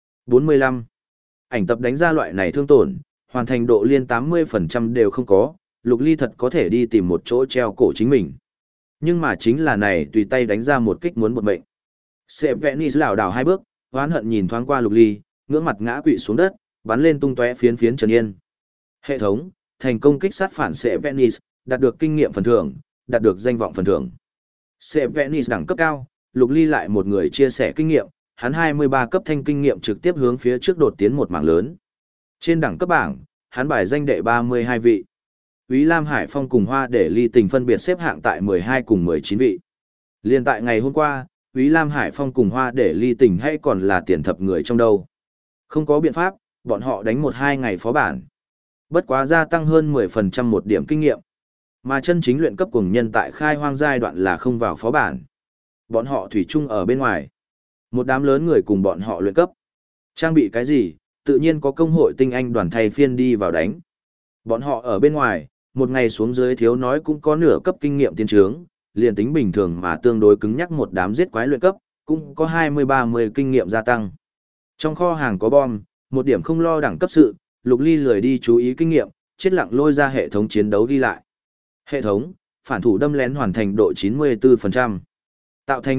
45. Ảnh tập đánh ra loại này thương tổn, hoàn thành độ liên 80% đều không có, Lục Ly thật có thể đi tìm một chỗ treo cổ chính mình. Nhưng mà chính là này tùy tay đánh ra một kích muốn một mệnh. Sẽ vẽ nịt lảo đảo hai bước, hoán hận nhìn thoáng qua Lục Ly, ngưỡng mặt ngã quỵ xuống đất, bắn lên tung tóe phiến phiến trần yên. Hệ thống, thành công kích sát phản Sẽ Venice, đạt được kinh nghiệm phần thưởng, đạt được danh vọng phần thưởng. Sẽ Venice đẳng cấp cao, Lục Ly lại một người chia sẻ kinh nghiệm, hắn 23 cấp thanh kinh nghiệm trực tiếp hướng phía trước đột tiến một mảng lớn. Trên đẳng cấp bảng, hắn bài danh đệ 32 vị. Úy Lam Hải Phong cùng Hoa Để Ly Tình phân biệt xếp hạng tại 12 cùng 19 vị. Liên tại ngày hôm qua, Úy Lam Hải Phong cùng Hoa Để Ly Tình hay còn là tiền thập người trong đâu. Không có biện pháp, bọn họ đánh 1-2 ngày phó bản. Bất quá gia tăng hơn 10% một điểm kinh nghiệm. Mà chân chính luyện cấp cùng nhân tại khai hoang giai đoạn là không vào phó bản. Bọn họ thủy chung ở bên ngoài. Một đám lớn người cùng bọn họ luyện cấp. Trang bị cái gì, tự nhiên có công hội tinh anh đoàn thay phiên đi vào đánh. Bọn họ ở bên ngoài, một ngày xuống dưới thiếu nói cũng có nửa cấp kinh nghiệm tiến trướng, liền tính bình thường mà tương đối cứng nhắc một đám giết quái luyện cấp, cũng có 20-30 kinh nghiệm gia tăng. Trong kho hàng có bom, một điểm không lo đẳng cấp sự, Lục Ly lười đi chú ý kinh nghiệm, chết lặng lôi ra hệ thống chiến đấu ghi lại. Hệ thống, phản thủ đâm lén hoàn thành độ 94%. Tạo thành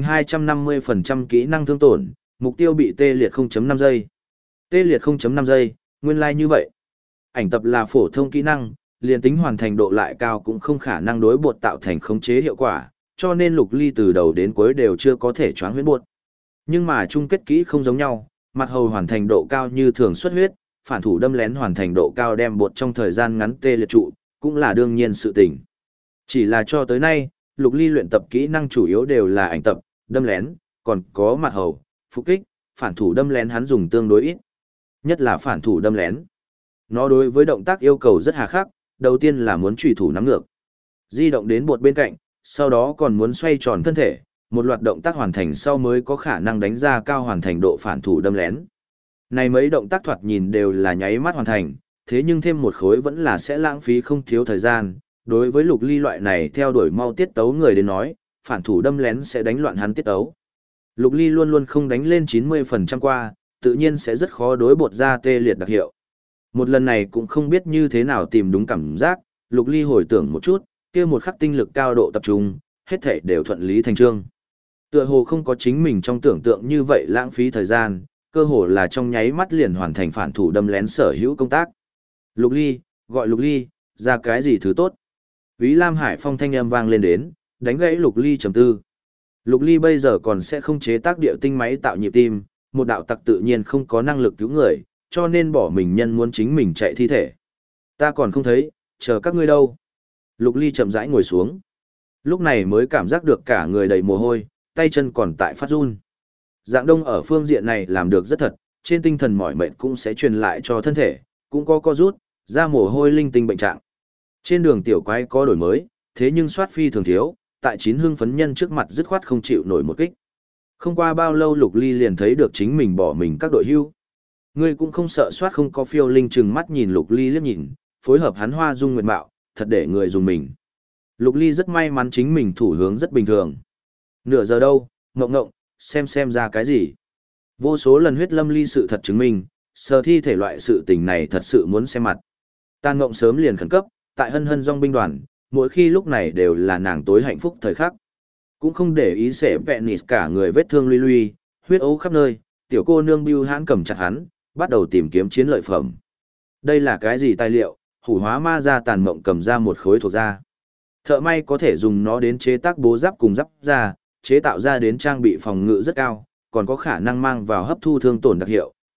250% kỹ năng thương tổn, mục tiêu bị tê liệt 0.5 giây. Tê liệt 0.5 giây, nguyên lai như vậy. Ảnh tập là phổ thông kỹ năng, liền tính hoàn thành độ lại cao cũng không khả năng đối bột tạo thành khống chế hiệu quả, cho nên Lục Ly từ đầu đến cuối đều chưa có thể choáng huyết bột. Nhưng mà chung kết kỹ không giống nhau, mặt hầu hoàn thành độ cao như thường xuất huyết, phản thủ đâm lén hoàn thành độ cao đem bột trong thời gian ngắn tê liệt trụ, cũng là đương nhiên sự tình. Chỉ là cho tới nay, Lục Ly luyện tập kỹ năng chủ yếu đều là ảnh tập, đâm lén, còn có mặt hầu, phục kích, phản thủ đâm lén hắn dùng tương đối ít. Nhất là phản thủ đâm lén. Nó đối với động tác yêu cầu rất hà khắc, đầu tiên là muốn chủy thủ nắm ngược. Di động đến bột bên cạnh, sau đó còn muốn xoay tròn thân thể, một loạt động tác hoàn thành sau mới có khả năng đánh ra cao hoàn thành độ phản thủ đâm lén. Này mấy động tác thoạt nhìn đều là nháy mắt hoàn thành, thế nhưng thêm một khối vẫn là sẽ lãng phí không thiếu thời gian. Đối với Lục Ly loại này theo đuổi mau tiết tấu người đến nói, phản thủ đâm lén sẽ đánh loạn hắn tiết tấu. Lục Ly luôn luôn không đánh lên 90% qua, tự nhiên sẽ rất khó đối bột ra tê liệt đặc hiệu. Một lần này cũng không biết như thế nào tìm đúng cảm giác, Lục Ly hồi tưởng một chút, kia một khắc tinh lực cao độ tập trung, hết thảy đều thuận lý thành trương. Tựa hồ không có chính mình trong tưởng tượng như vậy lãng phí thời gian, cơ hồ là trong nháy mắt liền hoàn thành phản thủ đâm lén sở hữu công tác. Lục Ly, gọi Lục Ly, ra cái gì thứ tốt. Úy Lam Hải Phong thanh âm vang lên đến, đánh gãy Lục Ly trầm tư. Lục Ly bây giờ còn sẽ không chế tác điệu tinh máy tạo nhịp tim, một đạo tặc tự nhiên không có năng lực cứu người, cho nên bỏ mình nhân muốn chính mình chạy thi thể. Ta còn không thấy, chờ các ngươi đâu. Lục Ly chậm rãi ngồi xuống. Lúc này mới cảm giác được cả người đầy mồ hôi, tay chân còn tại phát run. Dạng Đông ở phương diện này làm được rất thật, trên tinh thần mỏi mệt cũng sẽ truyền lại cho thân thể, cũng có co rút, ra mồ hôi linh tinh bệnh trạng. Trên đường tiểu quái có đổi mới, thế nhưng soát phi thường thiếu, tại chín hưng phấn nhân trước mặt dứt khoát không chịu nổi một kích. Không qua bao lâu Lục Ly liền thấy được chính mình bỏ mình các đội hưu. Ngươi cũng không sợ soát không có phiêu linh chừng mắt nhìn Lục Ly liếc nhìn, phối hợp hắn hoa dung nguyệt mạo, thật để người dùng mình. Lục Ly rất may mắn chính mình thủ hướng rất bình thường. Nửa giờ đâu, ngộng ngộng, xem ra cái gì. Vô số lần huyết lâm ly sự thật chứng minh, sờ thi thể loại sự tình này thật sự muốn xem mặt. Tan ngộng sớm liền khẩn cấp, tại hân hân dòng binh đoàn, mỗi khi lúc này đều là nàng tối hạnh phúc thời khắc. Cũng không để ý sẽ vẹn nịt cả người vết thương luy luy, huyết ấu khắp nơi, tiểu cô nương bưu hãn cầm chặt hắn, bắt đầu tìm kiếm chiến lợi phẩm. Đây là cái gì tài liệu? Hủ hóa ma ra tàn mộng cầm ra một khối thuộc da. Thợ may có thể dùng nó đến chế tác bố giáp cùng giáp da, chế tạo ra đến trang bị phòng ngự rất cao, còn có khả năng mang vào hấp thu thương tổn đặc hiệu,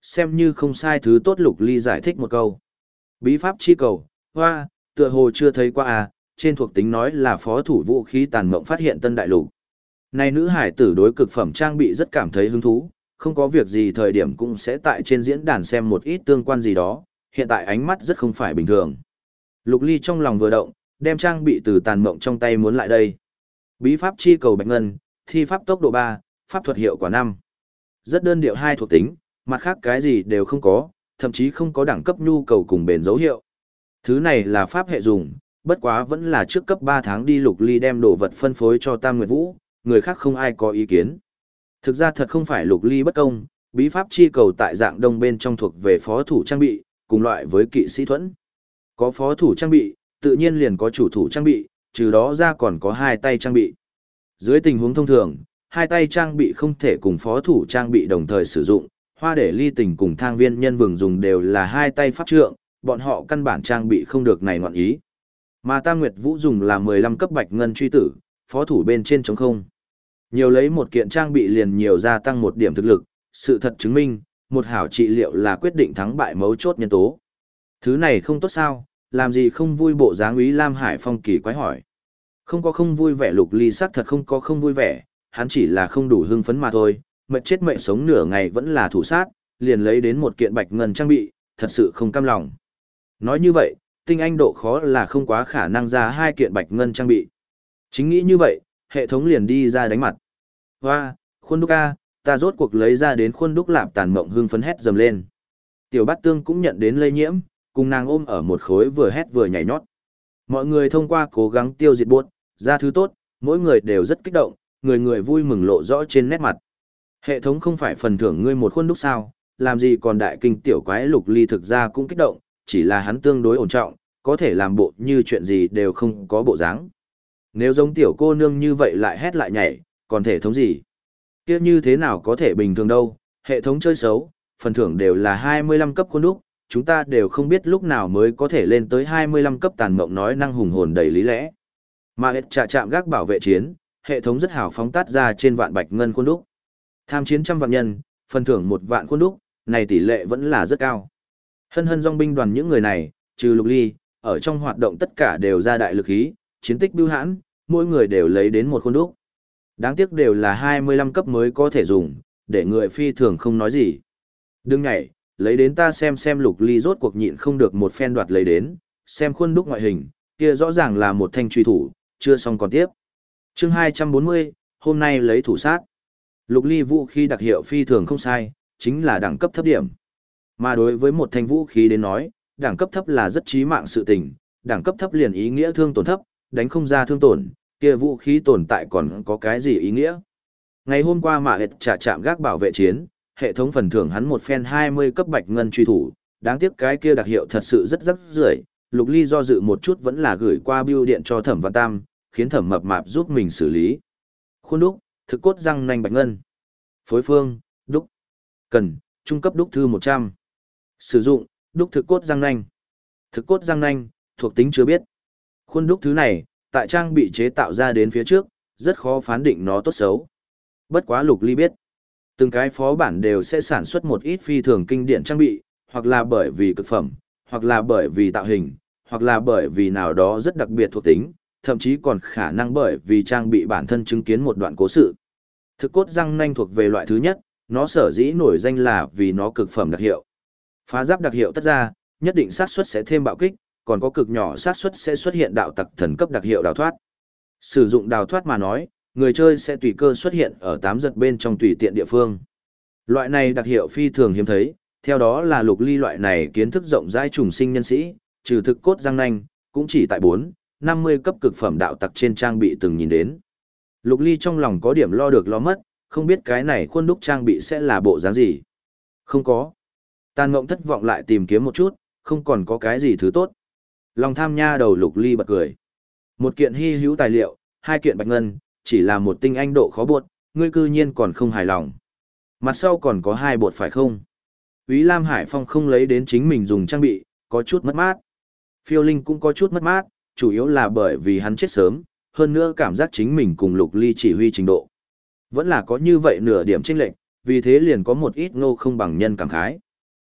xem như không sai thứ tốt Lục Ly giải thích một câu. Bí pháp chi cầu, hoa, tựa hồ chưa thấy qua à, trên thuộc tính nói là phó thủ vũ khí tàn mộng phát hiện tân đại lục. Này nữ hải tử đối cực phẩm trang bị rất cảm thấy hứng thú, không có việc gì thời điểm cũng sẽ tại trên diễn đàn xem một ít tương quan gì đó, hiện tại ánh mắt rất không phải bình thường. Lục Ly trong lòng vừa động, đem trang bị từ tàn mộng trong tay muốn lại đây. Bí pháp chi cầu bạch ngân, thi pháp tốc độ 3, pháp thuật hiệu quả 5. Rất đơn điệu hai thuộc tính, mặt khác cái gì đều không có, thậm chí không có đẳng cấp nhu cầu cùng bền dấu hiệu. Thứ này là pháp hệ dùng, bất quá vẫn là trước cấp 3 tháng đi Lục Ly đem đồ vật phân phối cho Tam Nguyệt Vũ, người khác không ai có ý kiến. Thực ra thật không phải Lục Ly bất công, bí pháp chi cầu tại dạng đông bên trong thuộc về phó thủ trang bị, cùng loại với kỵ sĩ thuẫn. Có phó thủ trang bị, tự nhiên liền có chủ thủ trang bị, trừ đó ra còn có hai tay trang bị. Dưới tình huống thông thường, hai tay trang bị không thể cùng phó thủ trang bị đồng thời sử dụng, hoa để ly tình cùng thang viên nhân vừng dùng đều là hai tay pháp trượng, bọn họ căn bản trang bị không được này ngoạn ý. Mà Tam Nguyệt Vũ dùng là 15 cấp bạch ngân truy tử, phó thủ bên trên trống không. Nhiều lấy một kiện trang bị liền nhiều gia tăng một điểm thực lực, sự thật chứng minh, một hảo trị liệu là quyết định thắng bại mấu chốt nhân tố. Thứ này không tốt sao, làm gì không vui bộ dáng Úy Lam Hải Phong kỳ quái hỏi. Không có không vui vẻ Lục Ly xác thật không có không vui vẻ, hắn chỉ là không đủ hưng phấn mà thôi, mệt chết mệt sống nửa ngày vẫn là thủ sát, liền lấy đến một kiện bạch ngân trang bị, thật sự không cam lòng. Nói như vậy, tinh anh độ khó là không quá khả năng ra hai kiện bạch ngân trang bị. Chính nghĩ như vậy, hệ thống liền đi ra đánh mặt. Hoa, khuôn đúc A, ta rốt cuộc lấy ra đến khuôn đúc lạp tàn mộng hưng phấn hét dầm lên. Tiểu bát tương cũng nhận đến lây nhiễm, cùng nàng ôm ở một khối vừa hét vừa nhảy nhót. Mọi người thông qua cố gắng tiêu diệt buốt, ra thứ tốt, mỗi người đều rất kích động, người người vui mừng lộ rõ trên nét mặt. Hệ thống không phải phần thưởng ngươi một khuôn đúc sao, làm gì còn đại kinh tiểu quái Lục Ly thực ra cũng kích động, chỉ là hắn tương đối ổn trọng, có thể làm bộ như chuyện gì đều không có bộ dáng. Nếu giống tiểu cô nương như vậy lại hét lại nhảy, còn thể thống gì? Kia như thế nào có thể bình thường đâu, hệ thống chơi xấu, phần thưởng đều là 25 cấp khuôn đúc, chúng ta đều không biết lúc nào mới có thể lên tới 25 cấp tàn mộng nói năng hùng hồn đầy lý lẽ. Mà hết trả chạm gác bảo vệ chiến, hệ thống rất hào phóng tát ra trên vạn bạch ngân khuôn đúc. Tham chiến trăm vạn nhân, phần thưởng 1 vạn khuôn đúc, này tỷ lệ vẫn là rất cao. Hân hân dòng binh đoàn những người này, trừ Lục Ly, ở trong hoạt động tất cả đều ra đại lực ý, chiến tích bưu hãn, mỗi người đều lấy đến một khuôn đúc. Đáng tiếc đều là 25 cấp mới có thể dùng, để người phi thường không nói gì. Đừng nhảy, lấy đến ta xem Lục Ly rốt cuộc nhịn không được một phen đoạt lấy đến, xem khuôn đúc ngoại hình, kia rõ ràng là một thanh truy thủ, chưa xong còn tiếp. Chương 240, hôm nay lấy thủ sát. Lục Ly vũ khí đặc hiệu phi thường không sai, chính là đẳng cấp thấp điểm. Mà đối với một thanh vũ khí đến nói, đẳng cấp thấp là rất chí mạng sự tình, đẳng cấp thấp liền ý nghĩa thương tổn thấp, đánh không ra thương tổn, kia vũ khí tồn tại còn có cái gì ý nghĩa. Ngày hôm qua mà hệt trả chạm gác bảo vệ chiến, hệ thống phần thưởng hắn một phen 20 cấp bạch ngân truy thủ, đáng tiếc cái kia đặc hiệu thật sự rất rắc rưởi. Lục Ly do dự một chút vẫn là gửi qua bưu điện cho Thẩm Văn Tam, khiến Thẩm Mập Mạp giúp mình xử lý. Khuôn đúc, thực cốt răng nanh bạch ngân. Phối phương, đúc. Cần, trung cấp đúc thư 100. Sử dụng, đúc thực cốt răng nanh. Thực cốt răng nanh, thuộc tính chưa biết. Khuôn đúc thứ này, tại trang bị chế tạo ra đến phía trước, rất khó phán định nó tốt xấu. Bất quá Lục Ly biết, từng cái phó bản đều sẽ sản xuất một ít phi thường kinh điển trang bị, hoặc là bởi vì cực phẩm, hoặc là bởi vì tạo hình, hoặc là bởi vì nào đó rất đặc biệt thuộc tính, thậm chí còn khả năng bởi vì trang bị bản thân chứng kiến một đoạn cố sự. Thực cốt răng nanh thuộc về loại thứ nhất, nó sở dĩ nổi danh là vì nó cực phẩm đặc hiệu. Phá giáp đặc hiệu tất ra, nhất định xác suất sẽ thêm bạo kích, còn có cực nhỏ xác suất sẽ xuất hiện đạo tặc thần cấp đặc hiệu đào thoát. Sử dụng đào thoát mà nói, người chơi sẽ tùy cơ xuất hiện ở 8 giật bên trong tùy tiện địa phương. Loại này đặc hiệu phi thường hiếm thấy, theo đó là Lục Ly loại này kiến thức rộng rãi trùng sinh nhân sĩ, trừ thực cốt răng nanh, cũng chỉ tại 50 cấp cực phẩm đạo tặc trên trang bị từng nhìn đến. Lục Ly trong lòng có điểm lo được lo mất, không biết cái này khuôn đúc trang bị sẽ là bộ dáng gì. Không có. Tàn Ngộng thất vọng lại tìm kiếm một chút, không còn có cái gì thứ tốt. Lòng tham nha đầu Lục Ly bật cười. Một kiện hy hữu tài liệu, 2 kiện bạch ngân, chỉ là một tinh anh độ khó buộc, ngươi cư nhiên còn không hài lòng. Mặt sau còn có 2 bột phải không? Úy Lam Hải Phong không lấy đến chính mình dùng trang bị, có chút mất mát. Phiêu Linh cũng có chút mất mát, chủ yếu là bởi vì hắn chết sớm, hơn nữa cảm giác chính mình cùng Lục Ly chỉ huy trình độ. Vẫn là có như vậy nửa điểm chênh lệch, vì thế liền có một ít ngô không bằng nhân cảm khái.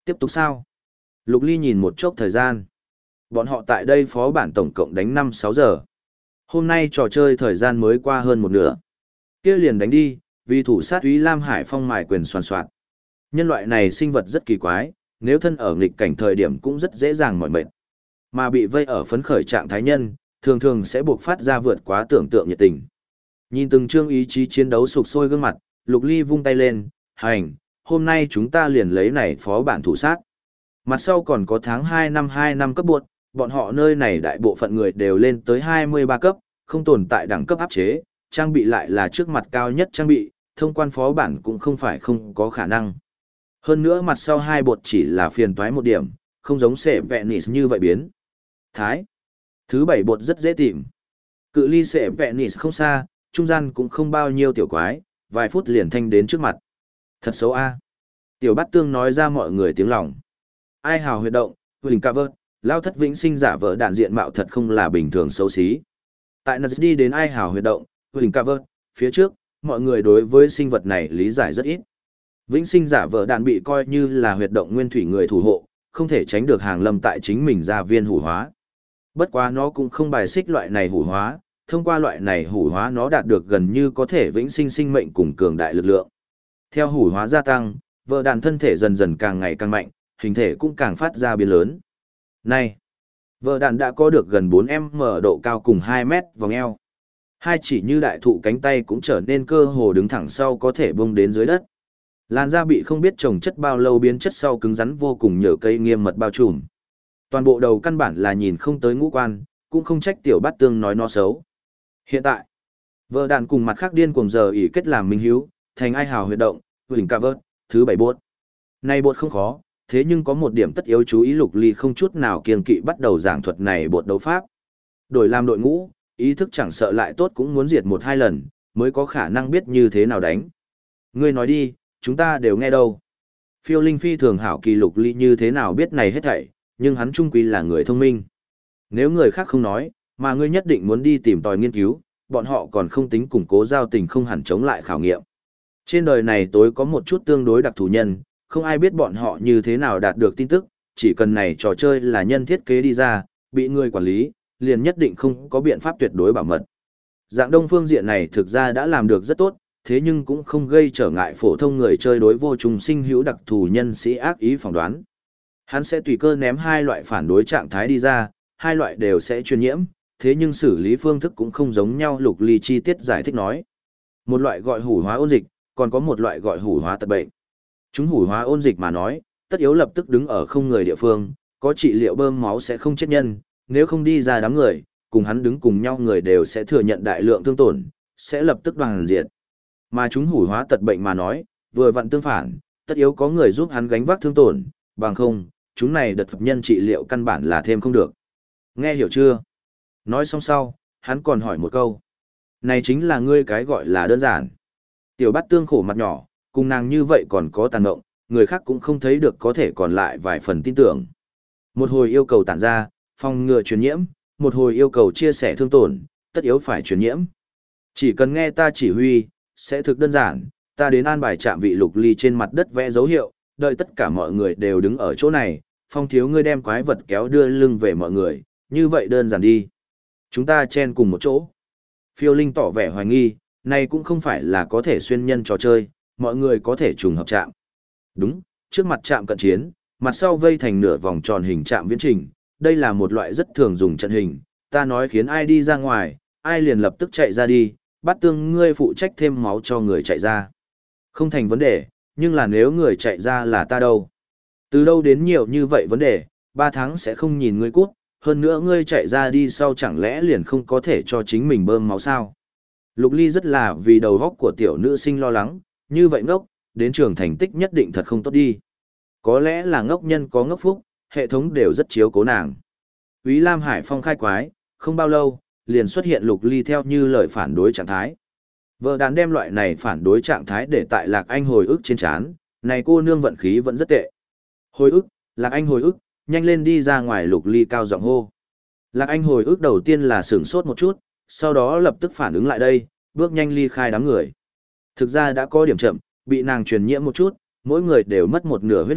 Tiếp tục sao? Lục Ly nhìn một chốc thời gian. Bọn họ tại đây phó bản tổng cộng đánh 5-6 giờ. Hôm nay trò chơi thời gian mới qua hơn một nửa. Kia liền đánh đi, vì thủ sát úy Lam Hải Phong mài quyền soàn soạn. Nhân loại này sinh vật rất kỳ quái, nếu thân ở nghịch cảnh thời điểm cũng rất dễ dàng mỏi mệt. Mà bị vây ở phấn khởi trạng thái nhân, thường thường sẽ buộc phát ra vượt quá tưởng tượng nhiệt tình. Nhìn từng chương ý chí chiến đấu sục sôi gương mặt, Lục Ly vung tay lên, hành, hôm nay chúng ta liền lấy này phó bản thủ sát. Mặt sau còn có tháng 2 năm cấp buộc, bọn họ nơi này đại bộ phận người đều lên tới 23 cấp, không tồn tại đẳng cấp áp chế, trang bị lại là trước mặt cao nhất trang bị, thông quan phó bản cũng không phải không có khả năng. Hơn nữa mặt sau hai bột chỉ là phiền toái một điểm, không giống sệ vẹ nịt như vậy biến. Thái. Thứ 7 bột rất dễ tìm. Cự ly sệ vẹ nịt không xa, trung gian cũng không bao nhiêu tiểu quái, vài phút liền thanh đến trước mặt. Thật xấu a. Tiểu Bát Tương nói ra mọi người tiếng lòng. Ai hào huyệt động, huỳnh ca vợt, lao thất vĩnh sinh giả vợ đạn diện mạo thật không là bình thường xấu xí. Tại Naz đi đến ai hào huyệt động, huỳnh ca vợt, phía trước, mọi người đối với sinh vật này lý giải rất ít. Vĩnh sinh giả vợ đạn bị coi như là huyệt động nguyên thủy người thủ hộ, không thể tránh được hàng lâm tại chính mình ra viên hủ hóa. Bất quá nó cũng không bài xích loại này hủ hóa, thông qua loại này hủ hóa nó đạt được gần như có thể vĩnh sinh sinh mệnh cùng cường đại lực lượng. Theo hủ hóa gia tăng, vợ đạn thân thể dần dần càng ngày càng mạnh, hình thể cũng càng phát ra biến lớn. Này, vợ đạn đã có được gần 4m độ cao cùng 2 mét vòng eo. Hai chỉ như đại thụ cánh tay cũng trở nên cơ hồ đứng thẳng sau có thể bông đến dưới đất. Làn da bị không biết trồng chất bao lâu biến chất sau cứng rắn vô cùng nhờ cây nghiêm mật bao trùm. Toàn bộ đầu căn bản là nhìn không tới ngũ quan, cũng không trách Tiểu Bát Tương nói nó xấu. Hiện tại, vợ đạn cùng mặt khác điên cuồng giờ ỉ kết làm minh hiếu, thành ai hào huyệt động, huỳnh ca vớt, thứ 7 bốt. Này bốt không khó, thế nhưng có một điểm tất yếu chú ý. Lục Ly không chút nào kiêng kỵ bắt đầu giảng thuật này bột đấu pháp. Đổi làm đội ngũ, ý thức chẳng sợ lại tốt cũng muốn diệt 1-2 lần, mới có khả năng biết như thế nào đánh. Ngươi nói đi, chúng ta đều nghe đâu. Phiêu Linh phi thường hảo kỳ Lục Ly như thế nào biết này hết thảy, nhưng hắn trung quy là người thông minh. Nếu người khác không nói, mà ngươi nhất định muốn đi tìm tòi nghiên cứu, bọn họ còn không tính củng cố giao tình không hẳn chống lại khảo nghiệm. Trên đời này tối có một chút tương đối đặc thù nhân, không ai biết bọn họ như thế nào đạt được tin tức, chỉ cần này trò chơi là nhân thiết kế đi ra, bị người quản lý, liền nhất định không có biện pháp tuyệt đối bảo mật. Dạng đông phương diện này thực ra đã làm được rất tốt, thế nhưng cũng không gây trở ngại phổ thông người chơi đối vô trùng sinh hữu đặc thù nhân sĩ ác ý phỏng đoán. Hắn sẽ tùy cơ ném hai loại phản đối trạng thái đi ra, hai loại đều sẽ truyền nhiễm, thế nhưng xử lý phương thức cũng không giống nhau. Lục Ly chi tiết giải thích nói. Một loại gọi hủ hóa ôn dịch, còn có một loại gọi hủ hóa tật bệnh. Chúng hủ hóa ôn dịch mà nói, tất yếu lập tức đứng ở không người địa phương, có trị liệu bơm máu sẽ không chết nhân, nếu không đi ra đám người, cùng hắn đứng cùng nhau người đều sẽ thừa nhận đại lượng thương tổn, sẽ lập tức đoàn diệt. Mà chúng hủ hóa tật bệnh mà nói, vừa vặn tương phản, tất yếu có người giúp hắn gánh vác thương tổn, bằng không, chúng này đợt phật nhân trị liệu căn bản là thêm không được. Nghe hiểu chưa? Nói xong sau, hắn còn hỏi một câu. Này chính là ngươi cái gọi là đơn giản. Tiểu Bát Tương khổ mặt nhỏ, cùng nàng như vậy còn có tàn ngộng, người khác cũng không thấy được có thể còn lại vài phần tin tưởng. Một hồi yêu cầu tản ra, phòng ngừa truyền nhiễm, một hồi yêu cầu chia sẻ thương tổn, tất yếu phải truyền nhiễm. Chỉ cần nghe ta chỉ huy, sẽ thực đơn giản, ta đến an bài chạm vị. Lục Ly trên mặt đất vẽ dấu hiệu, đợi tất cả mọi người đều đứng ở chỗ này, Phong thiếu ngươi đem quái vật kéo đưa lưng về mọi người, như vậy đơn giản đi. Chúng ta chen cùng một chỗ. Phiêu Linh tỏ vẻ hoài nghi, này cũng không phải là có thể xuyên nhân trò chơi, mọi người có thể trùng hợp chạm. Đúng, trước mặt chạm cận chiến, mặt sau vây thành nửa vòng tròn hình chạm viễn trình, đây là một loại rất thường dùng trận hình, ta nói khiến ai đi ra ngoài, ai liền lập tức chạy ra đi, Bát Tương ngươi phụ trách thêm máu cho người chạy ra. Không thành vấn đề, nhưng là nếu người chạy ra là ta đâu? Từ đâu đến nhiều như vậy vấn đề, 3 tháng sẽ không nhìn ngươi cút, hơn nữa ngươi chạy ra đi sau chẳng lẽ liền không có thể cho chính mình bơm máu sao? Lục Ly rất là vì đầu óc của tiểu nữ sinh lo lắng, như vậy ngốc, đến trường thành tích nhất định thật không tốt đi. Có lẽ là ngốc nhân có ngốc phúc, hệ thống đều rất chiếu cố nàng. Úy Lam Hải Phong khai quái, không bao lâu, liền xuất hiện Lục Ly theo như lời phản đối trạng thái. Vợ đàn đem loại này phản đối trạng thái để tại Lạc Anh hồi ức trên trán, này cô nương vận khí vẫn rất tệ. Hồi ức, Lạc Anh hồi ức, nhanh lên đi ra ngoài. Lục Ly cao giọng hô. Lạc Anh hồi ức đầu tiên là sửng sốt một chút, sau đó lập tức phản ứng lại đây, bước nhanh ly khai đám người. Thực ra đã có điểm chậm, bị nàng truyền nhiễm một chút, mỗi người đều mất một nửa huyết lượng,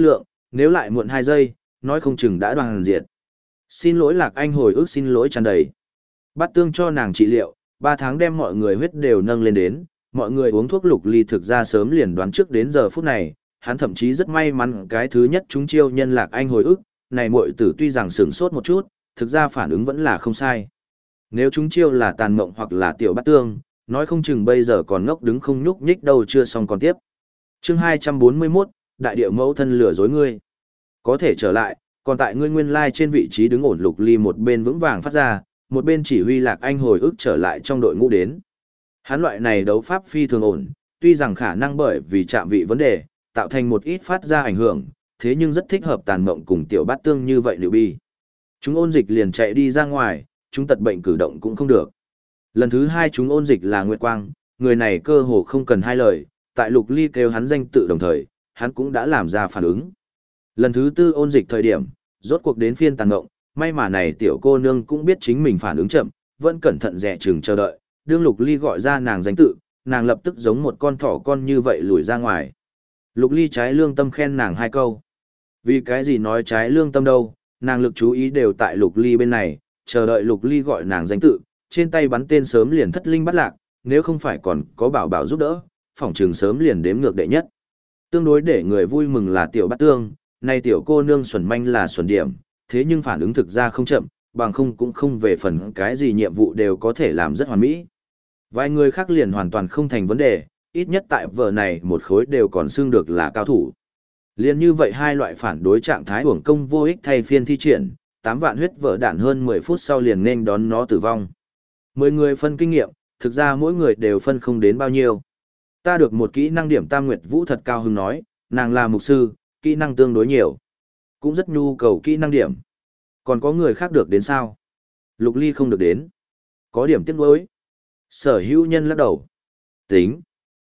nếu lại muộn 2 giây, nói không chừng đã đoàn diệt. Xin lỗi Lạc Anh hồi ức xin lỗi tràn đầy. Bát tương cho nàng trị liệu, 3 tháng đem mọi người huyết đều nâng lên đến, mọi người uống thuốc Lục Ly thực ra sớm liền đoán trước đến giờ phút này, hắn thậm chí rất may mắn cái thứ nhất chúng chiêu nhân Lạc Anh hồi ức, này muội tử tuy rằng sửng sốt một chút, thực ra phản ứng vẫn là không sai. Nếu chúng chiêu là tàn mộng hoặc là tiểu bát tương, nói không chừng bây giờ còn ngốc đứng không nhúc nhích đâu chưa xong còn tiếp. Chương 241, Đại địa mẫu thân lừa dối ngươi. Có thể trở lại, còn tại ngươi nguyên lai trên vị trí đứng ổn. Lục Ly một bên vững vàng phát ra, một bên chỉ huy Lạc Anh hồi ức trở lại trong đội ngũ đến. Hắn loại này đấu pháp phi thường ổn, tuy rằng khả năng bởi vì chạm vị vấn đề, tạo thành một ít phát ra ảnh hưởng, thế nhưng rất thích hợp tàn mộng cùng tiểu bát tương như vậy liệu bi. Chúng ôn dịch liền chạy đi ra ngoài, chúng tật bệnh cử động cũng không được. Lần thứ 2 chúng ôn dịch là Nguyệt Quang, người này cơ hồ không cần hai lời, tại Lục Ly kêu hắn danh tự đồng thời, hắn cũng đã làm ra phản ứng. Lần thứ 4 ôn dịch thời điểm, rốt cuộc đến phiên tàn mộng, may mà này tiểu cô nương cũng biết chính mình phản ứng chậm, vẫn cẩn thận dè chừng chờ đợi, đương Lục Ly gọi ra nàng danh tự, nàng lập tức giống một con thỏ con như vậy lùi ra ngoài. Lục Ly trái lương tâm khen nàng 2 câu. Vì cái gì nói trái lương tâm đâu, nàng lực chú ý đều tại Lục Ly bên này, chờ đợi Lục Ly gọi nàng danh tự, trên tay bắn tên sớm liền thất linh bắt lạc, nếu không phải còn có bảo bảo giúp đỡ, phỏng trường sớm liền đếm ngược đệ nhất. Tương đối để người vui mừng là tiểu bát tương, nay tiểu cô nương xuẩn manh là xuẩn điểm, thế nhưng phản ứng thực ra không chậm, bằng không cũng không về phần cái gì nhiệm vụ đều có thể làm rất hoàn mỹ. Vài người khác liền hoàn toàn không thành vấn đề, ít nhất tại vở này một khối đều còn xưng được là cao thủ. Liên như vậy hai loại phản đối trạng thái uổng công vô ích thay phiên thi triển, 8 vạn huyết vỡ đạn hơn 10 phút sau liền nên đón nó tử vong. 10 người phân kinh nghiệm, thực ra mỗi người đều phân không đến bao nhiêu. Ta được một kỹ năng điểm Tam Nguyệt Vũ thật cao hứng nói, nàng là mục sư, kỹ năng tương đối nhiều. Cũng rất nhu cầu kỹ năng điểm. Còn có người khác được đến sao? Lục Ly không được đến. Có điểm tiếc nuối. Sở hữu nhân lắc đầu. Tính.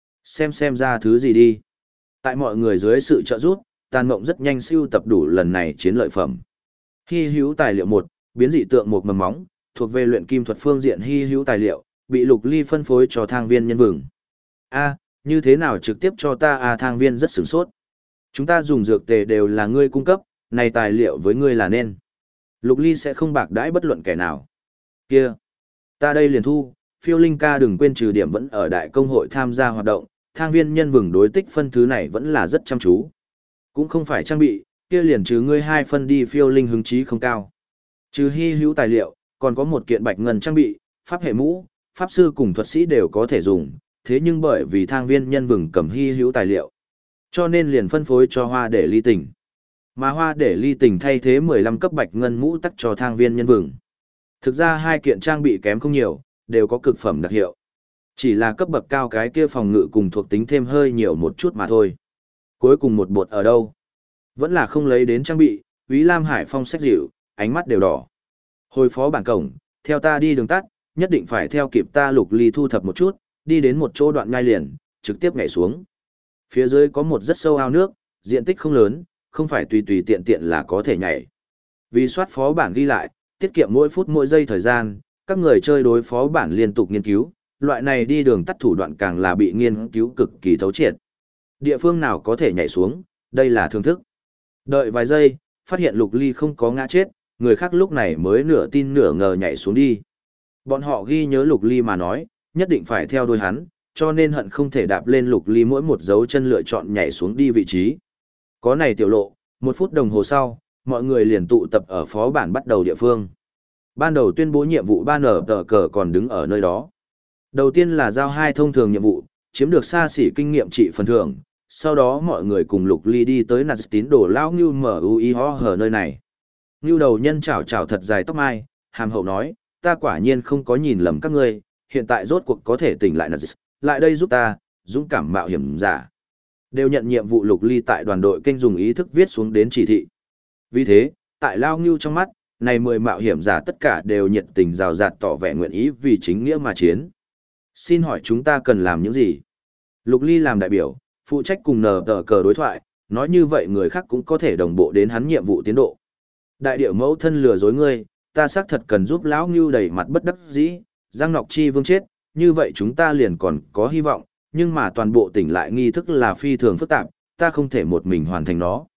Xem ra thứ gì đi. Tại mọi người dưới sự trợ giúp, Tàn Mộng rất nhanh sưu tập đủ lần này chiến lợi phẩm. Hy hữu tài liệu 1, biến dị tượng một mầm móng, thuộc về luyện kim thuật phương diện hy hữu tài liệu, bị Lục Ly phân phối cho Thang Viên nhân vừng. A, như thế nào trực tiếp cho ta Thang Viên rất sửng sốt. Chúng ta dùng dược tề đều là ngươi cung cấp, này tài liệu với ngươi là nên. Lục Ly sẽ không bạc đãi bất luận kẻ nào. Kia, ta đây liền thu, Phiêu Linh ca đừng quên trừ điểm vẫn ở đại công hội tham gia hoạt động, Thang Viên nhân vừng đối tích phân thứ này vẫn là rất chăm chú. Cũng không phải trang bị, kia liền trừ ngươi 2 phân đi Phiêu Linh hứng chí không cao. Trừ hy hữu tài liệu, còn có một kiện bạch ngân trang bị, pháp hệ mũ, pháp sư cùng thuật sĩ đều có thể dùng, thế nhưng bởi vì Thang Viên nhân vừng cầm hy hữu tài liệu, cho nên liền phân phối cho Hoa Để Ly Tình. Mà Hoa Để Ly Tình thay thế 15 cấp bạch ngân mũ tắc cho Thang Viên nhân vừng. Thực ra 2 kiện trang bị kém không nhiều, đều có cực phẩm đặc hiệu. Chỉ là cấp bậc cao cái kia phòng ngự cùng thuộc tính thêm hơi nhiều một chút mà thôi. Cuối cùng một bột ở đâu? Vẫn là không lấy đến trang bị, Úy Lam Hải Phong sách dịu, ánh mắt đều đỏ. Hồi phó bản cổng, theo ta đi đường tắt, nhất định phải theo kịp ta. Lục Ly thu thập một chút, đi đến một chỗ đoạn ngai liền, trực tiếp nhảy xuống. Phía dưới có một rất sâu ao nước, diện tích không lớn, không phải tùy tùy tiện tiện là có thể nhảy. Vì soát phó bản ghi lại, tiết kiệm mỗi phút mỗi giây thời gian, các người chơi đối phó bản liên tục nghiên cứu, loại này đi đường tắt thủ đoạn càng là bị nghiên cứu cực kỳ thấu triệt. Địa phương nào có thể nhảy xuống, đây là thưởng thức. Đợi vài giây, phát hiện Lục Ly không có ngã chết, người khác lúc này mới nửa tin nửa ngờ nhảy xuống đi. Bọn họ ghi nhớ Lục Ly mà nói, nhất định phải theo đuôi hắn, cho nên hận không thể đạp lên Lục Ly mỗi một dấu chân lựa chọn nhảy xuống đi vị trí. Có này tiểu lộ, 1 phút đồng hồ sau, mọi người liền tụ tập ở phó bản bắt đầu địa phương. Ban đầu tuyên bố nhiệm vụ ban ở tờ cờ còn đứng ở nơi đó. Đầu tiên là giao 2 thông thường nhiệm vụ, chiếm được xa xỉ kinh nghiệm trị phần thưởng. Sau đó mọi người cùng Lục Ly đi tới nạt tín đồ lão Ngưu MUI hở nơi này. Ngưu đầu nhân chảo thật dài tóc mai, hàm hậu nói, ta quả nhiên không có nhìn lầm các ngươi, hiện tại rốt cuộc có thể tỉnh lại nạt, lại đây giúp ta, dũng cảm mạo hiểm giả. Đều nhận nhiệm vụ. Lục Ly tại đoàn đội kênh dùng ý thức viết xuống đến chỉ thị. Vì thế, tại lão Ngưu trong mắt, này 10 mạo hiểm giả tất cả đều nhiệt tình rào rạt tỏ vẻ nguyện ý vì chính nghĩa mà chiến. Xin hỏi chúng ta cần làm những gì? Lục Ly làm đại biểu, phụ trách cùng nờ tờ cờ đối thoại, nói như vậy người khác cũng có thể đồng bộ đến hắn nhiệm vụ tiến độ. Đại địa mẫu thân lừa dối ngươi, ta xác thật cần giúp lão Ngưu đầy mặt bất đắc dĩ, Giang Ngọc Chi Vương chết, như vậy chúng ta liền còn có hy vọng, nhưng mà toàn bộ tỉnh lại nghi thức là phi thường phức tạp, ta không thể một mình hoàn thành nó.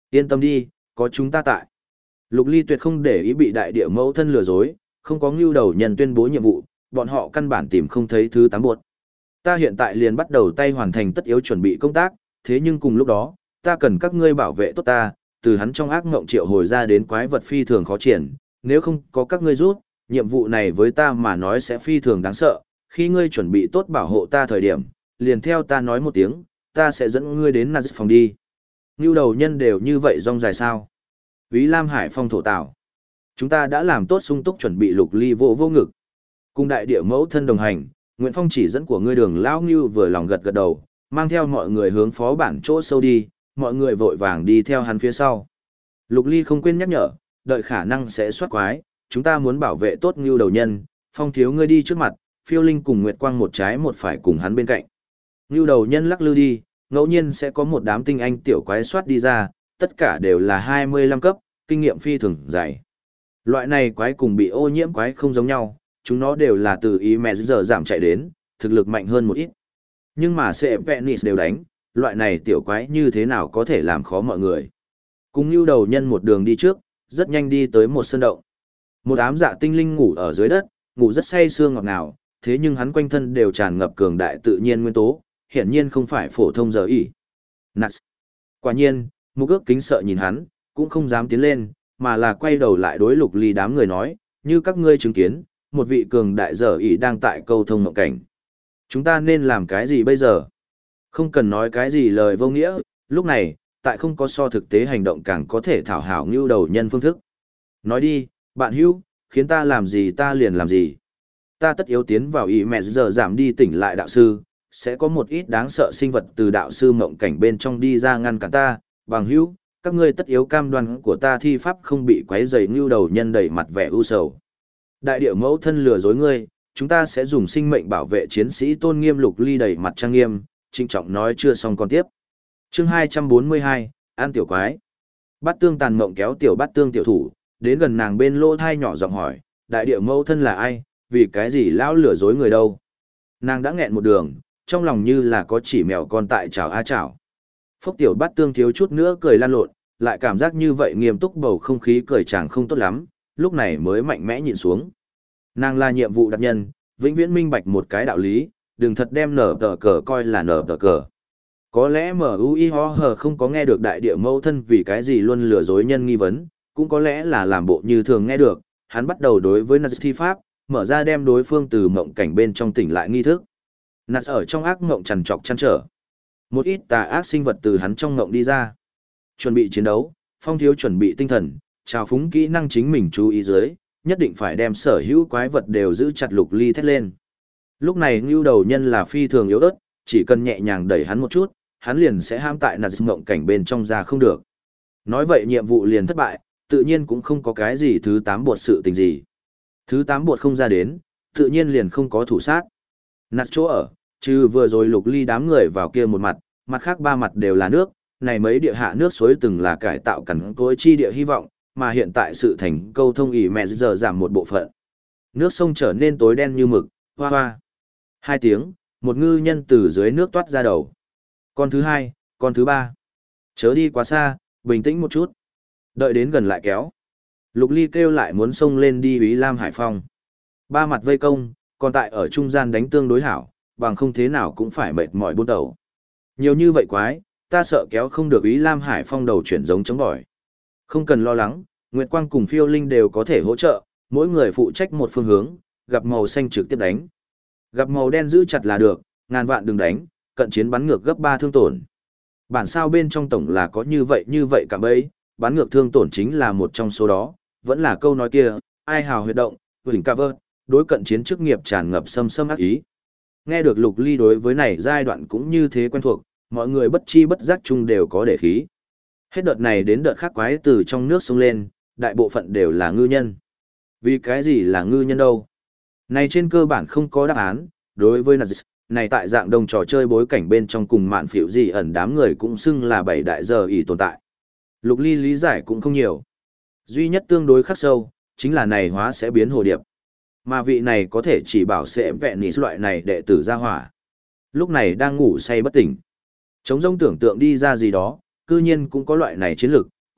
Yên tâm đi, có chúng ta tại. Lục Ly tuyệt không để ý bị đại địa mẫu thân lừa dối, không có ngưu đầu nhân tuyên bố nhiệm vụ, bọn họ căn bản tìm không thấy thứ 8 buột. Ta hiện tại liền bắt đầu tay hoàn thành tất yếu chuẩn bị công tác, thế nhưng cùng lúc đó, ta cần các ngươi bảo vệ tốt ta, từ hắn trong ác ngộng triệu hồi ra đến quái vật phi thường khó triển, nếu không có các ngươi rút, nhiệm vụ này với ta mà nói sẽ phi thường đáng sợ, khi ngươi chuẩn bị tốt bảo hộ ta thời điểm, liền theo ta nói một tiếng, ta sẽ dẫn ngươi đến Nazis phòng đi. Ngưu đầu nhân đều như vậy rong dài sao? Úy Lam Hải Phong thổ tạo. Chúng ta đã làm tốt sung túc chuẩn bị. Lục Ly vô ngực. Cùng đại địa mẫu thân đồng hành, Nguyễn Phong chỉ dẫn của ngươi Đường lão Ngưu vừa lòng gật đầu, mang theo mọi người hướng phó bản chỗ sâu đi, mọi người vội vàng đi theo hắn phía sau. Lục Ly không quên nhắc nhở, đợi khả năng sẽ soát quái, chúng ta muốn bảo vệ tốt Ngưu đầu nhân, Phong thiếu ngươi đi trước mặt, Phiêu Linh cùng Nguyệt Quang một trái một phải cùng hắn bên cạnh. Ngưu đầu nhân lắc lư đi, ngẫu nhiên sẽ có một đám tinh anh tiểu quái soát đi ra, tất cả đều là 25 cấp, kinh nghiệm phi thường dày. Loại này quái cùng bị ô nhiễm quái không giống nhau, chúng nó đều là từ ý mẹ giờ giảm chạy đến, thực lực mạnh hơn một ít. Nhưng mà sẽ Penis đều đánh, loại này tiểu quái như thế nào có thể làm khó mọi người. Cùng Nưu đầu nhân một đường đi trước, rất nhanh đi tới một sân động. Một ám dạ tinh linh ngủ ở dưới đất, ngủ rất say sưa ngọt ngào, thế nhưng hắn quanh thân đều tràn ngập cường đại tự nhiên nguyên tố, hiển nhiên không phải phổ thông giờ ỉ. Nats. Quả nhiên, Mục Ước kính sợ nhìn hắn, cũng không dám tiến lên, mà là quay đầu lại đối Lục Ly đám người nói, như các ngươi chứng kiến, một vị cường đại giờ ỉ đang tại câu thông mộng cảnh. Chúng ta nên làm cái gì bây giờ? Không cần nói cái gì lời vô nghĩa, lúc này, tại không có so thực tế hành động càng có thể thảo hảo ngưu đầu nhân phương thức. Nói đi, bạn hữu, khiến ta làm gì ta liền làm gì. Ta tất yếu tiến vào ý mẹ giờ giảm đi tỉnh lại đạo sư, sẽ có một ít đáng sợ sinh vật từ đạo sư mộng cảnh bên trong đi ra ngăn cản ta, bằng hữu, các ngươi tất yếu cam đoan của ta thi pháp không bị quấy rầy. Ngưu đầu nhân đầy mặt vẻ u sầu. Đại địa mẫu thân lừa dối ngươi, chúng ta sẽ dùng sinh mệnh bảo vệ chiến sĩ tôn nghiêm. Lục Ly đầy mặt trang nghiêm, trịnh trọng nói chưa xong còn tiếp. Chương 242, An tiểu quái. Bát Tương tàn mộng kéo tiểu Bát Tương tiểu thủ, đến gần nàng bên lỗ thai nhỏ giọng hỏi, đại địa mẫu thân là ai, vì cái gì lão lừa dối người đâu. Nàng đã nghẹn một đường, trong lòng như là có chỉ mèo con tại chảo a chảo. Phốc tiểu Bát Tương thiếu chút nữa cười lan lộn, lại cảm giác như vậy nghiêm túc bầu không khí cười chàng không tốt lắm, lúc này mới mạnh mẽ nhịn xuống. Nàng là nhiệm vụ đặc nhân, vĩnh viễn minh bạch một cái đạo lý, đừng thật đem nở tờ cờ coi là nở tờ cờ. Có lẽ MUI ho hờ không có nghe được đại địa mẫu thân vì cái gì luôn lừa dối nhân nghi vấn, cũng có lẽ là làm bộ như thường nghe được, hắn bắt đầu đối với Nats thi pháp, mở ra đem đối phương từ mộng cảnh bên trong tỉnh lại nghi thức. Nats ở trong ác mộng trằn trọc chăn trở. Một ít tà ác sinh vật từ hắn trong mộng đi ra. Chuẩn bị chiến đấu, Phong thiếu chuẩn bị tinh thần, trào phúng kỹ năng chính mình chú ý dưới, nhất định phải đem sở hữu quái vật đều giữ chặt. Lục Ly thét lên. Lúc này Ngưu đầu nhân là phi thường yếu ớt, chỉ cần nhẹ nhàng đẩy hắn một chút, hắn liền sẽ ham tại Nats mộng cảnh bên trong ra không được. Nói vậy nhiệm vụ liền thất bại, tự nhiên cũng không có cái gì thứ 8 bột sự tình gì. Thứ 8 bột không ra đến, tự nhiên liền không có thủ sát. Nats chỗ ở, trừ vừa rồi Lục Ly đám người vào kia một mặt, mặt khác 3 mặt đều là nước, này mấy địa hạ nước suối từng là cải tạo cằn cỗi chi địa hy vọng, mà hiện tại sự thành câu thông ỉ mẹ giờ giảm một bộ phận. Nước sông trở nên tối đen như mực, hoa hoa. 2 tiếng, một ngư nhân từ dưới nước toát ra đầu. Con thứ 2, con thứ 3. Chớ đi quá xa, bình tĩnh một chút. Đợi đến gần lại kéo. Lục Ly kêu lại muốn xông lên đi Úy Lam Hải Phong. 3 mặt vây công, còn tại ở trung gian đánh tương đối hảo, bằng không thế nào cũng phải mệt mỏi buôn đầu. Nhiều như vậy quái, ta sợ kéo không được Úy Lam Hải Phong đầu chuyển giống chống bỏi. Không cần lo lắng, Nguyệt Quang cùng Phiêu Linh đều có thể hỗ trợ, mỗi người phụ trách một phương hướng, gặp màu xanh trực tiếp đánh. Gặp màu đen giữ chặt là được, ngàn vạn đừng đánh, cận chiến bắn ngược gấp 3 thương tổn. Bản sao bên trong tổng là có như vậy cả bấy, bắn ngược thương tổn chính là một trong số đó, vẫn là câu nói kia, ai hào huyệt động, huỳnh cover, đối cận chiến chức nghiệp tràn ngập xâm ác ý. Nghe được Lục Ly đối với này giai đoạn cũng như thế quen thuộc, mọi người bất chi bất giác chung đều có để khí. Hết đợt này đến đợt khác quái từ trong nước sông lên, đại bộ phận đều là ngư nhân. Vì cái gì là ngư nhân đâu? Này trên cơ bản không có đáp án, đối với Nazis, này tại dạng đồng trò chơi bối cảnh bên trong cùng mạn phiểu gì ẩn đám người cũng xưng là 7 đại giờ ỷ tồn tại. Lục Ly lý giải cũng không nhiều. Duy nhất tương đối khắc sâu, chính là này hóa sẽ biến hồ điệp. Mà vị này có thể chỉ bảo sẽ vẹn nỉ loại này đệ tử ra hỏa. Lúc này đang ngủ say bất tỉnh. Trống rông tưởng tượng đi ra gì đó, cư nhiên cũng có loại này chiến lực,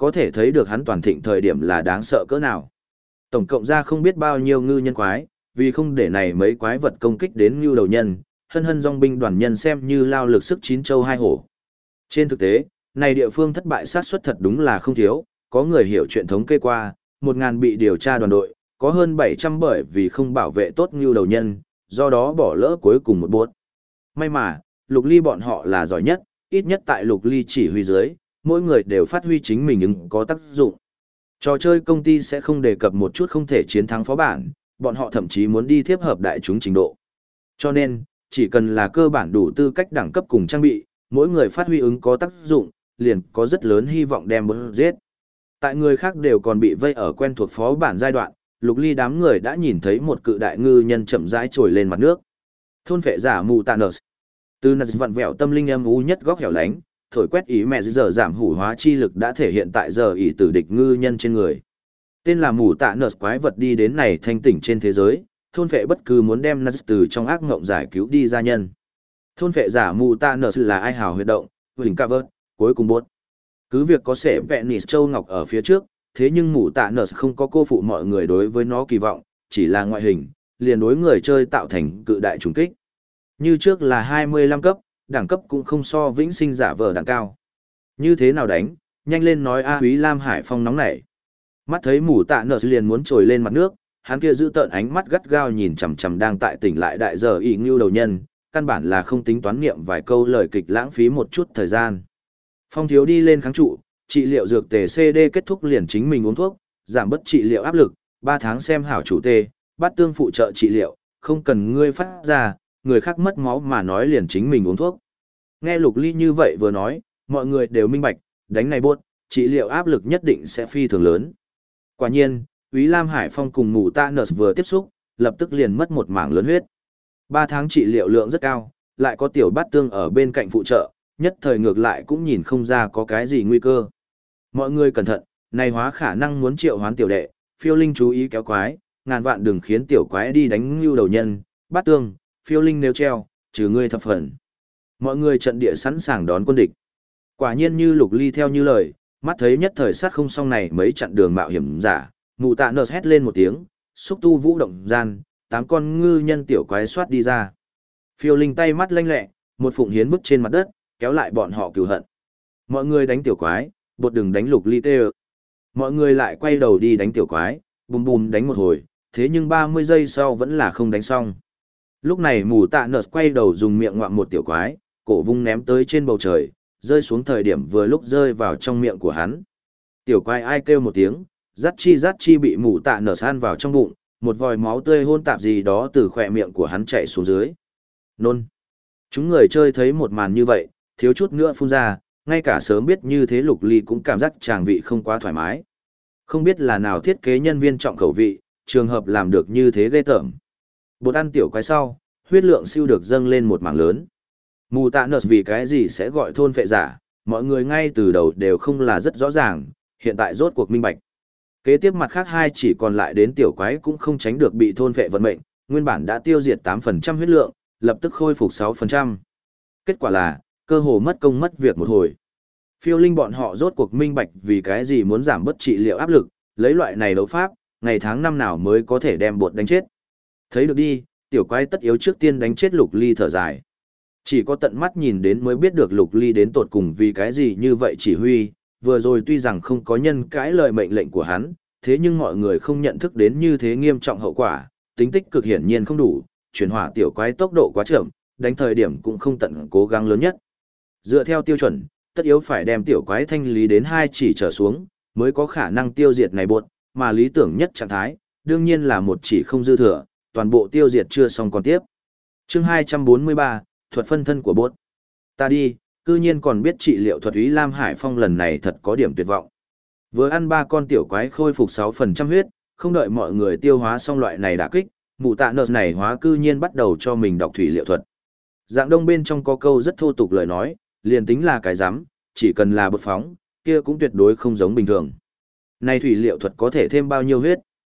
có thể thấy được hắn toàn thịnh thời điểm là đáng sợ cỡ nào. Tổng cộng ra không biết bao nhiêu ngư nhân quái, vì không để này mấy quái vật công kích đến ngưu đầu nhân, hân hân dòng binh đoàn nhân xem như lao lực sức chín châu hai hổ. Trên thực tế, này địa phương thất bại sát suất thật đúng là không thiếu, có người hiểu chuyện thống kê qua, 1.000 bị điều tra đoàn đội, có hơn 700 bởi vì không bảo vệ tốt ngưu đầu nhân, do đó bỏ lỡ cuối cùng một bốt. May mà, Lục Ly bọn họ là giỏi nhất, ít nhất tại Lục Ly chỉ huy dưới, mỗi người đều phát huy chính mình ứng có tác dụng. Trò chơi công ty sẽ không đề cập một chút không thể chiến thắng phó bản, bọn họ thậm chí muốn đi tiếp hợp đại chúng trình độ. Cho nên, chỉ cần là cơ bản đủ tư cách đẳng cấp cùng trang bị, mỗi người phát huy ứng có tác dụng, liền có rất lớn hy vọng đem bớt giết. Tại người khác đều còn bị vây ở quen thuộc phó bản giai đoạn, Lục Ly đám người đã nhìn thấy một cự đại ngư nhân chậm rãi trồi lên mặt nước. Thôn phệ giả mù Thanos. Từ nạt vặn vẹo tâm linh âm u nhất góc hẻo lánh, thổi quét ý mẹ giờ giảm hủ hóa chi lực đã thể hiện tại giờ ý tử địch ngư nhân trên người. Tên là mù Thanos quái vật đi đến này thanh tỉnh trên thế giới, thôn phệ bất cứ muốn đem nạt từ trong ác ngộng giải cứu đi ra nhân. Thôn phệ giả mù Thanos là ai hào huyệt động, huỳnh ca vớt, cuối cùng bốt. Cứ việc có sẽ vẹn nịt châu ngọc ở phía trước, thế nhưng mù Thanos không có cô phụ mọi người đối với nó kỳ vọng, chỉ là ngoại hình, liền đối người chơi tạo thành cự đại trùng kích. Như trước là 25 cấp, đẳng cấp cũng không so vĩnh sinh giả vờ đẳng cao. Như thế nào đánh, nhanh lên nói A Úy Lam Hải Phong nóng nảy. Mắt thấy mù Thanos liền muốn trồi lên mặt nước, hắn kia giữ tợn ánh mắt gắt gao nhìn chằm chằm đang tại tỉnh lại đại giờ ỷ ngưu đầu nhân, căn bản là không tính toán niệm vài câu lời kịch lãng phí một chút thời gian. Phong thiếu đi lên kháng trụ, trị liệu dược tề CD kết thúc liền chính mình uống thuốc, giảm bớt trị liệu áp lực, 3 tháng xem hảo chủ tê, bắt tương phụ trợ trị liệu, không cần ngươi phát ra, người khác mất máu mà nói liền chính mình uống thuốc. Nghe Lục Ly như vậy vừa nói, mọi người đều minh bạch, đánh này buốt, trị liệu áp lực nhất định sẽ phi thường lớn. Quả nhiên, Úy Lam Hải Phong cùng mù Thanos vừa tiếp xúc, lập tức liền mất một mảng lớn huyết. 3 tháng trị liệu lượng rất cao, lại có tiểu bát tương ở bên cạnh phụ trợ, nhất thời ngược lại cũng nhìn không ra có cái gì nguy cơ. Mọi người cẩn thận, này hóa khả năng muốn triệu hoán tiểu đệ, phiêu linh chú ý kéo quái, ngàn vạn đừng khiến tiểu quái đi đánh ngưu đầu nhân, bát tương, phiêu linh nếu treo, trừ ngươi thập phần. Mọi người trận địa sẵn sàng đón quân địch. Quả nhiên như Lục Ly theo như lời, mắt thấy nhất thời sát không xong này mấy chặn đường mạo hiểm giả, mù Thanos hét lên một tiếng, xúc tu vũ động gian, 8 con ngư nhân tiểu quái xoát đi ra. Phiêu linh tay mắt lanh lẹ, một phụng hiến vứt trên mặt đất, kéo lại bọn họ cừu hận. Mọi người đánh tiểu quái, bột đừng đánh Lục Ly tê. Mọi người lại quay đầu đi đánh tiểu quái, bùm bùm đánh một hồi, thế nhưng 30 giây sau vẫn là không đánh xong. Lúc này mù Thanos quay đầu dùng miệng ngoạm một tiểu quái, cổ vung ném tới trên bầu trời, rơi xuống thời điểm vừa lúc rơi vào trong miệng của hắn. Tiểu quái ai kêu một tiếng, rát chi bị mù Thanos ăn vào trong bụng, một vòi máu tươi hôn tạp gì đó từ khỏe miệng của hắn chảy xuống dưới. Nôn. Chúng người chơi thấy một màn như vậy, thiếu chút nữa phun ra, ngay cả sớm biết như thế Lục Ly cũng cảm giác tràng vị không quá thoải mái. Không biết là nào thiết kế nhân viên trọng khẩu vị, trường hợp làm được như thế ghê tởm. Bột ăn tiểu quái sau, huyết lượng siêu được dâng lên một mảng lớn. Mù Thanos vì cái gì sẽ gọi thôn phệ giả, mọi người ngay từ đầu đều không là rất rõ ràng, hiện tại rốt cuộc minh bạch. Kế tiếp mặt khác hai chỉ còn lại đến tiểu quái cũng không tránh được bị thôn phệ vận mệnh, nguyên bản đã tiêu diệt 8% huyết lượng, lập tức khôi phục 6%. Kết quả là, cơ hồ mất công mất việc một hồi. Phiêu linh bọn họ rốt cuộc minh bạch vì cái gì muốn giảm bất trị liệu áp lực, lấy loại này đấu pháp, ngày tháng năm nào mới có thể đem bột đánh chết. Thấy được đi, tiểu quái tất yếu trước tiên đánh chết Lục Ly thở dài. Chỉ có tận mắt nhìn đến mới biết được Lục Ly đến tột cùng vì cái gì như vậy chỉ huy, vừa rồi tuy rằng không có nhân cãi lời mệnh lệnh của hắn, thế nhưng mọi người không nhận thức đến như thế nghiêm trọng hậu quả, tính tích cực hiển nhiên không đủ, chuyển hỏa tiểu quái tốc độ quá chậm, đánh thời điểm cũng không tận cố gắng lớn nhất. Dựa theo tiêu chuẩn, tất yếu phải đem tiểu quái thanh lý đến 2 chỉ trở xuống, mới có khả năng tiêu diệt này bột, mà lý tưởng nhất trạng thái, đương nhiên là 1 chỉ không dư thừa, toàn bộ tiêu diệt chưa xong còn tiếp. Chương 243, thuật phân thân của bột. Ta đi, cư nhiên còn biết trị liệu thuật Úy Lam Hải Phong lần này thật có điểm tuyệt vọng. Vừa ăn 3 con tiểu quái khôi phục 6% huyết, không đợi mọi người tiêu hóa xong loại này đả kích, mù Thanos này hóa cư nhiên bắt đầu cho mình đọc thủy liệu thuật. Dạng đông bên trong có câu rất thô tục lời nói, liền tính là cái rắm, chỉ cần là bột phóng, kia cũng tuyệt đối không giống bình thường. Này thủy liệu thuật có thể thêm bao nhiêu huyết?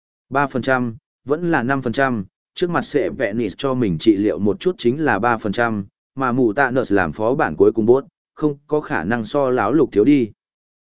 3%, vẫn là 5%, trước mặt sẽ vẹ nịt cho mình trị liệu một chút chính là 3%, mà mù Thanos làm phó bản cuối cùng bốt, không có khả năng so láo Lục thiếu đi.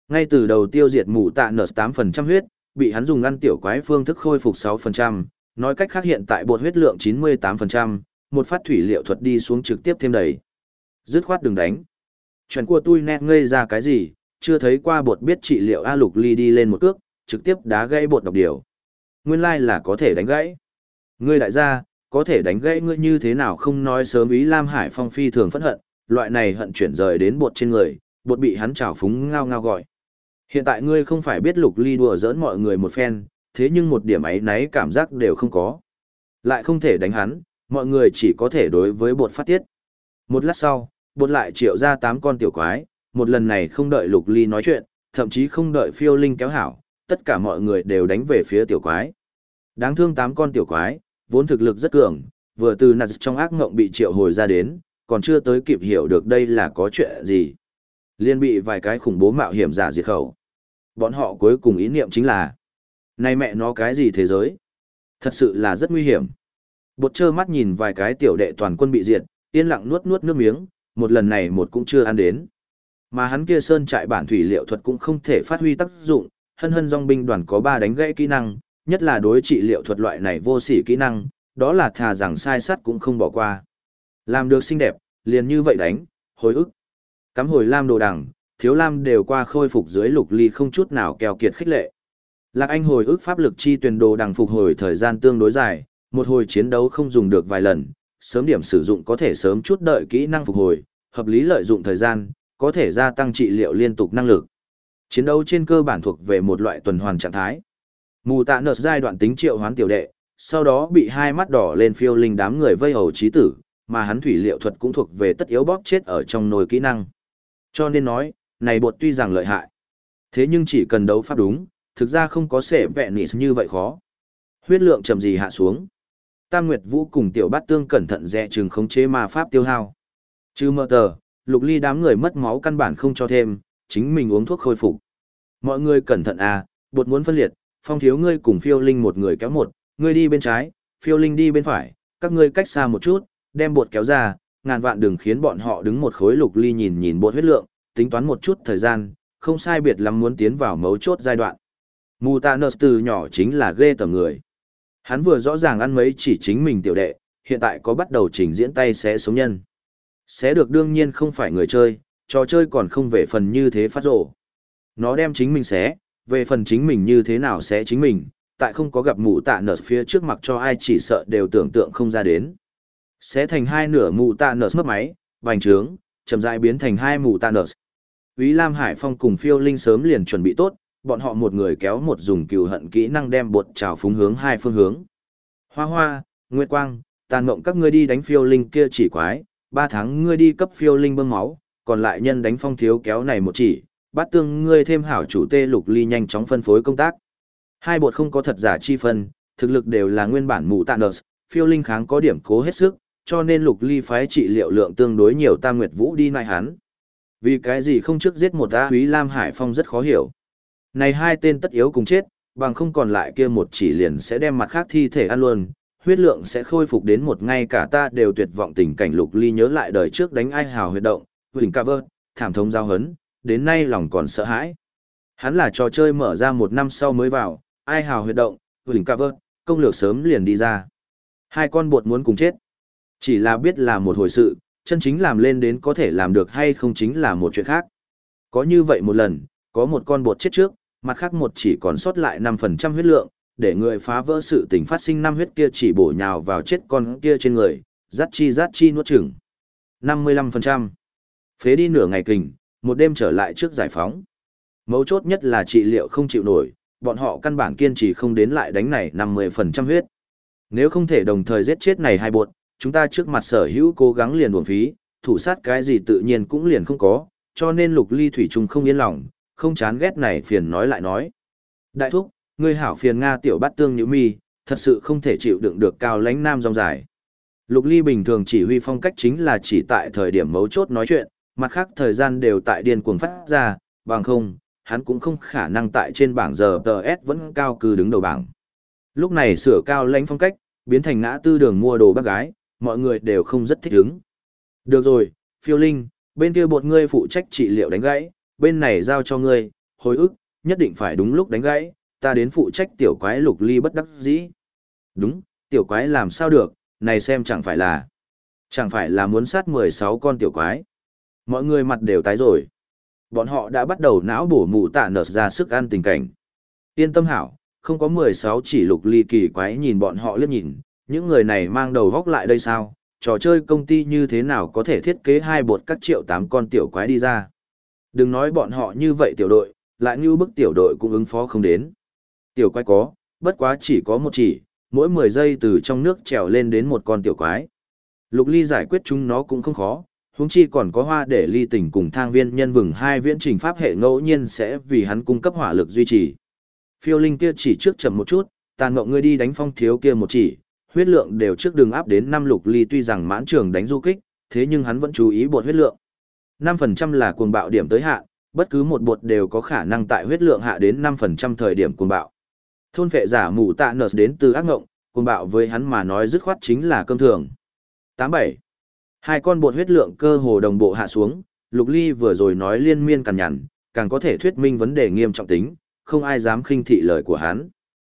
Ngay từ đầu tiêu diệt mù tạ nở 8% huyết, bị hắn dùng ăn tiểu quái phương thức khôi phục 6%, nói cách khác hiện tại bột huyết lượng 98%, một phát thủy liệu thuật đi xuống trực tiếp thêm đầy. Dứt khoát đừng đánh. Chuyện của tôi nét ngây ra cái gì, chưa thấy qua bột biết trị liệu A Lục Ly đi lên một cước, trực tiếp đá gãy bột độc điều. Nguyên lai là có thể đánh gãy. Ngươi đại gia, có thể đánh gãy ngươi như thế nào không nói sớm ý Lam Hải Phong phi thường phẫn hận, loại này hận chuyển rời đến bột trên người, bột bị hắn trào phúng ngao ngao gọi. Hiện tại ngươi không phải biết Lục Ly đùa giỡn mọi người một phen, thế nhưng một điểm ấy náy cảm giác đều không có. Lại không thể đánh hắn, mọi người chỉ có thể đối với bột phát tiết. Một lát sau, bột lại triệu ra 8 con tiểu quái, một lần này không đợi Lục Ly nói chuyện, thậm chí không đợi phiêu linh kéo hảo, tất cả mọi người đều đánh về phía tiểu quái. Đáng thương 8 con tiểu quái, vốn thực lực rất cường, vừa từ nạt trong ác ngộng bị triệu hồi ra đến, còn chưa tới kịp hiểu được đây là có chuyện gì. Liên bị vài cái khủng bố mạo hiểm giả diệt khẩu. Bọn họ cuối cùng ý niệm chính là, này mẹ nó cái gì thế giới? Thật sự là rất nguy hiểm. Bột trơ mắt nhìn vài cái tiểu đệ toàn quân bị diệt, yên lặng nuốt nuốt nước miếng, một lần này một cũng chưa ăn đến. Mà hắn kia sơn trại bản thủy liệu thuật cũng không thể phát huy tác dụng, hân hân dòng binh đoàn có 3 đánh gãy kỹ năng, nhất là đối trị liệu thuật loại này vô sỉ kỹ năng, đó là thà rằng sai sắt cũng không bỏ qua. Làm được xinh đẹp, liền như vậy đánh, hồi ức. Cắm hồi lam đồ đằng, thiếu lam đều qua khôi phục dưới Lục Ly không chút nào keo kiệt khích lệ. Lạc Anh hồi ức pháp lực chi tuyển đồ đằng phục hồi thời gian tương đối dài, một hồi chiến đấu không dùng được vài lần, sớm điểm sử dụng có thể sớm chút đợi kỹ năng phục hồi, hợp lý lợi dụng thời gian, có thể gia tăng trị liệu liên tục năng lực. Chiến đấu trên cơ bản thuộc về một loại tuần hoàn trạng thái. Mù tạ nợ giai đoạn tính triệu hoán tiểu đệ, sau đó bị hai mắt đỏ lên phiêu linh đám người vây hầu chí tử, mà hắn thủy liệu thuật cũng thuộc về tất yếu bóp chết ở trong nồi kỹ năng. Cho nên nói, này bột tuy rằng lợi hại, thế nhưng chỉ cần đấu pháp đúng, thực ra không có sẽ vẹn nị như vậy khó. Huyết lượng chậm gì hạ xuống. Tam Nguyệt Vũ cùng Tiểu Bát Tương cẩn thận dè chừng khống chế ma pháp tiêu hao. Trừ mơ tờ, Lục Ly đám người mất máu căn bản không cho thêm, chính mình uống thuốc khôi phục. Mọi người cẩn thận à, bột muốn phân liệt, Phong thiếu ngươi cùng phiêu linh một người kéo một, ngươi đi bên trái, phiêu linh đi bên phải, các ngươi cách xa một chút, đem bột kéo ra, ngàn vạn đừng khiến bọn họ đứng một khối. Lục Ly nhìn nhìn bột huyết lượng, tính toán một chút thời gian, không sai biệt lắm muốn tiến vào mấu chốt giai đoạn. Mù tạ nợ từ nhỏ chính là ghê tởm người. Hắn vừa rõ ràng ăn mấy chỉ chính mình tiểu đệ, hiện tại có bắt đầu trình diễn tay xé sống nhân. Xé được đương nhiên không phải người chơi, trò chơi còn không về phần như thế phát rổ. Nó đem chính mình xé, về phần chính mình như thế nào xé chính mình, tại không có gặp mù tạ nợ phía trước mặt cho ai chỉ sợ đều tưởng tượng không ra đến. Xé thành hai nửa mù tạ nợ mất máy, bành trướng, chậm rãi biến thành hai mù tạ nợ. Úy Lam Hải Phong cùng phiêu linh sớm liền chuẩn bị tốt, bọn họ một người kéo một dùng cừu hận kỹ năng đem bột trào phúng hướng hai phương hướng. Hoa Hoa, Nguyệt Quang, Tàn Mộng các ngươi đi đánh phiêu linh kia chỉ quái, 3 tháng ngươi đi cấp phiêu linh bơm máu, còn lại nhân đánh Phong thiếu kéo này một chỉ, Bát Tương ngươi thêm hảo chủ tê Lục Ly nhanh chóng phân phối công tác. Hai bột không có thật giả chi phân, thực lực đều là nguyên bản mù tạ nợ, phiêu linh kháng có điểm cố hết sức, cho nên Lục Ly phái trị liệu lượng tương đối nhiều. Tam Nguyệt Vũ đi nại hắn. Vì cái gì không trước giết một A Úy Lam Hải Phong rất khó hiểu. Này hai tên tất yếu cùng chết, bằng không còn lại kia một chỉ liền sẽ đem mặt khác thi thể ăn luôn, huyết lượng sẽ khôi phục đến một ngay cả ta đều tuyệt vọng tình cảnh. Lục Ly nhớ lại đời trước đánh ai hào huyệt động, huỳnh cover, thảm thống giao hấn, đến nay lòng còn sợ hãi. Hắn là trò chơi mở ra 1 năm sau mới vào, ai hào huyệt động, huỳnh cover, công lược sớm liền đi ra. Hai con bột muốn cùng chết. Chỉ là biết là một hồi sự, chân chính làm lên đến có thể làm được hay không chính là một chuyện khác. Có như vậy một lần, có một con bột chết trước, mặt khác một chỉ còn sót lại 5% huyết lượng, để người phá vỡ sự tình phát sinh. 5 huyết kia chỉ bổ nhào vào chết con kia trên người, rát chi nuốt chửng. 55%. Phế đi nửa ngày kình, một đêm trở lại trước giải phóng. Mấu chốt nhất là trị liệu không chịu nổi, bọn họ căn bản kiên trì không đến lại đánh này 50% huyết. Nếu không thể đồng thời giết chết này hai bột, chúng ta trước mặt sở hữu cố gắng liền uổng phí, thủ sát cái gì tự nhiên cũng liền không có, cho nên Lục Ly thủy chung không yên lòng, không chán ghét này phiền nói lại nói. Đại thúc, ngươi hảo phiền Nga. Tiểu Bát Tương nhíu mi, thật sự không thể chịu đựng được cao lãnh nam rong dài. Lục Ly bình thường chỉ huy phong cách chính là chỉ tại thời điểm mấu chốt nói chuyện, mặt khác thời gian đều tại điên cuồng phát ra, bằng không, hắn cũng không khả năng tại trên bảng giờ TS vẫn cao cư đứng đầu bảng. Lúc này sửa cao lãnh phong cách, biến thành ngã tư đường mua đồ bác gái, mọi người đều không rất thích ứng. Được rồi, phiêu linh, bên kia bột ngươi phụ trách trị liệu đánh gãy, bên này giao cho ngươi, hồi ức, nhất định phải đúng lúc đánh gãy, ta đến phụ trách tiểu quái Lục Ly bất đắc dĩ. Đúng, tiểu quái làm sao được, này xem chẳng phải là muốn sát 16 con tiểu quái. Mọi người mặt đều tái rồi. Bọn họ đã bắt đầu não bổ mù tạ nở ra sức ăn tình cảnh. Yên tâm hảo, không có 16 chỉ Lục Ly kỳ quái nhìn bọn họ liếc nhìn, những người này mang đầu góc lại đây sao, trò chơi công ty như thế nào có thể thiết kế hai bột các triệu 8 con tiểu quái đi ra. Đừng nói bọn họ như vậy tiểu đội, lại như bức tiểu đội cũng ứng phó không đến. Tiểu quái có, bất quá chỉ có một chỉ, mỗi 10 giây từ trong nước trèo lên đến một con tiểu quái. Lục Ly giải quyết chúng nó cũng không khó, huống chi còn có hoa để ly tỉnh cùng thang viên nhân vừng hai viễn trình pháp hệ ngẫu nhiên sẽ vì hắn cung cấp hỏa lực duy trì. Phiêu linh kia chỉ trước chậm một chút, tàn ngộng ngươi đi đánh phong thiếu kia một chỉ, huyết lượng đều trước đường áp đến 5 Lục Ly tuy rằng mãn trường đánh du kích, thế nhưng hắn vẫn chú ý bột huyết lượng. 5% là cuồng bạo điểm tới hạn, bất cứ một bột đều có khả năng tại huyết lượng hạ đến 5% thời điểm cuồng bạo. Thôn phệ giả mù tạ nợ đến từ ác ngộng, cuồng bạo với hắn mà nói dứt khoát chính là cơm thường. 87. Hai con bột huyết lượng cơ hồ đồng bộ hạ xuống, Lục Ly vừa rồi nói liên miên cằn nhằn, càng có thể thuyết minh vấn đề nghiêm trọng tính, không ai dám khinh thị lời của hắn.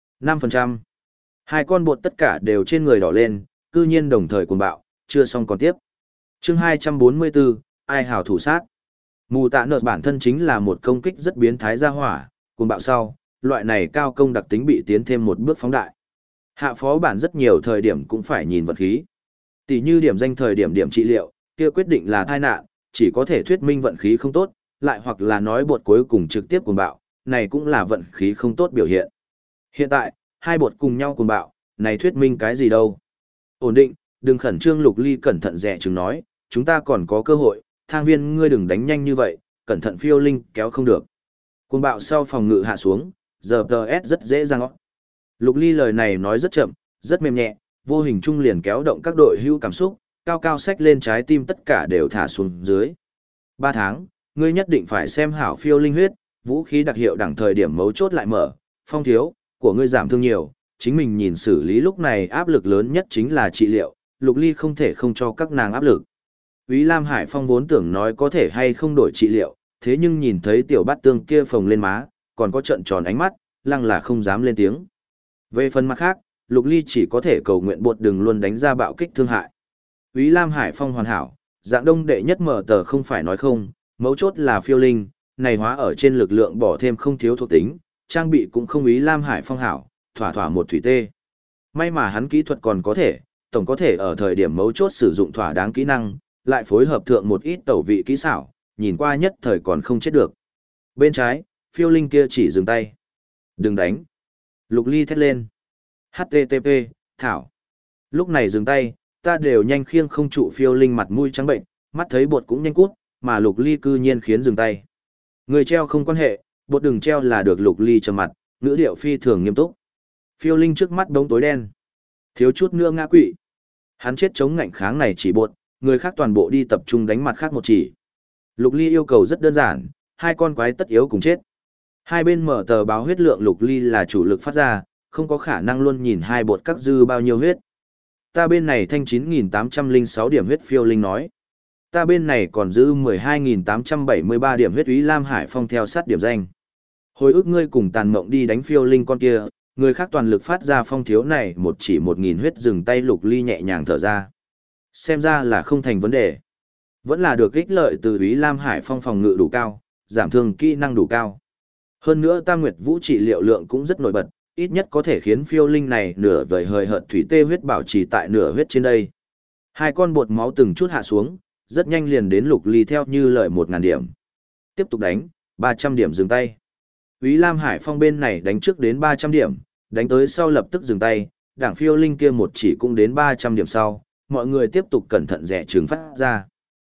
5%. Hai con bột tất cả đều trên người đỏ lên, cư nhiên đồng thời cuồng bạo, chưa xong còn tiếp. Chương 244, ai hảo thủ sát. Mù tạ nợ bản thân chính là một công kích rất biến thái ra hỏa, cuồng bạo sau, loại này cao công đặc tính bị tiến thêm một bước phóng đại. Hạ phó bản rất nhiều thời điểm cũng phải nhìn vật khí. Tỷ như điểm danh thời điểm điểm trị liệu, kia quyết định là tai nạn, chỉ có thể thuyết minh vận khí không tốt, lại hoặc là nói bột cuối cùng trực tiếp cuồng bạo, này cũng là vận khí không tốt biểu hiện. Hiện tại, hai bột cùng nhau cuồng bạo, này thuyết minh cái gì đâu. Ổn định, đừng khẩn trương. Lục Ly cẩn thận dè chừng nói, chúng ta còn có cơ hội, thang viên ngươi đừng đánh nhanh như vậy, cẩn thận phiêu linh kéo không được. Cuồng bạo sau phòng ngự hạ xuống, giờ TS rất dễ dàng. Lục Ly lời này nói rất chậm, rất mềm nhẹ, vô hình trung liền kéo động các đội hữu cảm xúc, cao cao xách lên trái tim tất cả đều thả xuống dưới. 3 tháng, ngươi nhất định phải xem hảo phiêu linh huyết, vũ khí đặc hiệu đẳng thời điểm mấu chốt lại mở, phong thiếu, của ngươi giảm thương nhiều, chính mình nhìn xử lý lúc này áp lực lớn nhất chính là trị liệu, Lục Ly không thể không cho các nàng áp lực. Úy Lam Hải Phong vốn tưởng nói có thể hay không đổi trị liệu, thế nhưng nhìn thấy tiểu bát tương kia phồng lên má, còn có trận tròn ánh mắt, lăng là không dám lên tiếng. Về phần mặt khác, Lục Ly chỉ có thể cầu nguyện bột đừng luôn đánh ra bạo kích thương hại. Úy Lam Hải Phong hoàn hảo, dạng đông đệ nhất mở tờ không phải nói không, mấu chốt là phiêu linh, này hóa ở trên lực lượng bỏ thêm không thiếu thuộc tính, trang bị cũng không Úy Lam Hải Phong hảo, thỏa thỏa một thủy tê. May mà hắn kỹ thuật còn có thể, tổng có thể ở thời điểm mấu chốt sử dụng thỏa đáng kỹ năng, lại phối hợp thượng một ít tẩu vị kỹ xảo, nhìn qua nhất thời còn không chết được. Bên trái, phiêu linh kia chỉ dừng tay. Đừng đánh. Lục Ly thét lên. HTTP, Thảo. Lúc này dừng tay, ta đều nhanh khiêng không trụ phiêu linh mặt mũi trắng bệnh, mắt thấy bột cũng nhanh cút, mà Lục Ly cư nhiên khiến dừng tay. Người treo không quan hệ, bột đừng treo là được. Lục Ly trầm mặt, ngữ điệu phi thường nghiêm túc. Phiêu linh trước mắt đống tối đen. Thiếu chút nữa ngã quỵ. Hắn chết chống ngạnh kháng này chỉ bột, người khác toàn bộ đi tập trung đánh mặt khác một chỉ. Lục Ly yêu cầu rất đơn giản, hai con quái tất yếu cùng chết. Hai bên mở tờ báo huyết lượng Lục Ly là chủ lực phát ra, không có khả năng luôn nhìn hai bột các dư bao nhiêu huyết. Ta bên này thanh 9.806 điểm huyết. Phiêu linh nói. Ta bên này còn dư 12.873 điểm huyết. Úy Lam Hải Phong theo sát điểm danh. Hồi ức ngươi cùng tàn mộng đi đánh phiêu linh con kia, người khác toàn lực phát ra phong thiếu này một chỉ 1.000 huyết. Dừng tay. Lục Ly nhẹ nhàng thở ra. Xem ra là không thành vấn đề. Vẫn là được ích lợi từ Úy Lam Hải Phong phòng ngự đủ cao, giảm thương kỹ năng đủ cao. Hơn nữa Tam Nguyệt Vũ trị liệu lượng cũng rất nổi bật, ít nhất có thể khiến phiêu linh này nửa vời hời hợt thủy tê huyết bảo trì tại nửa huyết trên đây. Hai con bột máu từng chút hạ xuống, rất nhanh liền đến Lục Ly theo như lời 1.000 điểm. Tiếp tục đánh, 300 điểm dừng tay. Úy Lam Hải Phong bên này đánh trước đến 300 điểm, đánh tới sau lập tức dừng tay, đảng phiêu linh kia một chỉ cũng đến 300 điểm sau, mọi người tiếp tục cẩn thận rẽ trứng phát ra.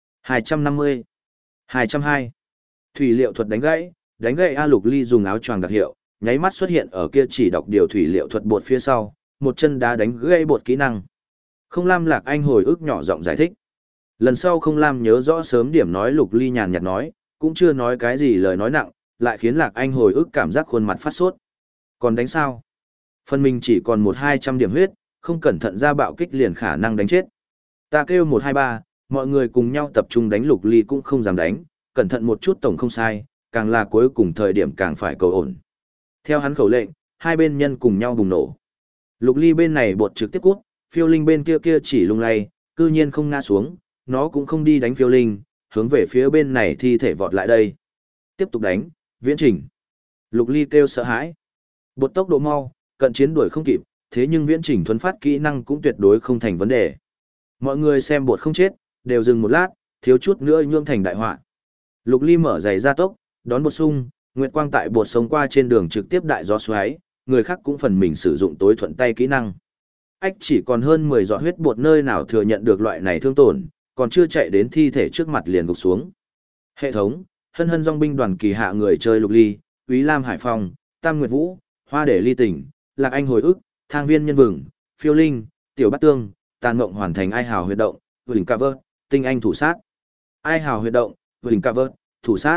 250, 202. Thủy liệu thuật đánh gãy A. Lục Ly dùng áo choàng đặc hiệu, nháy mắt xuất hiện ở kia chỉ đọc điều thủy liệu thuật bột phía sau, một chân đá đánh gãy bột kỹ năng. Không Lam Lạc Anh hồi ức nhỏ giọng giải thích. Lần sau Không Lam nhớ rõ sớm điểm nói. Lục Ly nhàn nhạt nói, cũng chưa nói cái gì lời nói nặng, lại khiến Lạc Anh hồi ức cảm giác khuôn mặt phát sốt. Còn đánh sao? Phần mình chỉ còn 100-200 điểm huyết, không cẩn thận ra bạo kích liền khả năng đánh chết. Ta kêu 123, mọi người cùng nhau tập trung đánh. Lục Ly cũng không dám đánh, cẩn thận một chút tổng không sai, càng là cuối cùng thời điểm càng phải cầu ổn. Theo hắn khẩu lệnh, hai bên nhân cùng nhau bùng nổ. Lục Ly bên này bột trực tiếp cút, Phiêu Linh bên kia kia chỉ lung lay, cư nhiên không ngã xuống, nó cũng không đi đánh Phiêu Linh, hướng về phía bên này thi thể vọt lại đây. Tiếp tục đánh, Viễn Trình. Lục Ly kêu sợ hãi. Bột tốc độ mau, cận chiến đuổi không kịp, thế nhưng Viễn Trình thuấn phát kỹ năng cũng tuyệt đối không thành vấn đề. Mọi người xem bột không chết, đều dừng một lát, thiếu chút nữa nhương thành đại họa. Lục Ly mở giày ra tốc, đón bột sung, nguyệt quang tại bột sống qua trên đường trực tiếp đại gió xoáy, người khác cũng phần mình sử dụng tối thuận tay kỹ năng. Ách chỉ còn hơn 10 giọt huyết bột nơi nào thừa nhận được loại này thương tổn, còn chưa chạy đến thi thể trước mặt liền gục xuống. Hệ thống, hân hân dòng binh đoàn kỳ hạ người chơi Lục Ly, Úy Lam Hải Phong, Tam Nguyệt Vũ, Hoa Để Ly Tỉnh, Lạc Anh Hồi ức, Thang Viên Nhân Vừng, Phiêu Linh, Tiểu Bát Tương, Tàn Mộng hoàn thành ai hào huyệt động, Huỳnh Cover, Tinh Anh thủ sát. Ai hào huyệt động, Huỳnh Cover, thủ sát.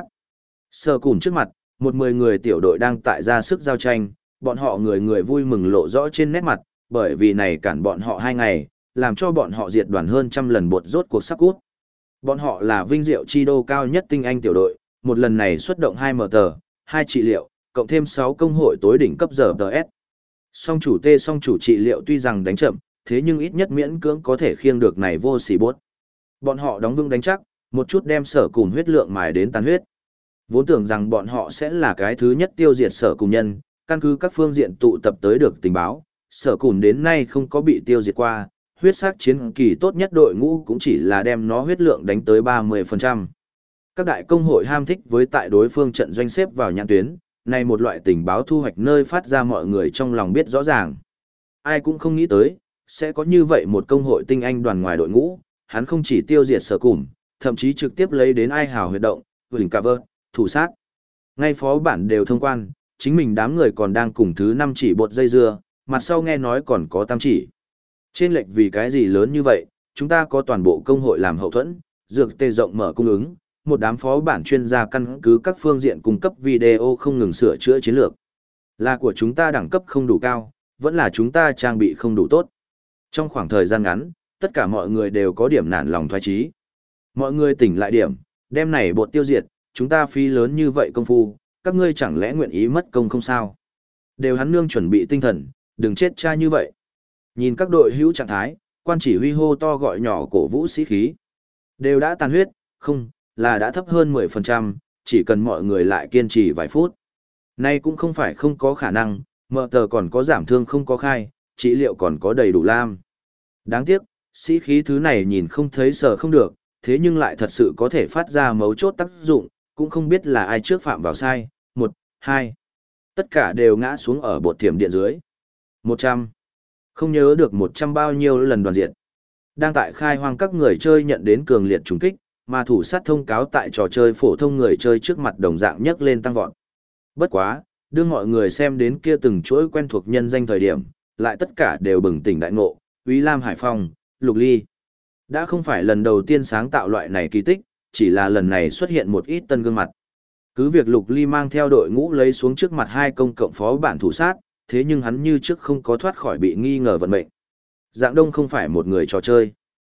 Sờ cùn trước mặt, 10 người tiểu đội đang tại ra sức giao tranh, bọn họ người người vui mừng lộ rõ trên nét mặt, bởi vì này cản bọn họ 2 ngày, làm cho bọn họ diệt đoàn hơn trăm lần bột rốt cuộc sắp cút. Bọn họ là vinh diệu chi đô cao nhất tinh anh tiểu đội, một lần này xuất động 2 MT, 2 trị liệu, cộng thêm 6 công hội tối đỉnh cấp giờ DS. Song chủ T song chủ trị liệu tuy rằng đánh chậm, thế nhưng ít nhất miễn cưỡng có thể khiêng được này vô sỉ bốt. Bọn họ đóng vững đánh chắc, một chút đem sở cùng huyết lượng mài đến tàn huyết. Vốn tưởng rằng bọn họ sẽ là cái thứ nhất tiêu diệt sở cùng nhân, căn cứ các phương diện tụ tập tới được tình báo, sở cùng đến nay không có bị tiêu diệt qua, huyết sắc chiến kỳ tốt nhất đội ngũ cũng chỉ là đem nó huyết lượng đánh tới 30%. Các đại công hội ham thích với tại đối phương trận doanh xếp vào nhãn tuyến, này một loại tình báo thu hoạch nơi phát ra mọi người trong lòng biết rõ ràng. Ai cũng không nghĩ tới, sẽ có như vậy một công hội tinh anh đoàn ngoài đội ngũ, hắn không chỉ tiêu diệt sở cùng, thậm chí trực tiếp lấy đến ai hào huyệt động, huỳnh cover, thủ sát. Ngay phó bản đều thông quan, chính mình đám người còn đang cùng thứ 5 chỉ bột dây dưa, mặt sau nghe nói còn có 8 chỉ. Trên lệch vì cái gì lớn như vậy, chúng ta có toàn bộ công hội làm hậu thuẫn, dược tê rộng mở cung ứng, một đám phó bản chuyên gia căn cứ các phương diện cung cấp video không ngừng sửa chữa chiến lược. Là của chúng ta đẳng cấp không đủ cao, vẫn là chúng ta trang bị không đủ tốt. Trong khoảng thời gian ngắn, tất cả mọi người đều có điểm nản lòng thoái chí. Mọi người tỉnh lại điểm, đem này bột tiêu diệt, chúng ta phí lớn như vậy công phu, các ngươi chẳng lẽ nguyện ý mất công không sao? Đều hắn nương chuẩn bị tinh thần, đừng chết cha như vậy. Nhìn các đội hữu trạng thái, quan chỉ huy hô to gọi nhỏ cổ vũ sĩ khí. Đều đã tàn huyết, không, là đã thấp hơn 10%, chỉ cần mọi người lại kiên trì vài phút. Nay cũng không phải không có khả năng, mờ tờ còn có giảm thương không có khai, trị liệu còn có đầy đủ lam. Đáng tiếc, sĩ khí thứ này nhìn không thấy sờ không được, thế nhưng lại thật sự có thể phát ra mấu chốt tác dụng, cũng không biết là ai trước phạm vào sai. 1, 2. Tất cả đều ngã xuống ở bột thiểm điện dưới. 100. Không nhớ được 100 bao nhiêu lần đoàn diệt. Đang tại khai hoang các người chơi nhận đến cường liệt trùng kích, mà thủ sát thông cáo tại trò chơi phổ thông người chơi trước mặt đồng dạng nhấc lên tăng vọt. Bất quá, đưa mọi người xem đến kia từng chuỗi quen thuộc nhân danh thời điểm, lại tất cả đều bừng tỉnh đại ngộ, Úy Lam Hải Phong, Lục Ly. Đã không phải lần đầu tiên sáng tạo loại này kỳ tích, chỉ là lần này xuất hiện một ít tân gương mặt. Cứ việc Lục Ly mang theo đội ngũ lấy xuống trước mặt 2 công cộng phó bản thủ sát, thế nhưng hắn như trước không có thoát khỏi bị nghi ngờ vận mệnh. Dạng Đông không phải một người trò chơi.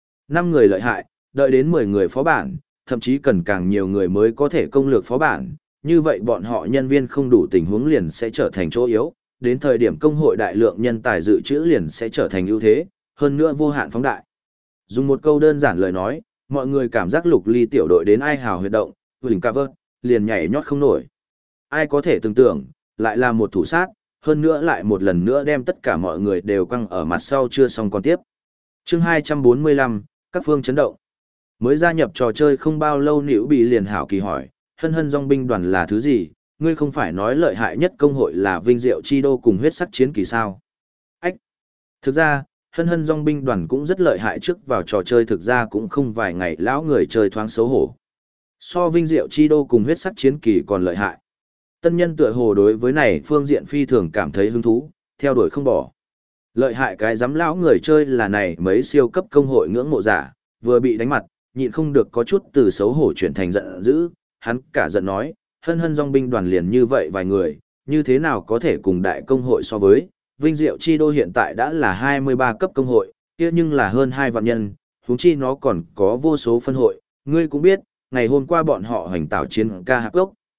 5 người lợi hại, đợi đến 10 người phó bản, thậm chí cần càng nhiều người mới có thể công lược phó bản, như vậy bọn họ nhân viên không đủ tình huống liền sẽ trở thành chỗ yếu, đến thời điểm công hội đại lượng nhân tài dự trữ liền sẽ trở thành ưu thế, hơn nữa vô hạn phóng đại. Dùng một câu đơn giản lời nói, mọi người cảm giác Lục Ly tiểu đội đến ai hào huyệt động, huỳnh cover, liền nhảy nhót không nổi. Ai có thể tưởng tượng, lại là một thủ sát, hơn nữa lại một lần nữa đem tất cả mọi người đều quăng ở mặt sau chưa xong còn tiếp. Chương 245, các phương chấn động. Mới gia nhập trò chơi không bao lâu Nữu bị liền hảo kỳ hỏi, hân hân dòng binh đoàn là thứ gì, ngươi không phải nói lợi hại nhất công hội là vinh diệu chi đô cùng huyết sắc chiến kỳ sao? Ách! Thực ra, hân hân dòng binh đoàn cũng rất lợi hại trước vào trò chơi thực ra cũng không vài ngày lão người chơi thoáng xấu hổ. So vinh diệu chi đô cùng huyết sắc chiến kỳ còn lợi hại. Tân nhân tựa hồ đối với này phương diện phi thường cảm thấy hứng thú, theo đuổi không bỏ. Lợi hại cái giám lão người chơi là này mấy siêu cấp công hội ngưỡng mộ giả, vừa bị đánh mặt, nhịn không được có chút từ xấu hổ chuyển thành giận dữ, hắn cả giận nói, hân hân dòng binh đoàn liền như vậy vài người, như thế nào có thể cùng đại công hội so với, vinh diệu chi đô hiện tại đã là 23 cấp công hội, kia nhưng là hơn 2 vạn nhân, huống chi nó còn có vô số phân hội, ngươi cũng biết, ngày hôm qua bọn họ hoành tạo chiến ca hạc gốc,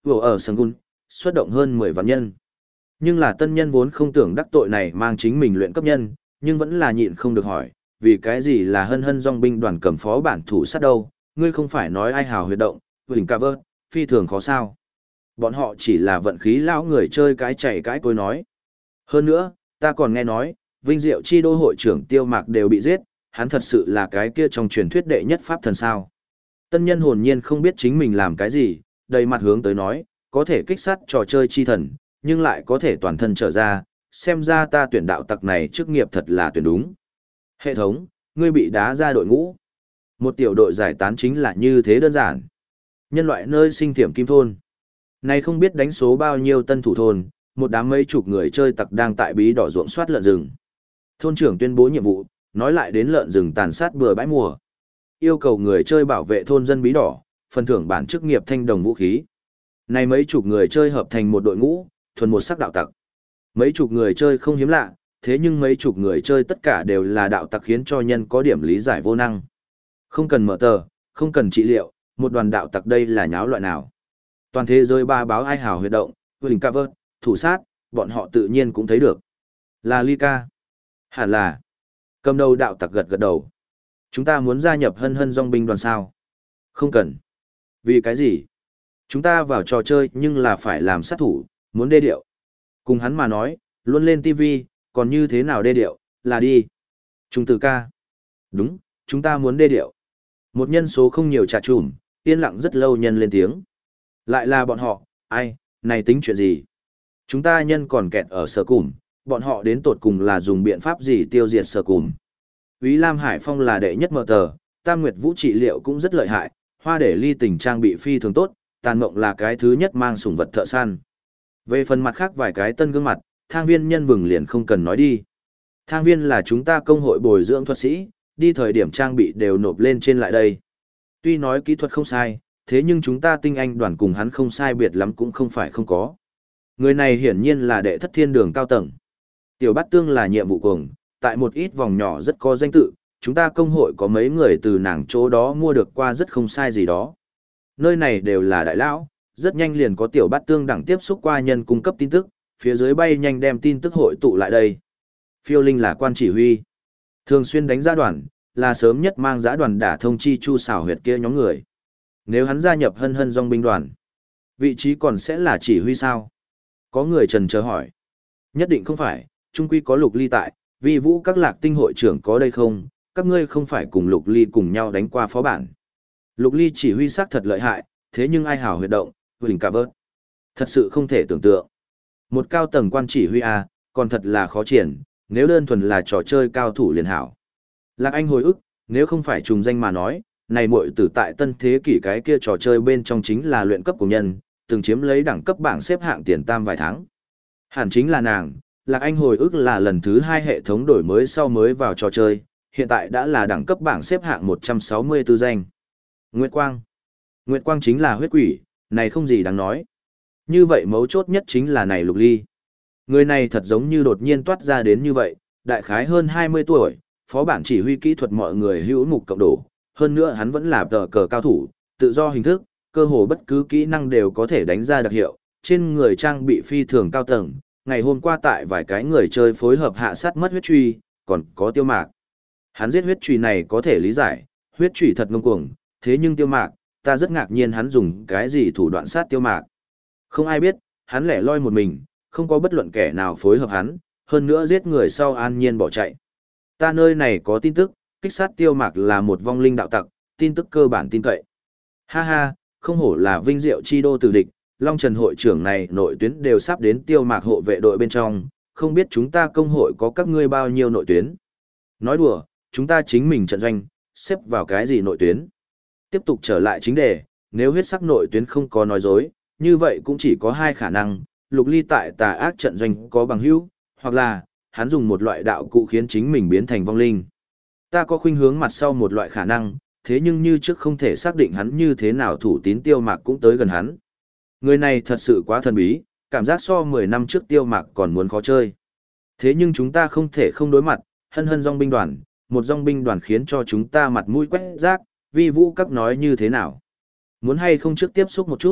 vừa ở Sangun, xuất động hơn 10 vạn nhân. Nhưng là tân nhân vốn không tưởng đắc tội này mang chính mình luyện cấp nhân, nhưng vẫn là nhịn không được hỏi, vì cái gì là hân hân dòng binh đoàn cầm phó bản thủ sát đâu, ngươi không phải nói ai hào huyệt động, huỳnh ca vớt, phi thường khó sao. Bọn họ chỉ là vận khí lão người chơi cái chạy cái cối nói. Hơn nữa, ta còn nghe nói, vinh diệu chi đô hội trưởng Tiêu Mạc đều bị giết, hắn thật sự là cái kia trong truyền thuyết đệ nhất pháp thần sao. Tân nhân hồn nhiên không biết chính mình làm cái gì, đầy mặt hướng tới nói, có thể kích sát trò chơi chi thần, nhưng lại có thể toàn thân trở ra, xem ra ta tuyển đạo tặc này chức nghiệp thật là tuyển đúng. Hệ thống, ngươi bị đá ra đội ngũ. Một tiểu đội giải tán chính là như thế đơn giản. Nhân loại nơi sinh thiểm kim thôn. Này không biết đánh số bao nhiêu tân thủ thôn, một đám mấy chục người chơi tặc đang tại bí đỏ ruộng soát lợn rừng. Thôn trưởng tuyên bố nhiệm vụ, nói lại đến lợn rừng tàn sát bừa bãi mùa. Yêu cầu người chơi bảo vệ thôn dân bí đỏ, phần thưởng bản chức nghiệp thanh đồng vũ khí. Này mấy chục người chơi hợp thành một đội ngũ, thuần một sắc đạo tặc. Mấy chục người chơi không hiếm lạ, thế nhưng mấy chục người chơi tất cả đều là đạo tặc khiến cho nhân có điểm lý giải vô năng. Không cần mở tờ, không cần trị liệu, một đoàn đạo tặc đây là nháo loại nào. Toàn thế giới ba báo ai hào huyệt động, huỳnh ca vớt, thủ sát, bọn họ tự nhiên cũng thấy được. Là Ly-ca. Hẳn là. Cầm đầu đạo tặc gật gật đầu. Chúng ta muốn gia nhập hân hân dòng binh đoàn sao? Không cần. Vì cái gì? Chúng ta vào trò chơi nhưng là phải làm sát thủ, muốn đê điệu. Cùng hắn mà nói, luôn lên TV, còn như thế nào đê điệu, là đi. Trung tử ca. Đúng, chúng ta muốn đê điệu. Một nhân số không nhiều trà trùm, yên lặng rất lâu nhân lên tiếng. Lại là bọn họ, ai, này tính chuyện gì? Chúng ta nhân còn kẹt ở sở cùm, bọn họ đến tột cùng là dùng biện pháp gì tiêu diệt sở cùm. Úy Lam Hải Phong là đệ nhất mở tờ, Tam Nguyệt Vũ trị liệu cũng rất lợi hại, Hoa để ly tình trang bị phi thường tốt, Tàn Mộng là cái thứ nhất mang sủng vật thợ săn. Về phần mặt khác vài cái tân gương mặt, Thang Viên nhân vừng liền không cần nói đi. Thang Viên là chúng ta công hội bồi dưỡng thuật sĩ, đi thời điểm trang bị đều nộp lên trên lại đây. Tuy nói kỹ thuật không sai, thế nhưng chúng ta tinh anh đoàn cùng hắn không sai biệt lắm cũng không phải không có. Người này hiển nhiên là đệ thất thiên đường cao tầng. Tiểu Bát Tương là nhiệm vụ cuồng, tại một ít vòng nhỏ rất có danh tự, chúng ta công hội có mấy người từ nàng chỗ đó mua được qua rất không sai gì đó. Nơi này đều là đại lão, rất nhanh liền có Tiểu Bát Tương đẳng tiếp xúc qua nhân cung cấp tin tức, phía dưới bay nhanh đem tin tức hội tụ lại đây. Phiêu Linh là quan chỉ huy, thường xuyên đánh giã đoàn, là sớm nhất mang giã đoàn đả thông chi chu xảo huyệt kia nhóm người. Nếu hắn gia nhập hân hân dòng binh đoàn, vị trí còn sẽ là chỉ huy sao? Có người trần chờ hỏi. Nhất định không phải, chung quy có Lục Ly tại, vì vũ các lạc tinh hội trưởng có đây không, các ngươi không phải cùng Lục Ly cùng nhau đánh qua phó bản. Lục Ly chỉ huy xác thật lợi hại, thế nhưng ai hảo huyệt động, huỳnh cả vớt. Thật sự không thể tưởng tượng. Một cao tầng quan chỉ huy A, còn thật là khó triển, nếu đơn thuần là trò chơi cao thủ liền hảo. Lạc Anh hồi ức, nếu không phải trùng danh mà nói, này muội tử tại tân thế kỷ cái kia trò chơi bên trong chính là luyện cấp của nhân, từng chiếm lấy đẳng cấp bảng xếp hạng tiền tam vài tháng. Hẳn chính là nàng, Lạc Anh hồi ức là lần thứ 2 hệ thống đổi mới sau mới vào trò chơi, hiện tại đã là đẳng cấp bảng xếp hạng 164 danh. Nguyệt Quang. Nguyệt Quang chính là huyết quỷ, này không gì đáng nói. Như vậy mấu chốt nhất chính là này Lục Ly. Người này thật giống như đột nhiên toát ra đến như vậy, đại khái hơn 20 tuổi, phó bản chỉ huy kỹ thuật mọi người hữu mục cộng đổ, hơn nữa hắn vẫn là tờ cờ cao thủ, tự do hình thức, cơ hồ bất cứ kỹ năng đều có thể đánh ra đặc hiệu, trên người trang bị phi thường cao tầng. Ngày hôm qua tại vài cái người chơi phối hợp hạ sát mất huyết truy, còn có Tiêu Mạc. Hắn giết huyết truy này có thể lý giải, huyết truy thật ngông cuồng, thế nhưng Tiêu Mạc, ta rất ngạc nhiên hắn dùng cái gì thủ đoạn sát Tiêu Mạc. Không ai biết, hắn lẻ loi một mình, không có bất luận kẻ nào phối hợp hắn, hơn nữa giết người sau an nhiên bỏ chạy. Ta nơi này có tin tức, kích sát Tiêu Mạc là một vong linh đạo tặc, tin tức cơ bản tin cậy. Ha ha, không hổ là vinh diệu chi đô tử địch, Long Trần hội trưởng này nội tuyến đều sắp đến Tiêu Mạc hộ vệ đội bên trong, không biết chúng ta công hội có các ngươi bao nhiêu nội tuyến. Nói đùa, chúng ta chính mình trận doanh, xếp vào cái gì nội tuyến. Tiếp tục trở lại chính đề, nếu huyết sắc nội tuyến không có nói dối, như vậy cũng chỉ có hai khả năng, Lục Ly tại tà ác trận doanh có bằng hữu, hoặc là, hắn dùng một loại đạo cụ khiến chính mình biến thành vong linh. Ta có khuynh hướng mặt sau một loại khả năng, thế nhưng như trước không thể xác định hắn như thế nào thủ tín Tiêu Mạc cũng tới gần hắn. Người này thật sự quá thần bí, cảm giác so 10 năm trước Tiêu Mạc còn muốn khó chơi. Thế nhưng chúng ta không thể không đối mặt, hân hân dòng binh đoàn, một dòng binh đoàn khiến cho chúng ta mặt mũi quét rác, vi vũ các nói như thế nào. Muốn hay không trước tiếp xúc một chút,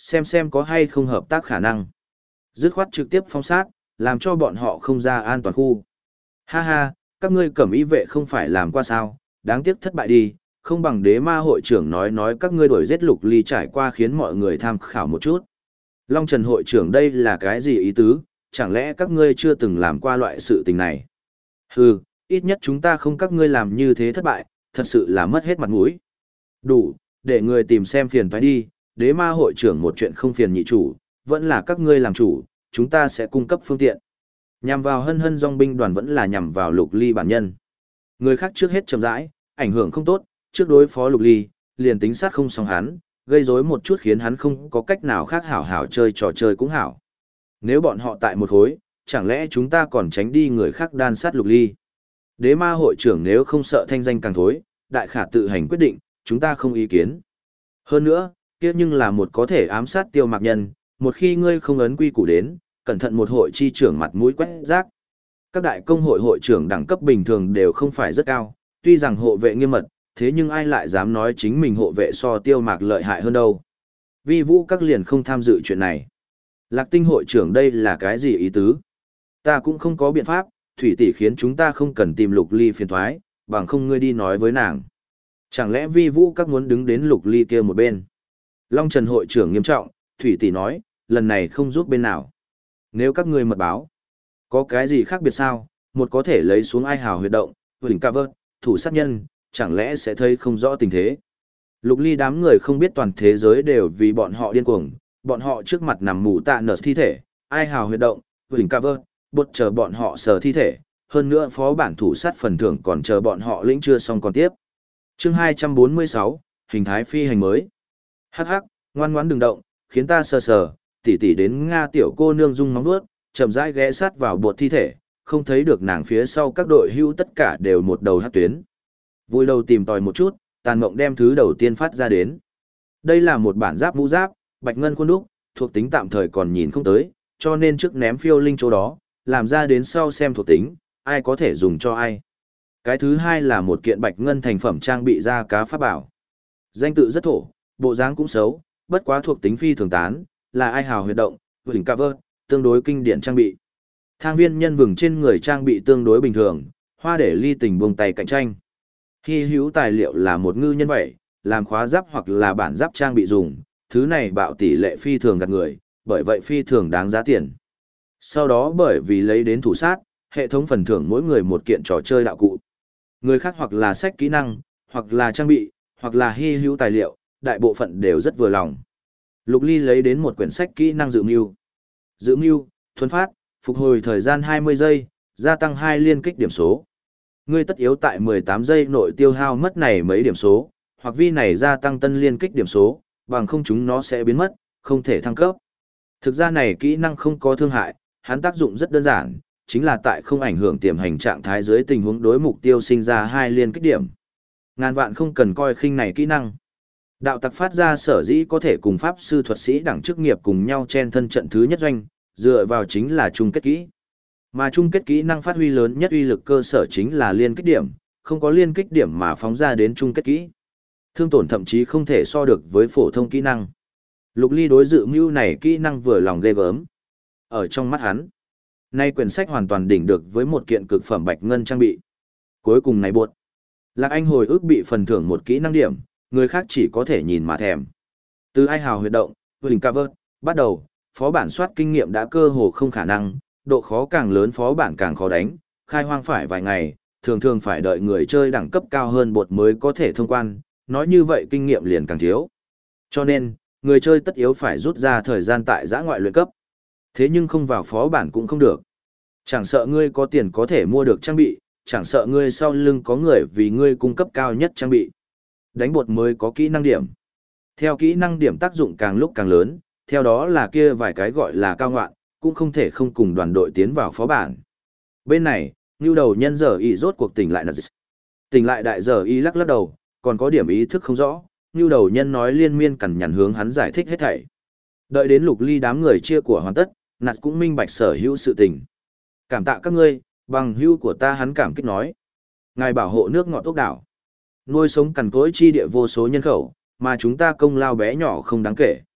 xem có hay không hợp tác khả năng. Dứt khoát trực tiếp phong sát, làm cho bọn họ không ra an toàn khu. Ha ha, các ngươi cẩm y vệ không phải làm qua sao, đáng tiếc thất bại đi, không bằng đế ma hội trưởng nói các ngươi đuổi giết Lục Ly trải qua khiến mọi người tham khảo một chút. Long Trần hội trưởng đây là cái gì ý tứ, chẳng lẽ các ngươi chưa từng làm qua loại sự tình này? Hừ, ít nhất chúng ta không các ngươi làm như thế thất bại, thật sự là mất hết mặt mũi. Đủ, để người tìm xem phiền toái đi, đế ma hội trưởng một chuyện không phiền nhị chủ, vẫn là các ngươi làm chủ, chúng ta sẽ cung cấp phương tiện. Nhằm vào hân hân dòng binh đoàn vẫn là nhằm vào Lục Ly bản nhân. Người khác trước hết chậm rãi, ảnh hưởng không tốt, trước đối phó Lục Ly, liền tính sát không xong hắn, gây rối một chút khiến hắn không có cách nào khác hảo hảo chơi trò chơi cũng hảo. Nếu bọn họ tại một hối, chẳng lẽ chúng ta còn tránh đi người khác đan sát Lục Ly? Đế ma hội trưởng nếu không sợ thanh danh càng thối, đại khả tự hành quyết định, chúng ta không ý kiến. Hơn nữa, kia nhưng là một có thể ám sát Tiêu Mạc Nhân, một khi ngươi không ấn quy củ đến, cẩn thận một hội chi trưởng mặt mũi quét rác. Các đại công hội hội trưởng đẳng cấp bình thường đều không phải rất cao, tuy rằng hộ vệ nghiêm mật, thế nhưng ai lại dám nói chính mình hộ vệ so Tiêu Mạc lợi hại hơn đâu. Vi vũ các liền không tham dự chuyện này. Lạc Tinh hội trưởng đây là cái gì ý tứ? Ta cũng không có biện pháp, Thủy tỷ khiến chúng ta không cần tìm Lục Ly phiền thoái, bằng không ngươi đi nói với nàng. Chẳng lẽ vi vũ các muốn đứng đến Lục Ly kia một bên? Long Trần hội trưởng nghiêm trọng, Thủy tỷ nói, lần này không giúp bên nào. Nếu các ngươi mật báo, có cái gì khác biệt sao? Một có thể lấy xuống ai hào huyệt động, huỳnh ca vợt, thủ sát nhân, chẳng lẽ sẽ thấy không rõ tình thế? Lục Ly đám người không biết toàn thế giới đều vì bọn họ điên cuồng, bọn họ trước mặt nằm mù tạ nở thi thể, ai hào huyệt động, huỳnh ca vợt, bột chờ bọn họ sờ thi thể, hơn nữa phó bản thủ sát phần thưởng còn chờ bọn họ lĩnh chưa xong còn tiếp. Chương 246, hình thái phi hành mới. Hắc hắc, ngoan ngoãn đừng động, khiến ta sờ sờ, tỉ tỉ đến Nga tiểu cô nương rung móng vuốt, chậm rãi ghé sát vào bột thi thể, không thấy được nàng phía sau các đội hưu tất cả đều một đầu hắc tuyến. Vui đầu tìm tòi một chút, Tàn Mộng đem thứ đầu tiên phát ra đến. Đây là một bản giáp mũ giáp, bạch ngân khuôn đúc, thuộc tính tạm thời còn nhìn không tới, cho nên trước ném phiêu linh chỗ đó, làm ra đến sau xem thuộc tính, ai có thể dùng cho ai. Cái thứ hai là một kiện bạch ngân thành phẩm trang bị da cá pháp bảo. Danh tự rất thổ, bộ dáng cũng xấu, bất quá thuộc tính phi thường tán, là ai hào huyệt động, hình cover, tương đối kinh điển trang bị. Thang viên nhân vừng trên người trang bị tương đối bình thường, hoa để ly tình buông tay cạnh tranh. Hy hữu tài liệu là một ngư nhân vậy, làm khóa giáp hoặc là bản giáp trang bị dùng, thứ này bạo tỷ lệ phi thường gạt người, bởi vậy phi thường đáng giá tiền. Sau đó bởi vì lấy đến thủ sát, hệ thống phần thưởng mỗi người một kiện trò chơi đạo cụ. Người khác hoặc là sách kỹ năng, hoặc là trang bị, hoặc là hy hữu tài liệu, đại bộ phận đều rất vừa lòng. Lục Ly lấy đến một quyển sách kỹ năng dự mưu. Dự mưu, thuần phát, phục hồi thời gian 20 giây, gia tăng 2 liên kích điểm số. Ngươi tất yếu tại 18 giây nội tiêu hao mất này mấy điểm số, hoặc vi này gia tăng tân liên kích điểm số, bằng không chúng nó sẽ biến mất, không thể thăng cấp. Thực ra này kỹ năng không có thương hại, hắn tác dụng rất đơn giản, chính là tại không ảnh hưởng tiềm hành trạng thái dưới tình huống đối mục tiêu sinh ra 2 liên kích điểm. Ngàn vạn không cần coi khinh này kỹ năng. Đạo tặc phát ra sở dĩ có thể cùng pháp sư thuật sĩ đẳng chức nghiệp cùng nhau chen thân trận thứ nhất doanh, dựa vào chính là chung kết kỹ. Mà chung kết kỹ năng phát huy lớn nhất uy lực cơ sở chính là liên kích điểm, không có liên kích điểm mà phóng ra đến chung kết kỹ. Thương tổn thậm chí không thể so được với phổ thông kỹ năng. Lục Ly đối dự mưu này kỹ năng vừa lòng ghê gớm. Ở trong mắt hắn, nay quyển sách hoàn toàn đỉnh được với một kiện cực phẩm bạch ngân trang bị. Cuối cùng này buột. Lạc Anh hồi ức bị phần thưởng một kỹ năng điểm, người khác chỉ có thể nhìn mà thèm. Từ ai hào huyệt động, huỳnh cover, bắt đầu, phó bản soát kinh nghiệm đã cơ hồ không khả năng, độ khó càng lớn phó bản càng khó đánh, khai hoang phải vài ngày, thường thường phải đợi người chơi đẳng cấp cao hơn bột mới có thể thông quan, nói như vậy kinh nghiệm liền càng thiếu. Cho nên, người chơi tất yếu phải rút ra thời gian tại giã ngoại luyện cấp. Thế nhưng không vào phó bản cũng không được. Chẳng sợ ngươi có tiền có thể mua được trang bị, chẳng sợ ngươi sau lưng có người vì ngươi cung cấp cao nhất trang bị. Đánh bột mới có kỹ năng điểm. Theo kỹ năng điểm tác dụng càng lúc càng lớn, theo đó là kia vài cái gọi là cao ngoạn, cũng không thể không cùng đoàn đội tiến vào phó bản. Bên này, Nưu Đầu Nhân giờ y rốt cuộc tỉnh lại là gì? Tỉnh lại đại giờ y lắc lắc đầu, còn có điểm ý thức không rõ, Nưu Đầu Nhân nói liên miên cằn nhằn hướng hắn giải thích hết thảy. Đợi đến Lục Ly đám người chia của hoàn tất, Nạt cũng minh bạch sở hữu sự tình. Cảm tạ các ngươi, bằng hữu của ta hắn cảm kích nói. Ngài bảo hộ nước ngọt ốc đảo. Nuôi sống cằn cỗi chi địa vô số nhân khẩu, mà chúng ta công lao bé nhỏ không đáng kể.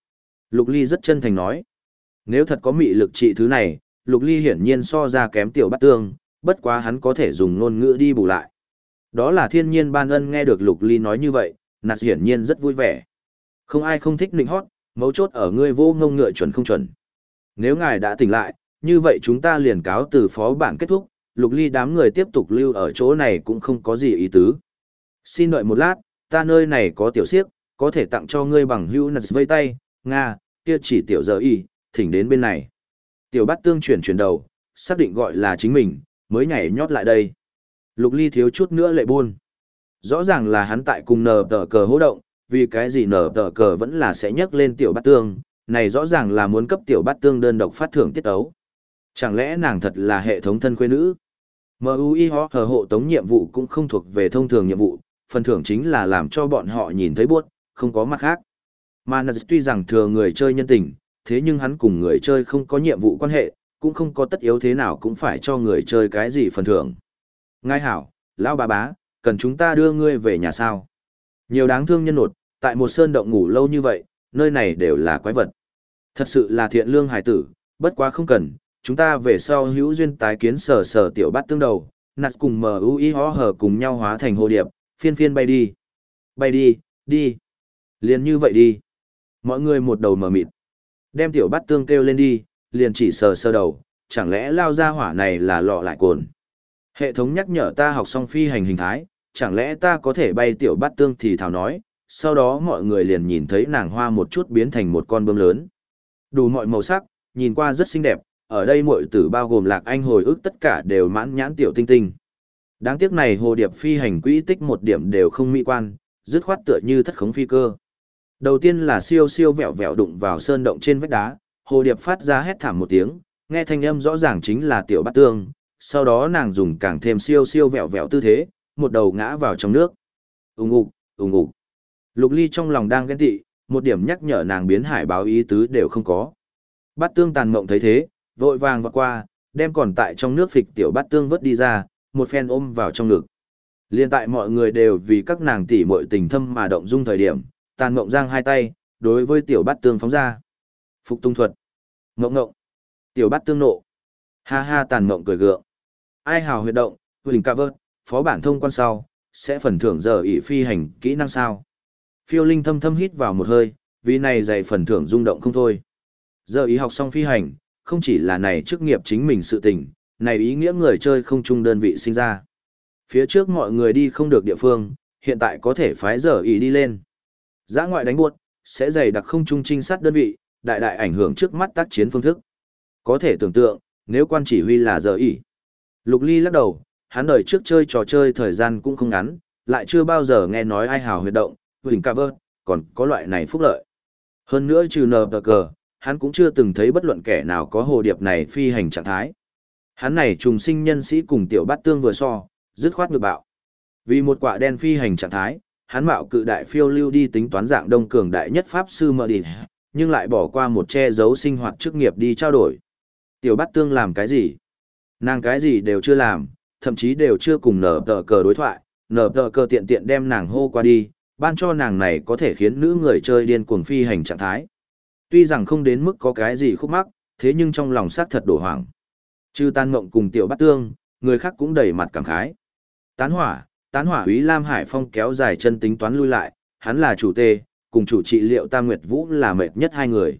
Lục Ly rất chân thành nói. Nếu thật có mị lực trị thứ này, Lục Ly hiển nhiên so ra kém tiểu bát tương, bất quá hắn có thể dùng ngôn ngữ đi bù lại. Đó là thiên nhiên ban ân. Nghe được Lục Ly nói như vậy, Nạt hiển nhiên rất vui vẻ. Không ai không thích nịnh hót, mấu chốt ở ngươi vô ngông ngựa chuẩn không chuẩn. Nếu ngài đã tỉnh lại, như vậy chúng ta liền cáo từ phó bản kết thúc, Lục Ly đám người tiếp tục lưu ở chỗ này cũng không có gì ý tứ. Xin đợi một lát, ta nơi này có tiểu siếc, có thể tặng cho ngươi bằng hữu Nạt vây tay, Nga, kia chỉ tiểu giờ y, thỉnh đến bên này. Tiểu bát tương chuyển đầu, xác định gọi là chính mình, mới nhảy nhót lại đây. Lục Ly thiếu chút nữa lệ buôn. Rõ ràng là hắn tại cùng nờ tờ cờ hô động, vì cái gì nờ tờ cờ vẫn là sẽ nhấc lên tiểu bát tương, này rõ ràng là muốn cấp tiểu bát tương đơn độc phát thưởng tiết ấu. Chẳng lẽ nàng thật là hệ thống thân khuê nữ? MUI hờ hộ tống nhiệm vụ cũng không thuộc về thông thường nhiệm vụ, phần thưởng chính là làm cho bọn họ nhìn thấy buốt, không có mặt khác. Mà Naz tuy rằng thừa người chơi nhân tình, thế nhưng hắn cùng người chơi không có nhiệm vụ quan hệ, cũng không có tất yếu thế nào cũng phải cho người chơi cái gì phần thưởng. Ngài hảo, lão bà bá, cần chúng ta đưa ngươi về nhà sao? Nhiều đáng thương nhân nột, tại một sơn động ngủ lâu như vậy, nơi này đều là quái vật. Thật sự là thiện lương hải tử, bất quá không cần, chúng ta về sau hữu duyên tái kiến sờ tiểu bát tương đầu, nạt cùng MUI hờ cùng nhau hóa thành hồ điệp, phiên phiên bay đi. Bay đi, đi. Liền như vậy đi. Mọi người một đầu mờ mịt. Đem tiểu bát tương kêu lên đi, liền chỉ sờ đầu, chẳng lẽ lao ra hỏa này là lọ lại cồn. Hệ thống nhắc nhở ta học xong phi hành hình thái, chẳng lẽ ta có thể bay tiểu bát tương thì thảo nói, sau đó mọi người liền nhìn thấy nàng hoa một chút biến thành một con bướm lớn. Đủ mọi màu sắc, nhìn qua rất xinh đẹp, ở đây muội tử bao gồm Lạc Anh hồi ức tất cả đều mãn nhãn tiểu tinh tinh. Đáng tiếc này hồ điệp phi hành quỹ tích một điểm đều không mỹ quan, dứt khoát tựa như thất khống phi cơ. Đầu tiên là siêu siêu vẹo vẹo đụng vào sơn động trên vách đá, hồ điệp phát ra hét thảm một tiếng, nghe thanh âm rõ ràng chính là tiểu bát tương, sau đó nàng dùng càng thêm siêu siêu vẹo vẹo tư thế, một đầu ngã vào trong nước. Ùng ục, ùng ục. Lục Ly trong lòng đang ghen tị, một điểm nhắc nhở nàng biến hải báo ý tứ đều không có. Bát tương tàn mộng thấy thế, vội vàng vọt qua, đem còn tại trong nước phịch tiểu bát tương vớt đi ra, một phen ôm vào trong ngực. Liên tại mọi người đều vì các nàng tỷ muội tình thâm mà động dung thời điểm, tàn mộng giang hai tay, đối với tiểu bát tương phóng ra. Phục tung thuật. Ngộng ngộng. Tiểu bát tương nộ. Ha ha tàn mộng cười gượng. Ai hào huyệt động, huỳnh ca vớt, phó bản thông quan sau, sẽ phần thưởng giờ ỷ phi hành kỹ năng sao. Phiêu Linh thâm thâm hít vào một hơi, vì này dày phần thưởng rung động không thôi. Giờ ý học xong phi hành, không chỉ là này chức nghiệp chính mình sự tình, này ý nghĩa người chơi không chung đơn vị sinh ra. Phía trước mọi người đi không được địa phương, hiện tại có thể phái giờ ý đi lên. Giã ngoại đánh buốt, sẽ dày đặc không chung trinh sát đơn vị, đại đại ảnh hưởng trước mắt tác chiến phương thức. Có thể tưởng tượng, nếu quan chỉ huy là giờ ý. Lục Ly lắc đầu, hắn đời trước chơi trò chơi thời gian cũng không ngắn, lại chưa bao giờ nghe nói ai hào huyệt động, huỳnh ca vơ, còn có loại này phúc lợi. Hơn nữa trừ nờ tờ cờ, hắn cũng chưa từng thấy bất luận kẻ nào có hồ điệp này phi hành trạng thái. Hắn này trùng sinh nhân sĩ cùng tiểu bát tương vừa so, dứt khoát ngược bạo. Vì một quả đen phi hành trạng thái, hắn mạo cự đại phiêu lưu đi tính toán dạng đông cường đại nhất pháp sư mờ đi, nhưng lại bỏ qua một che giấu sinh hoạt chức nghiệp đi trao đổi. Tiểu bát tương làm cái gì? Nàng cái gì đều chưa làm, thậm chí đều chưa cùng nở tờ cờ đối thoại, nở tờ cờ tiện tiện đem nàng hô qua đi, ban cho nàng này có thể khiến nữ người chơi điên cuồng phi hành trạng thái. Tuy rằng không đến mức có cái gì khúc mắc, thế nhưng trong lòng xác thật đổ hoảng. Trừ Tan Ngộng cùng tiểu bát tương, người khác cũng đầy mặt cảm khái. Tán hỏa úy Lam Hải Phong kéo dài chân tính toán lui lại, hắn là chủ tê, cùng chủ trị liệu Tam Nguyệt Vũ là mệt nhất hai người.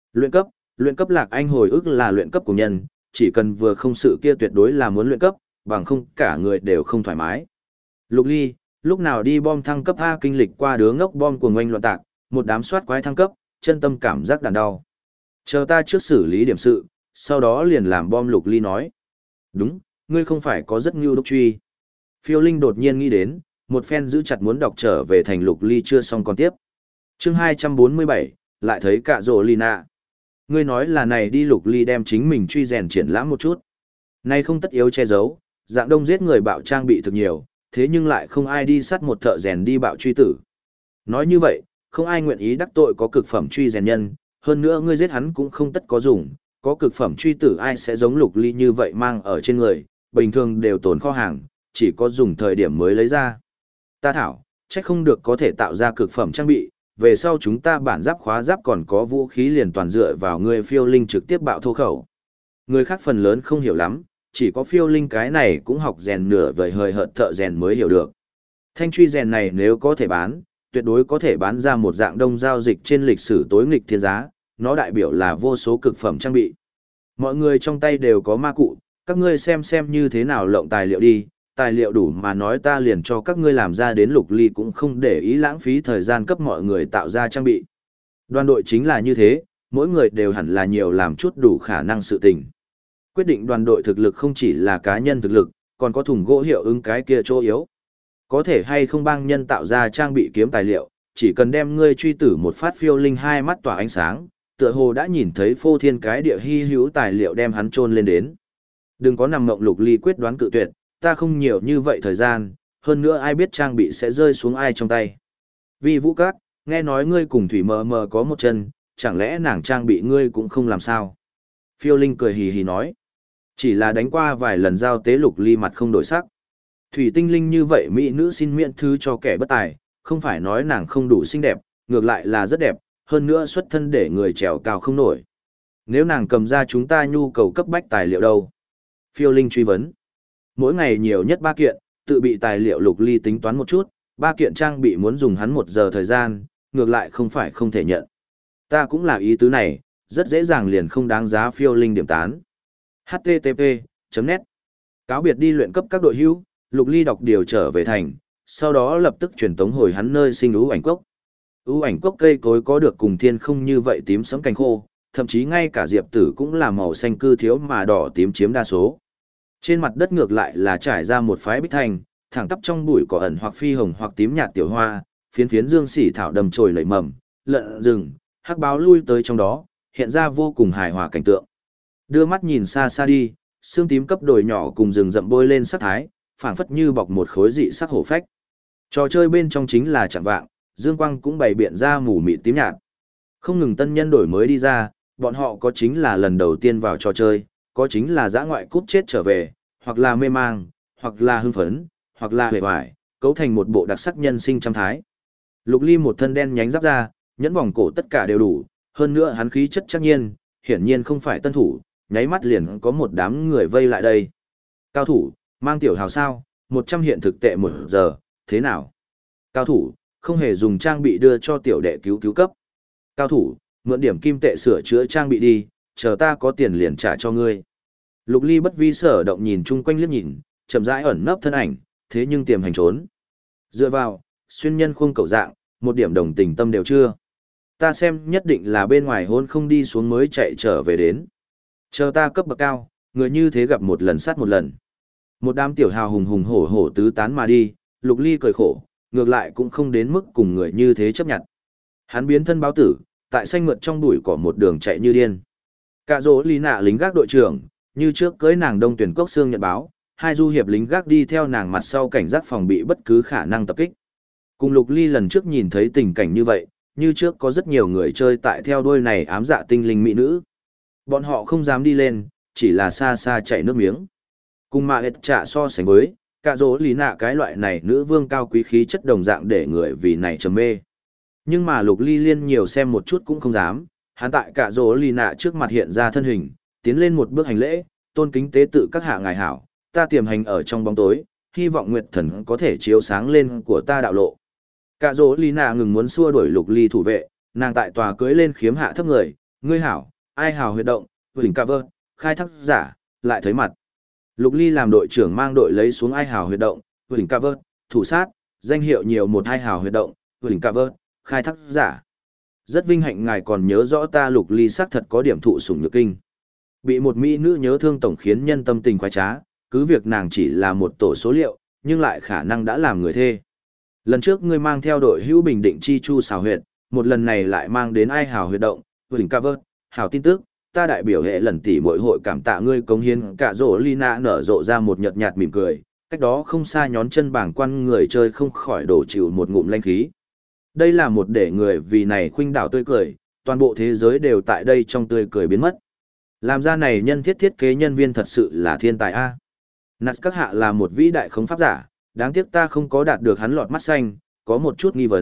Luyện cấp Lạc Anh hồi ức là luyện cấp của nhân, chỉ cần vừa không sự kia tuyệt đối là muốn luyện cấp, bằng không cả người đều không thoải mái. Lục Ly, lúc nào đi bom thăng cấp A kinh lịch qua đứa ngốc bom của ngoanh loạn tạc, một đám soát quái thăng cấp, chân tâm cảm giác đàn đau. Chờ ta trước xử lý điểm sự, sau đó liền làm bom. Lục Ly nói. Đúng, ngươi không phải có rất ngưu đốc truy. Phiêu Linh đột nhiên nghĩ đến, một phen giữ chặt muốn đọc trở về thành Lục Ly chưa xong còn tiếp. Chương 247, lại thấy cả rồ Lina. Ngươi nói là này đi. Lục Ly đem chính mình truy rèn triển lãm một chút. Nay không tất yếu che giấu, dạng đông giết người bạo trang bị thực nhiều, thế nhưng lại không ai đi sát một thợ rèn đi bạo truy tử. Nói như vậy, không ai nguyện ý đắc tội có cực phẩm truy rèn nhân, hơn nữa ngươi giết hắn cũng không tất có dùng, có cực phẩm truy tử ai sẽ giống Lục Ly như vậy mang ở trên người, bình thường đều tồn kho hàng, chỉ có dùng thời điểm mới lấy ra. Ta thảo, chắc không được có thể tạo ra cực phẩm trang bị, về sau chúng ta bản giáp khóa giáp còn có vũ khí liền toàn dựa vào ngươi phiêu linh trực tiếp bạo thô khẩu. Người khác phần lớn không hiểu lắm, chỉ có phiêu linh cái này cũng học rèn nửa vời hời hợt thợ rèn mới hiểu được. Thanh truy rèn này nếu có thể bán, tuyệt đối có thể bán ra một dạng đông giao dịch trên lịch sử tối nghịch thiên giá, nó đại biểu là vô số cực phẩm trang bị. Mọi người trong tay đều có ma cụ, các ngươi xem như thế nào lộng tài liệu đi, tài liệu đủ mà nói ta liền cho các ngươi làm ra đến Lục Ly cũng không để ý lãng phí thời gian cấp mọi người tạo ra trang bị. Đoàn đội chính là như thế, mỗi người đều hẳn là nhiều làm chút đủ khả năng sự tình. Quyết định đoàn đội thực lực không chỉ là cá nhân thực lực, còn có thùng gỗ hiệu ứng cái kia chỗ yếu. Có thể hay không bang nhân tạo ra trang bị kiếm tài liệu, chỉ cần đem ngươi truy tử một phát phiêu linh hai mắt tỏa ánh sáng, tựa hồ đã nhìn thấy phô thiên cái địa hy hữu tài liệu đem hắn chôn lên đến. Đừng có nằm mộng. Lục Ly quyết đoán cự tuyệt, ta không nhiều như vậy thời gian, hơn nữa ai biết trang bị sẽ rơi xuống ai trong tay. Vì Vũ Các, nghe nói ngươi cùng Thủy mờ mờ có một chân, chẳng lẽ nàng trang bị ngươi cũng không làm sao? Phiêu Linh cười hì hì nói. Chỉ là đánh qua vài lần giao tế. Lục Ly mặt không đổi sắc. Thủy tinh linh như vậy mỹ nữ xin miễn thứ cho kẻ bất tài, không phải nói nàng không đủ xinh đẹp, ngược lại là rất đẹp, hơn nữa xuất thân để người trèo cao không nổi. Nếu nàng cầm ra chúng ta nhu cầu cấp bách tài liệu đâu? Phiêu Linh truy vấn. Mỗi ngày nhiều nhất 3 kiện, tự bị tài liệu. Lục Ly tính toán một chút, 3 kiện trang bị muốn dùng hắn 1 giờ thời gian, ngược lại không phải không thể nhận. Ta cũng là ý tứ này, rất dễ dàng liền không đáng giá. Phiêu Linh điểm tán. http://net cáo biệt đi luyện cấp các đội hữu. Lục Ly đọc điều trở về thành, sau đó lập tức truyền tống hồi hắn nơi sinh ưu ảnh cốc. Ưu ảnh cốc cây cối có được cùng thiên không như vậy tím sẫm cành khô, thậm chí ngay cả diệp tử cũng là màu xanh cư thiếu mà đỏ tím chiếm đa số. Trên mặt đất ngược lại là trải ra một phái bích thành, thẳng tắp trong bụi cỏ ẩn hoặc phi hồng hoặc tím nhạt tiểu hoa, phiến phiến dương xỉ thảo đầm trồi nảy mầm, lợn rừng, hắc báo lui tới trong đó, hiện ra vô cùng hài hòa cảnh tượng. Đưa mắt nhìn xa xa đi, xương tím cấp đồi nhỏ cùng rừng rậm bôi lên sắc thái, phảng phất như bọc một khối dị sắc hổ phách. Trò chơi bên trong chính là chẳng vạng, dương quang cũng bày biện ra mù mịt tím nhạt. Không ngừng tân nhân đổi mới đi ra, bọn họ có chính là lần đầu tiên vào trò chơi, có chính là dã ngoại cúp chết trở về, hoặc là mê mang, hoặc là hưng phấn, hoặc là hề hoài, cấu thành một bộ đặc sắc nhân sinh trăm thái. Lục Ly một thân đen nhánh giáp ra, nhẫn vòng cổ tất cả đều đủ, hơn nữa hắn khí chất chắc nhiên, hiển nhiên không phải tân thủ, nháy mắt liền có một đám người vây lại đây. Cao thủ, mang tiểu hào sao, 100 hiện thực tệ 1 giờ, thế nào? Cao thủ, không hề dùng trang bị đưa cho tiểu đệ cứu cấp. Cao thủ, mượn điểm kim tệ sửa chữa trang bị đi, chờ ta có tiền liền trả cho ngươi. Lục Ly bất vi sở động nhìn chung quanh liếc nhìn, chậm rãi ẩn nấp thân ảnh, thế nhưng tiềm hành trốn. Dựa vào, xuyên nhân khuôn cầu dạng, một điểm đồng tình tâm đều chưa. Ta xem nhất định là bên ngoài hôn không đi xuống mới chạy trở về đến. Chờ ta cấp bậc cao, người như thế gặp một lần sát một lần. Một đám tiểu hào hùng hùng hổ hổ tứ tán mà đi, Lục Ly cười khổ, ngược lại cũng không đến mức cùng người như thế chấp nhận. Hắn biến thân báo tử, tại xanh mượt trong bụi cỏ một đường chạy như điên. Cả dỗ Lý Nạ lính gác đội trưởng, như trước cưới nàng Đông Tuyển Cốc Xương nhận báo, hai du hiệp lính gác đi theo nàng mặt sau cảnh giác phòng bị bất cứ khả năng tập kích. Cùng Lục Ly lần trước nhìn thấy tình cảnh như vậy, như trước có rất nhiều người chơi tại theo đuôi này ám dạ tinh linh mỹ nữ. Bọn họ không dám đi lên, chỉ là xa xa chạy nước miếng. Cùng mà hết trả so sánh với, cả dỗ Lý Nạ cái loại này nữ vương cao quý khí chất đồng dạng để người vì này trầm mê. Nhưng mà Lục Ly liên nhiều xem một chút cũng không dám, hắn tại cả dỗ Lý Nạ trước mặt hiện ra thân hình, tiến lên một bước hành lễ, tôn kính tế tự các hạ ngài hảo, ta tiềm hành ở trong bóng tối, hy vọng Nguyệt Thần có thể chiếu sáng lên của ta đạo lộ. Cả dỗ Lý Nạ ngừng muốn xua đuổi Lục Ly thủ vệ, nàng tại tòa cưới lên khiếm hạ thấp người, ngươi hảo, ai hảo huyệt động, huỳnh ca vơ, khai thác giả, lại thấy mặt. Lục Ly làm đội trưởng mang đội lấy xuống ai hảo huyệt động, huỳnh ca vơ, thủ sát, danh hiệu nhiều một hai hảo huyệt động, huỳnh ca vơ, khai thác giả. Rất vinh hạnh ngài còn nhớ rõ ta. Lục Ly xác thật có điểm thụ sủng nhược kinh. Bị một mỹ nữ nhớ thương tổng khiến nhân tâm tình khoái trá, cứ việc nàng chỉ là một tổ số liệu, nhưng lại khả năng đã làm người thê. Lần trước ngươi mang theo đội hữu bình định chi chu xào huyệt, một lần này lại mang đến ai hào huyệt động, huỳnh ca vơ, hào tin tức, ta đại biểu hệ lần tỷ mỗi hội cảm tạ ngươi cống hiến. Cả rỗ Lina nở rộ ra một nhợt nhạt mỉm cười, cách đó không xa nhón chân bảng quan người chơi không khỏi đổ chịu một ngụm lanh khí. Đây là một để người vì này khuynh đảo tươi cười, toàn bộ thế giới đều tại đây trong tươi cười biến mất. Làm ra này nhân thiết kế nhân viên thật sự là thiên tài a. Nạt các hạ là một vĩ đại khống pháp giả, đáng tiếc ta không có đạt được hắn lọt mắt xanh, có một chút nghi vấn,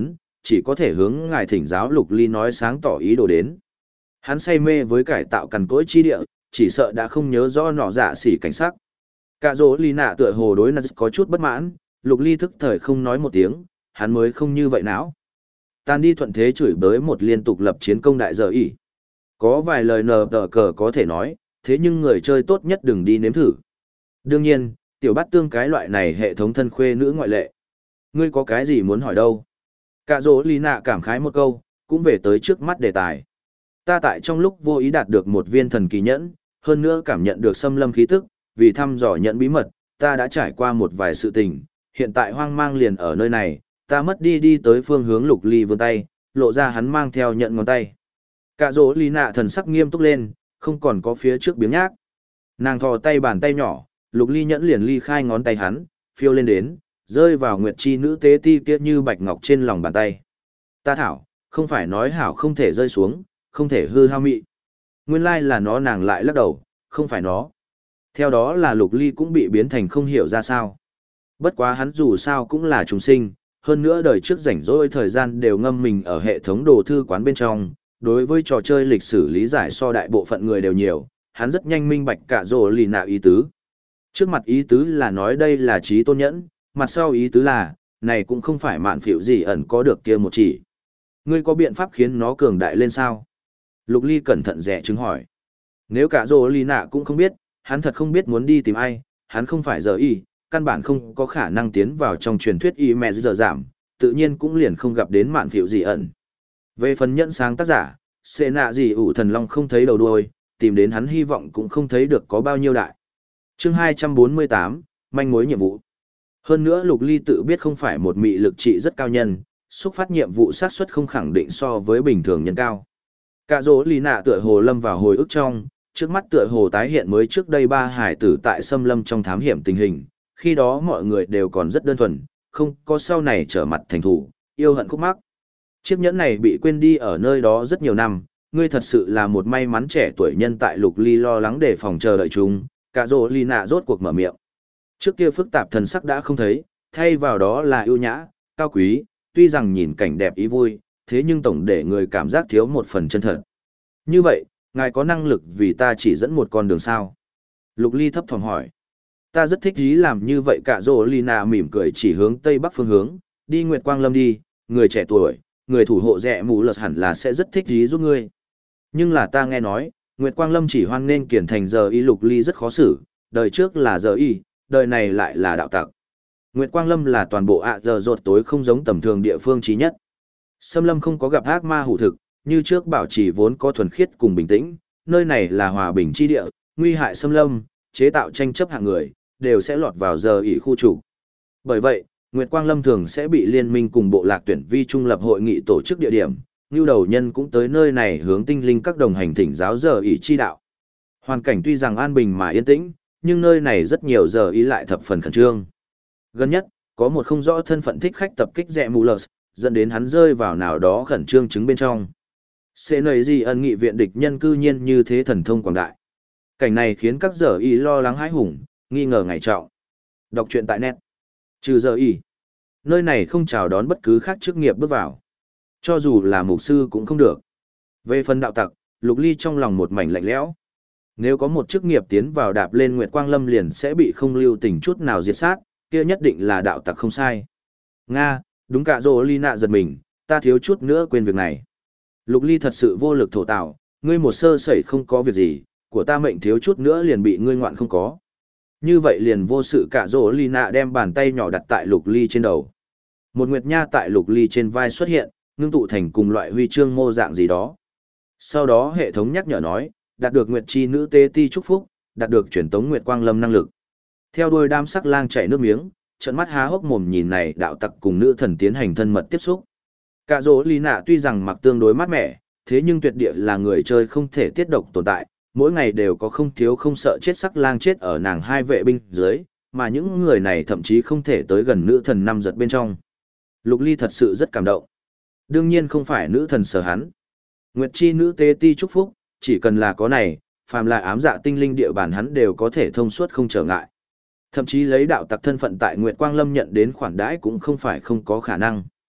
chỉ có thể hướng ngài thỉnh giáo Lục Ly nói sáng tỏ ý đồ đến. Hắn say mê với cải tạo cằn cỗi chi địa, chỉ sợ đã không nhớ rõ nọ dạ xỉ cảnh sắc. Cả dỗ Ly nạ tựa hồ đối Naz có chút bất mãn, Lục Ly thức thời không nói một tiếng, hắn mới không như vậy não. Tàn đi thuận thế chửi bới một liên tục lập chiến công đại giờ ỉ. Có vài lời nờ tờ cờ có thể nói, thế nhưng người chơi tốt nhất đừng đi nếm thử. Đương nhiên, tiểu bát tương cái loại này hệ thống thân khuê nữ ngoại lệ. Ngươi có cái gì muốn hỏi đâu? Cả dỗ Lý nạ cảm khái một câu, cũng về tới trước mắt đề tài. Ta tại trong lúc vô ý đạt được một viên thần kỳ nhẫn, hơn nữa cảm nhận được xâm lâm khí tức, vì thăm dò nhận bí mật, ta đã trải qua một vài sự tình, hiện tại hoang mang liền ở nơi này, ta mất đi tới phương hướng Lục Ly vươn tay, lộ ra hắn mang theo nhận ngón tay. Cả dỗ Lý nạ thần sắc nghiêm túc lên, không còn có phía trước biếng nhác. Nàng thò tay bàn tay nhỏ, Lục Ly nhẫn liền ly khai ngón tay hắn, phiêu lên đến, rơi vào nguyệt chi nữ tế ti kia như bạch ngọc trên lòng bàn tay. Ta thảo, không phải nói hảo không thể rơi xuống, không thể hư hao mị. Nguyên lai là nó, nàng lại lắc đầu, không phải nó. Theo đó là Lục Ly cũng bị biến thành không hiểu ra sao. Bất quá hắn dù sao cũng là trùng sinh, hơn nữa đời trước rảnh rỗi thời gian đều ngâm mình ở hệ thống đồ thư quán bên trong, đối với trò chơi lịch sử lý giải so đại bộ phận người đều nhiều, hắn rất nhanh minh bạch cả rồ lì nạ ý tứ. Trước mặt ý tứ là nói đây là trí tôn nhẫn, mặt sau ý tứ là, này cũng không phải mạn phịu gì ẩn có được kia một chỉ. Ngươi có biện pháp khiến nó cường đại lên sao? Lục Ly cẩn thận dè chứng hỏi. Nếu cả rồ lì nạ cũng không biết, hắn thật không biết muốn đi tìm ai, hắn không phải giờ y, căn bản không có khả năng tiến vào trong truyền thuyết y mẹ giờ giảm, tự nhiên cũng liền không gặp đến mạn phịu gì ẩn. Về phần nhẫn sáng tác giả, xệ nạ gì ủ thần long không thấy đầu đuôi, tìm đến hắn hy vọng cũng không thấy được có bao nhiêu đại. Chương 248, manh mối nhiệm vụ. Hơn nữa Lục Ly tự biết không phải một mị lực trị rất cao nhân, xúc phát nhiệm vụ xác suất không khẳng định so với bình thường nhân cao. Cả dỗ lì nạ tựa hồ lâm vào hồi ức trong, trước mắt tựa hồ tái hiện mới trước đây ba hải tử tại xâm lâm trong thám hiểm tình hình, khi đó mọi người đều còn rất đơn thuần, không có sau này trở mặt thành thủ, yêu hận khúc mắc. Chiếc nhẫn này bị quên đi ở nơi đó rất nhiều năm, ngươi thật sự là một may mắn trẻ tuổi nhân tại Lục Ly lo lắng để phòng chờ đợi chúng, cả rồ lì nạ rốt cuộc mở miệng. Trước kia phức tạp thần sắc đã không thấy, thay vào đó là yêu nhã, cao quý, tuy rằng nhìn cảnh đẹp ý vui, thế nhưng tổng để người cảm giác thiếu một phần chân thật. Như vậy, ngài có năng lực vì ta chỉ dẫn một con đường sao? Lục Ly thấp thỏm hỏi. Ta rất thích ý làm như vậy, cả rồ lì nạ mỉm cười chỉ hướng tây bắc phương hướng, đi Nguyệt Quang Lâm đi, người trẻ tuổi, người thủ hộ rẻ mù lật hẳn là sẽ rất thích ý giúp ngươi. Nhưng là ta nghe nói, Nguyệt Quang Lâm chỉ hoan nên kiển thành giờ y. Lục Ly rất khó xử, đời trước là giờ y, đời này lại là đạo tặc. Nguyệt Quang Lâm là toàn bộ giờ rột tối không giống tầm thường địa phương trí nhất. Xâm lâm không có gặp ác ma hủ thực, như trước bảo trì vốn có thuần khiết cùng bình tĩnh, nơi này là hòa bình chi địa, nguy hại xâm lâm, chế tạo tranh chấp hạng người, đều sẽ lọt vào giờ y khu chủ. Bởi vậy, Nguyệt Quang Lâm thường sẽ bị liên minh cùng bộ lạc tuyển vi trung lập hội nghị tổ chức địa điểm, Ngưu Đầu Nhân cũng tới nơi này hướng tinh linh các đồng hành thỉnh giáo giờ ý chi đạo. Hoàn cảnh tuy rằng an bình mà yên tĩnh, nhưng nơi này rất nhiều giờ ý lại thập phần khẩn trương. Gần nhất, có một không rõ thân phận thích khách tập kích rẽ mù lờ, dẫn đến hắn rơi vào nào đó khẩn trương chứng bên trong. Sẽ nầy gì ân nghị viện địch nhân cư nhiên như thế thần thông quảng đại. Cảnh này khiến các giờ ý lo lắng hãi hùng, nghi ngờ ngày trọng. Đọc truyện tại net. Trừ giờ ý, nơi này không chào đón bất cứ khác chức nghiệp bước vào. Cho dù là mục sư cũng không được. Về phần đạo tặc, Lục Ly trong lòng một mảnh lạnh lẽo. Nếu có một chức nghiệp tiến vào đạp lên Nguyệt Quang Lâm liền sẽ bị không lưu tình chút nào diệt sát, kia nhất định là đạo tặc không sai. Nga, đúng, cả rồ ly nạ giật mình, ta thiếu chút nữa quên việc này. Lục Ly thật sự vô lực thổ tạo, ngươi một sơ sẩy không có việc gì, của ta mệnh thiếu chút nữa liền bị ngươi ngoạn không có. Như vậy liền vô sự, cả rồ ly nạ đem bàn tay nhỏ đặt tại Lục Ly trên đầu. Một nguyệt nha tại Lục Ly trên vai xuất hiện, ngưng tụ thành cùng loại huy chương mô dạng gì đó. Sau đó hệ thống nhắc nhở nói, đạt được Nguyệt chi nữ tế ti chúc phúc, đạt được truyền tống Nguyệt Quang Lâm năng lực. Theo đuôi đám sắc lang chảy nước miếng, trợn mắt há hốc mồm nhìn này đạo tặc cùng nữ thần tiến hành thân mật tiếp xúc. Cả dỗ lý nạ tuy rằng mặc tương đối mát mẻ, thế nhưng tuyệt địa là người chơi không thể tiết độc tồn tại, mỗi ngày đều có không thiếu không sợ chết sắc lang chết ở nàng hai vệ binh dưới, mà những người này thậm chí không thể tới gần nữ thần năm giật bên trong. Lục Ly thật sự rất cảm động. Đương nhiên không phải nữ thần sở hắn. Nguyệt chi nữ tế ti chúc phúc, chỉ cần là có này, phàm là ám dạ tinh linh địa bàn hắn đều có thể thông suốt không trở ngại. Thậm chí lấy đạo tặc thân phận tại Nguyệt Quang Lâm nhận đến khoản đãi cũng không phải không có khả năng.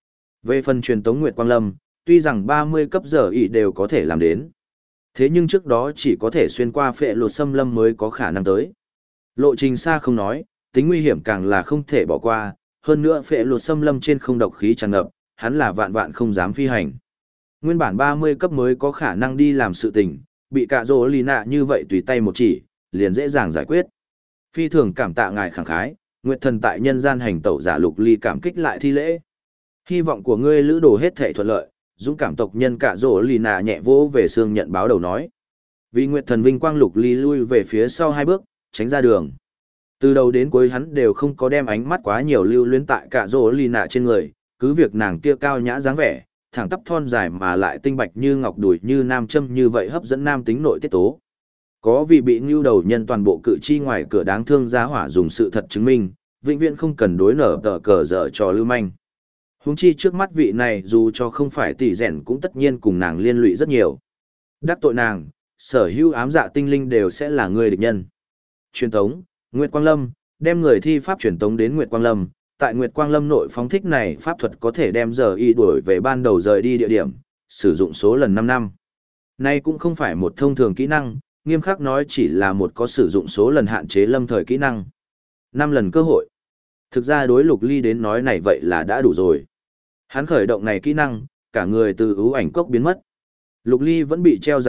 Về phần truyền tống Nguyệt Quang Lâm, tuy rằng 30 cấp giờ ý đều có thể làm đến. Thế nhưng trước đó chỉ có thể xuyên qua phệ lột xâm lâm mới có khả năng tới. Lộ trình xa không nói, tính nguy hiểm càng là không thể bỏ qua, hơn nữa phệ lột xâm lâm trên không độc khí tràn ngập, hắn là vạn vạn không dám phi hành. Nguyên bản 30 cấp mới có khả năng đi làm sự tình, bị cả rỗ lì nạ như vậy tùy tay một chỉ, liền dễ dàng giải quyết. Phi thường cảm tạ ngài khẳng khái, Nguyệt thần tại nhân gian hành tẩu giả Lục Ly cảm kích lại thi lễ. Hy vọng của ngươi lữ đồ hết thảy thuận lợi, dũng cảm tộc nhân cả rỗ lì nạ nhẹ vỗ về xương nhận báo đầu nói. Vì Nguyệt thần vinh quang Lục Ly lui về phía sau 2 bước, tránh ra đường. Từ đầu đến cuối hắn đều không có đem ánh mắt quá nhiều lưu luyến tại cả rỗ lì nạ trên người, cứ việc nàng kia cao nhã dáng vẻ, thẳng tắp thon dài mà lại tinh bạch như ngọc đùi như nam châm như vậy hấp dẫn nam tính nội tiết tố. Có vì bị ngưu đầu nhân toàn bộ cự chi ngoài cửa đáng thương giá hỏa dùng sự thật chứng minh, vĩnh viễn không cần đối nở tờ cờ dở trò lưu manh. Huống chi trước mắt vị này dù cho không phải tỷ rèn cũng tất nhiên cùng nàng liên lụy rất nhiều. Đắc tội nàng, sở hữu ám dạ tinh linh đều sẽ là người địch nhân. Truyền tống, Nguyệt Quang Lâm, đem người thi pháp truyền tống đến Nguyệt Quang Lâm. Tại Nguyệt Quang Lâm nội phóng thích này pháp thuật có thể đem giờ y đuổi về ban đầu rời đi địa điểm, sử dụng số lần 5 năm. Nay cũng không phải một thông thường kỹ năng, nghiêm khắc nói chỉ là một có sử dụng số lần hạn chế lâm thời kỹ năng. 5 lần cơ hội. Thực ra đối Lục Ly đến nói này vậy là đã đủ rồi. Hắn khởi động này kỹ năng, cả người từ ưu ảnh cốc biến mất. Lục Ly vẫn bị treo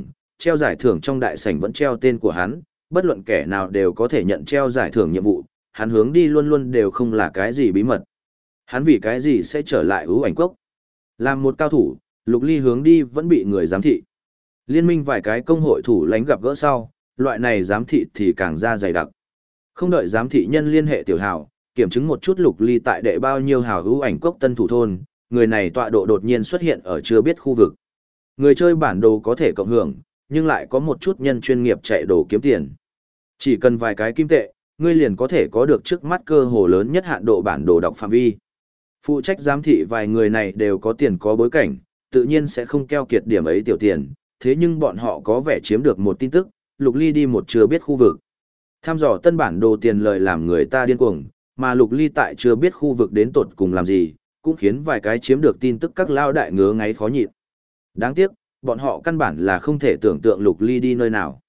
giải thưởng trong đại sảnh vẫn treo tên của hắn, bất luận kẻ nào đều có thể nhận treo giải thưởng nhiệm vụ, hắn hướng đi luôn luôn đều không là cái gì bí mật. Hắn vì cái gì sẽ trở lại ưu ảnh cốc. Làm một cao thủ, Lục Ly hướng đi vẫn bị người giám thị. Liên minh vài cái công hội thủ lãnh gặp gỡ sau, loại này giám thị thì càng ra dày đặc. Không đợi giám thị nhân liên hệ tiểu hào, kiểm chứng một chút Lục Ly tại đệ bao nhiêu hào ưu ảnh cốc tân thủ thôn, người này tọa độ đột nhiên xuất hiện ở chưa biết khu vực. Người chơi bản đồ có thể cộng hưởng, nhưng lại có một chút nhân chuyên nghiệp chạy đồ kiếm tiền. Chỉ cần vài cái kim tệ, ngươi liền có thể có được trước mắt cơ hồ lớn nhất hạn độ bản đồ đọc phạm vi. Phụ trách giám thị vài người này đều có tiền có bối cảnh, tự nhiên sẽ không keo kiệt điểm ấy tiểu tiền, thế nhưng bọn họ có vẻ chiếm được một tin tức, Lục Ly đi một chưa biết khu vực. Tham dò tân bản đồ tiền lời làm người ta điên cuồng, mà Lục Ly tại chưa biết khu vực đến tột cùng làm gì, cũng khiến vài cái chiếm được tin tức các lao đại ngứa ngáy khó nhịn. Đáng tiếc, bọn họ căn bản là không thể tưởng tượng Lục Ly đi nơi nào.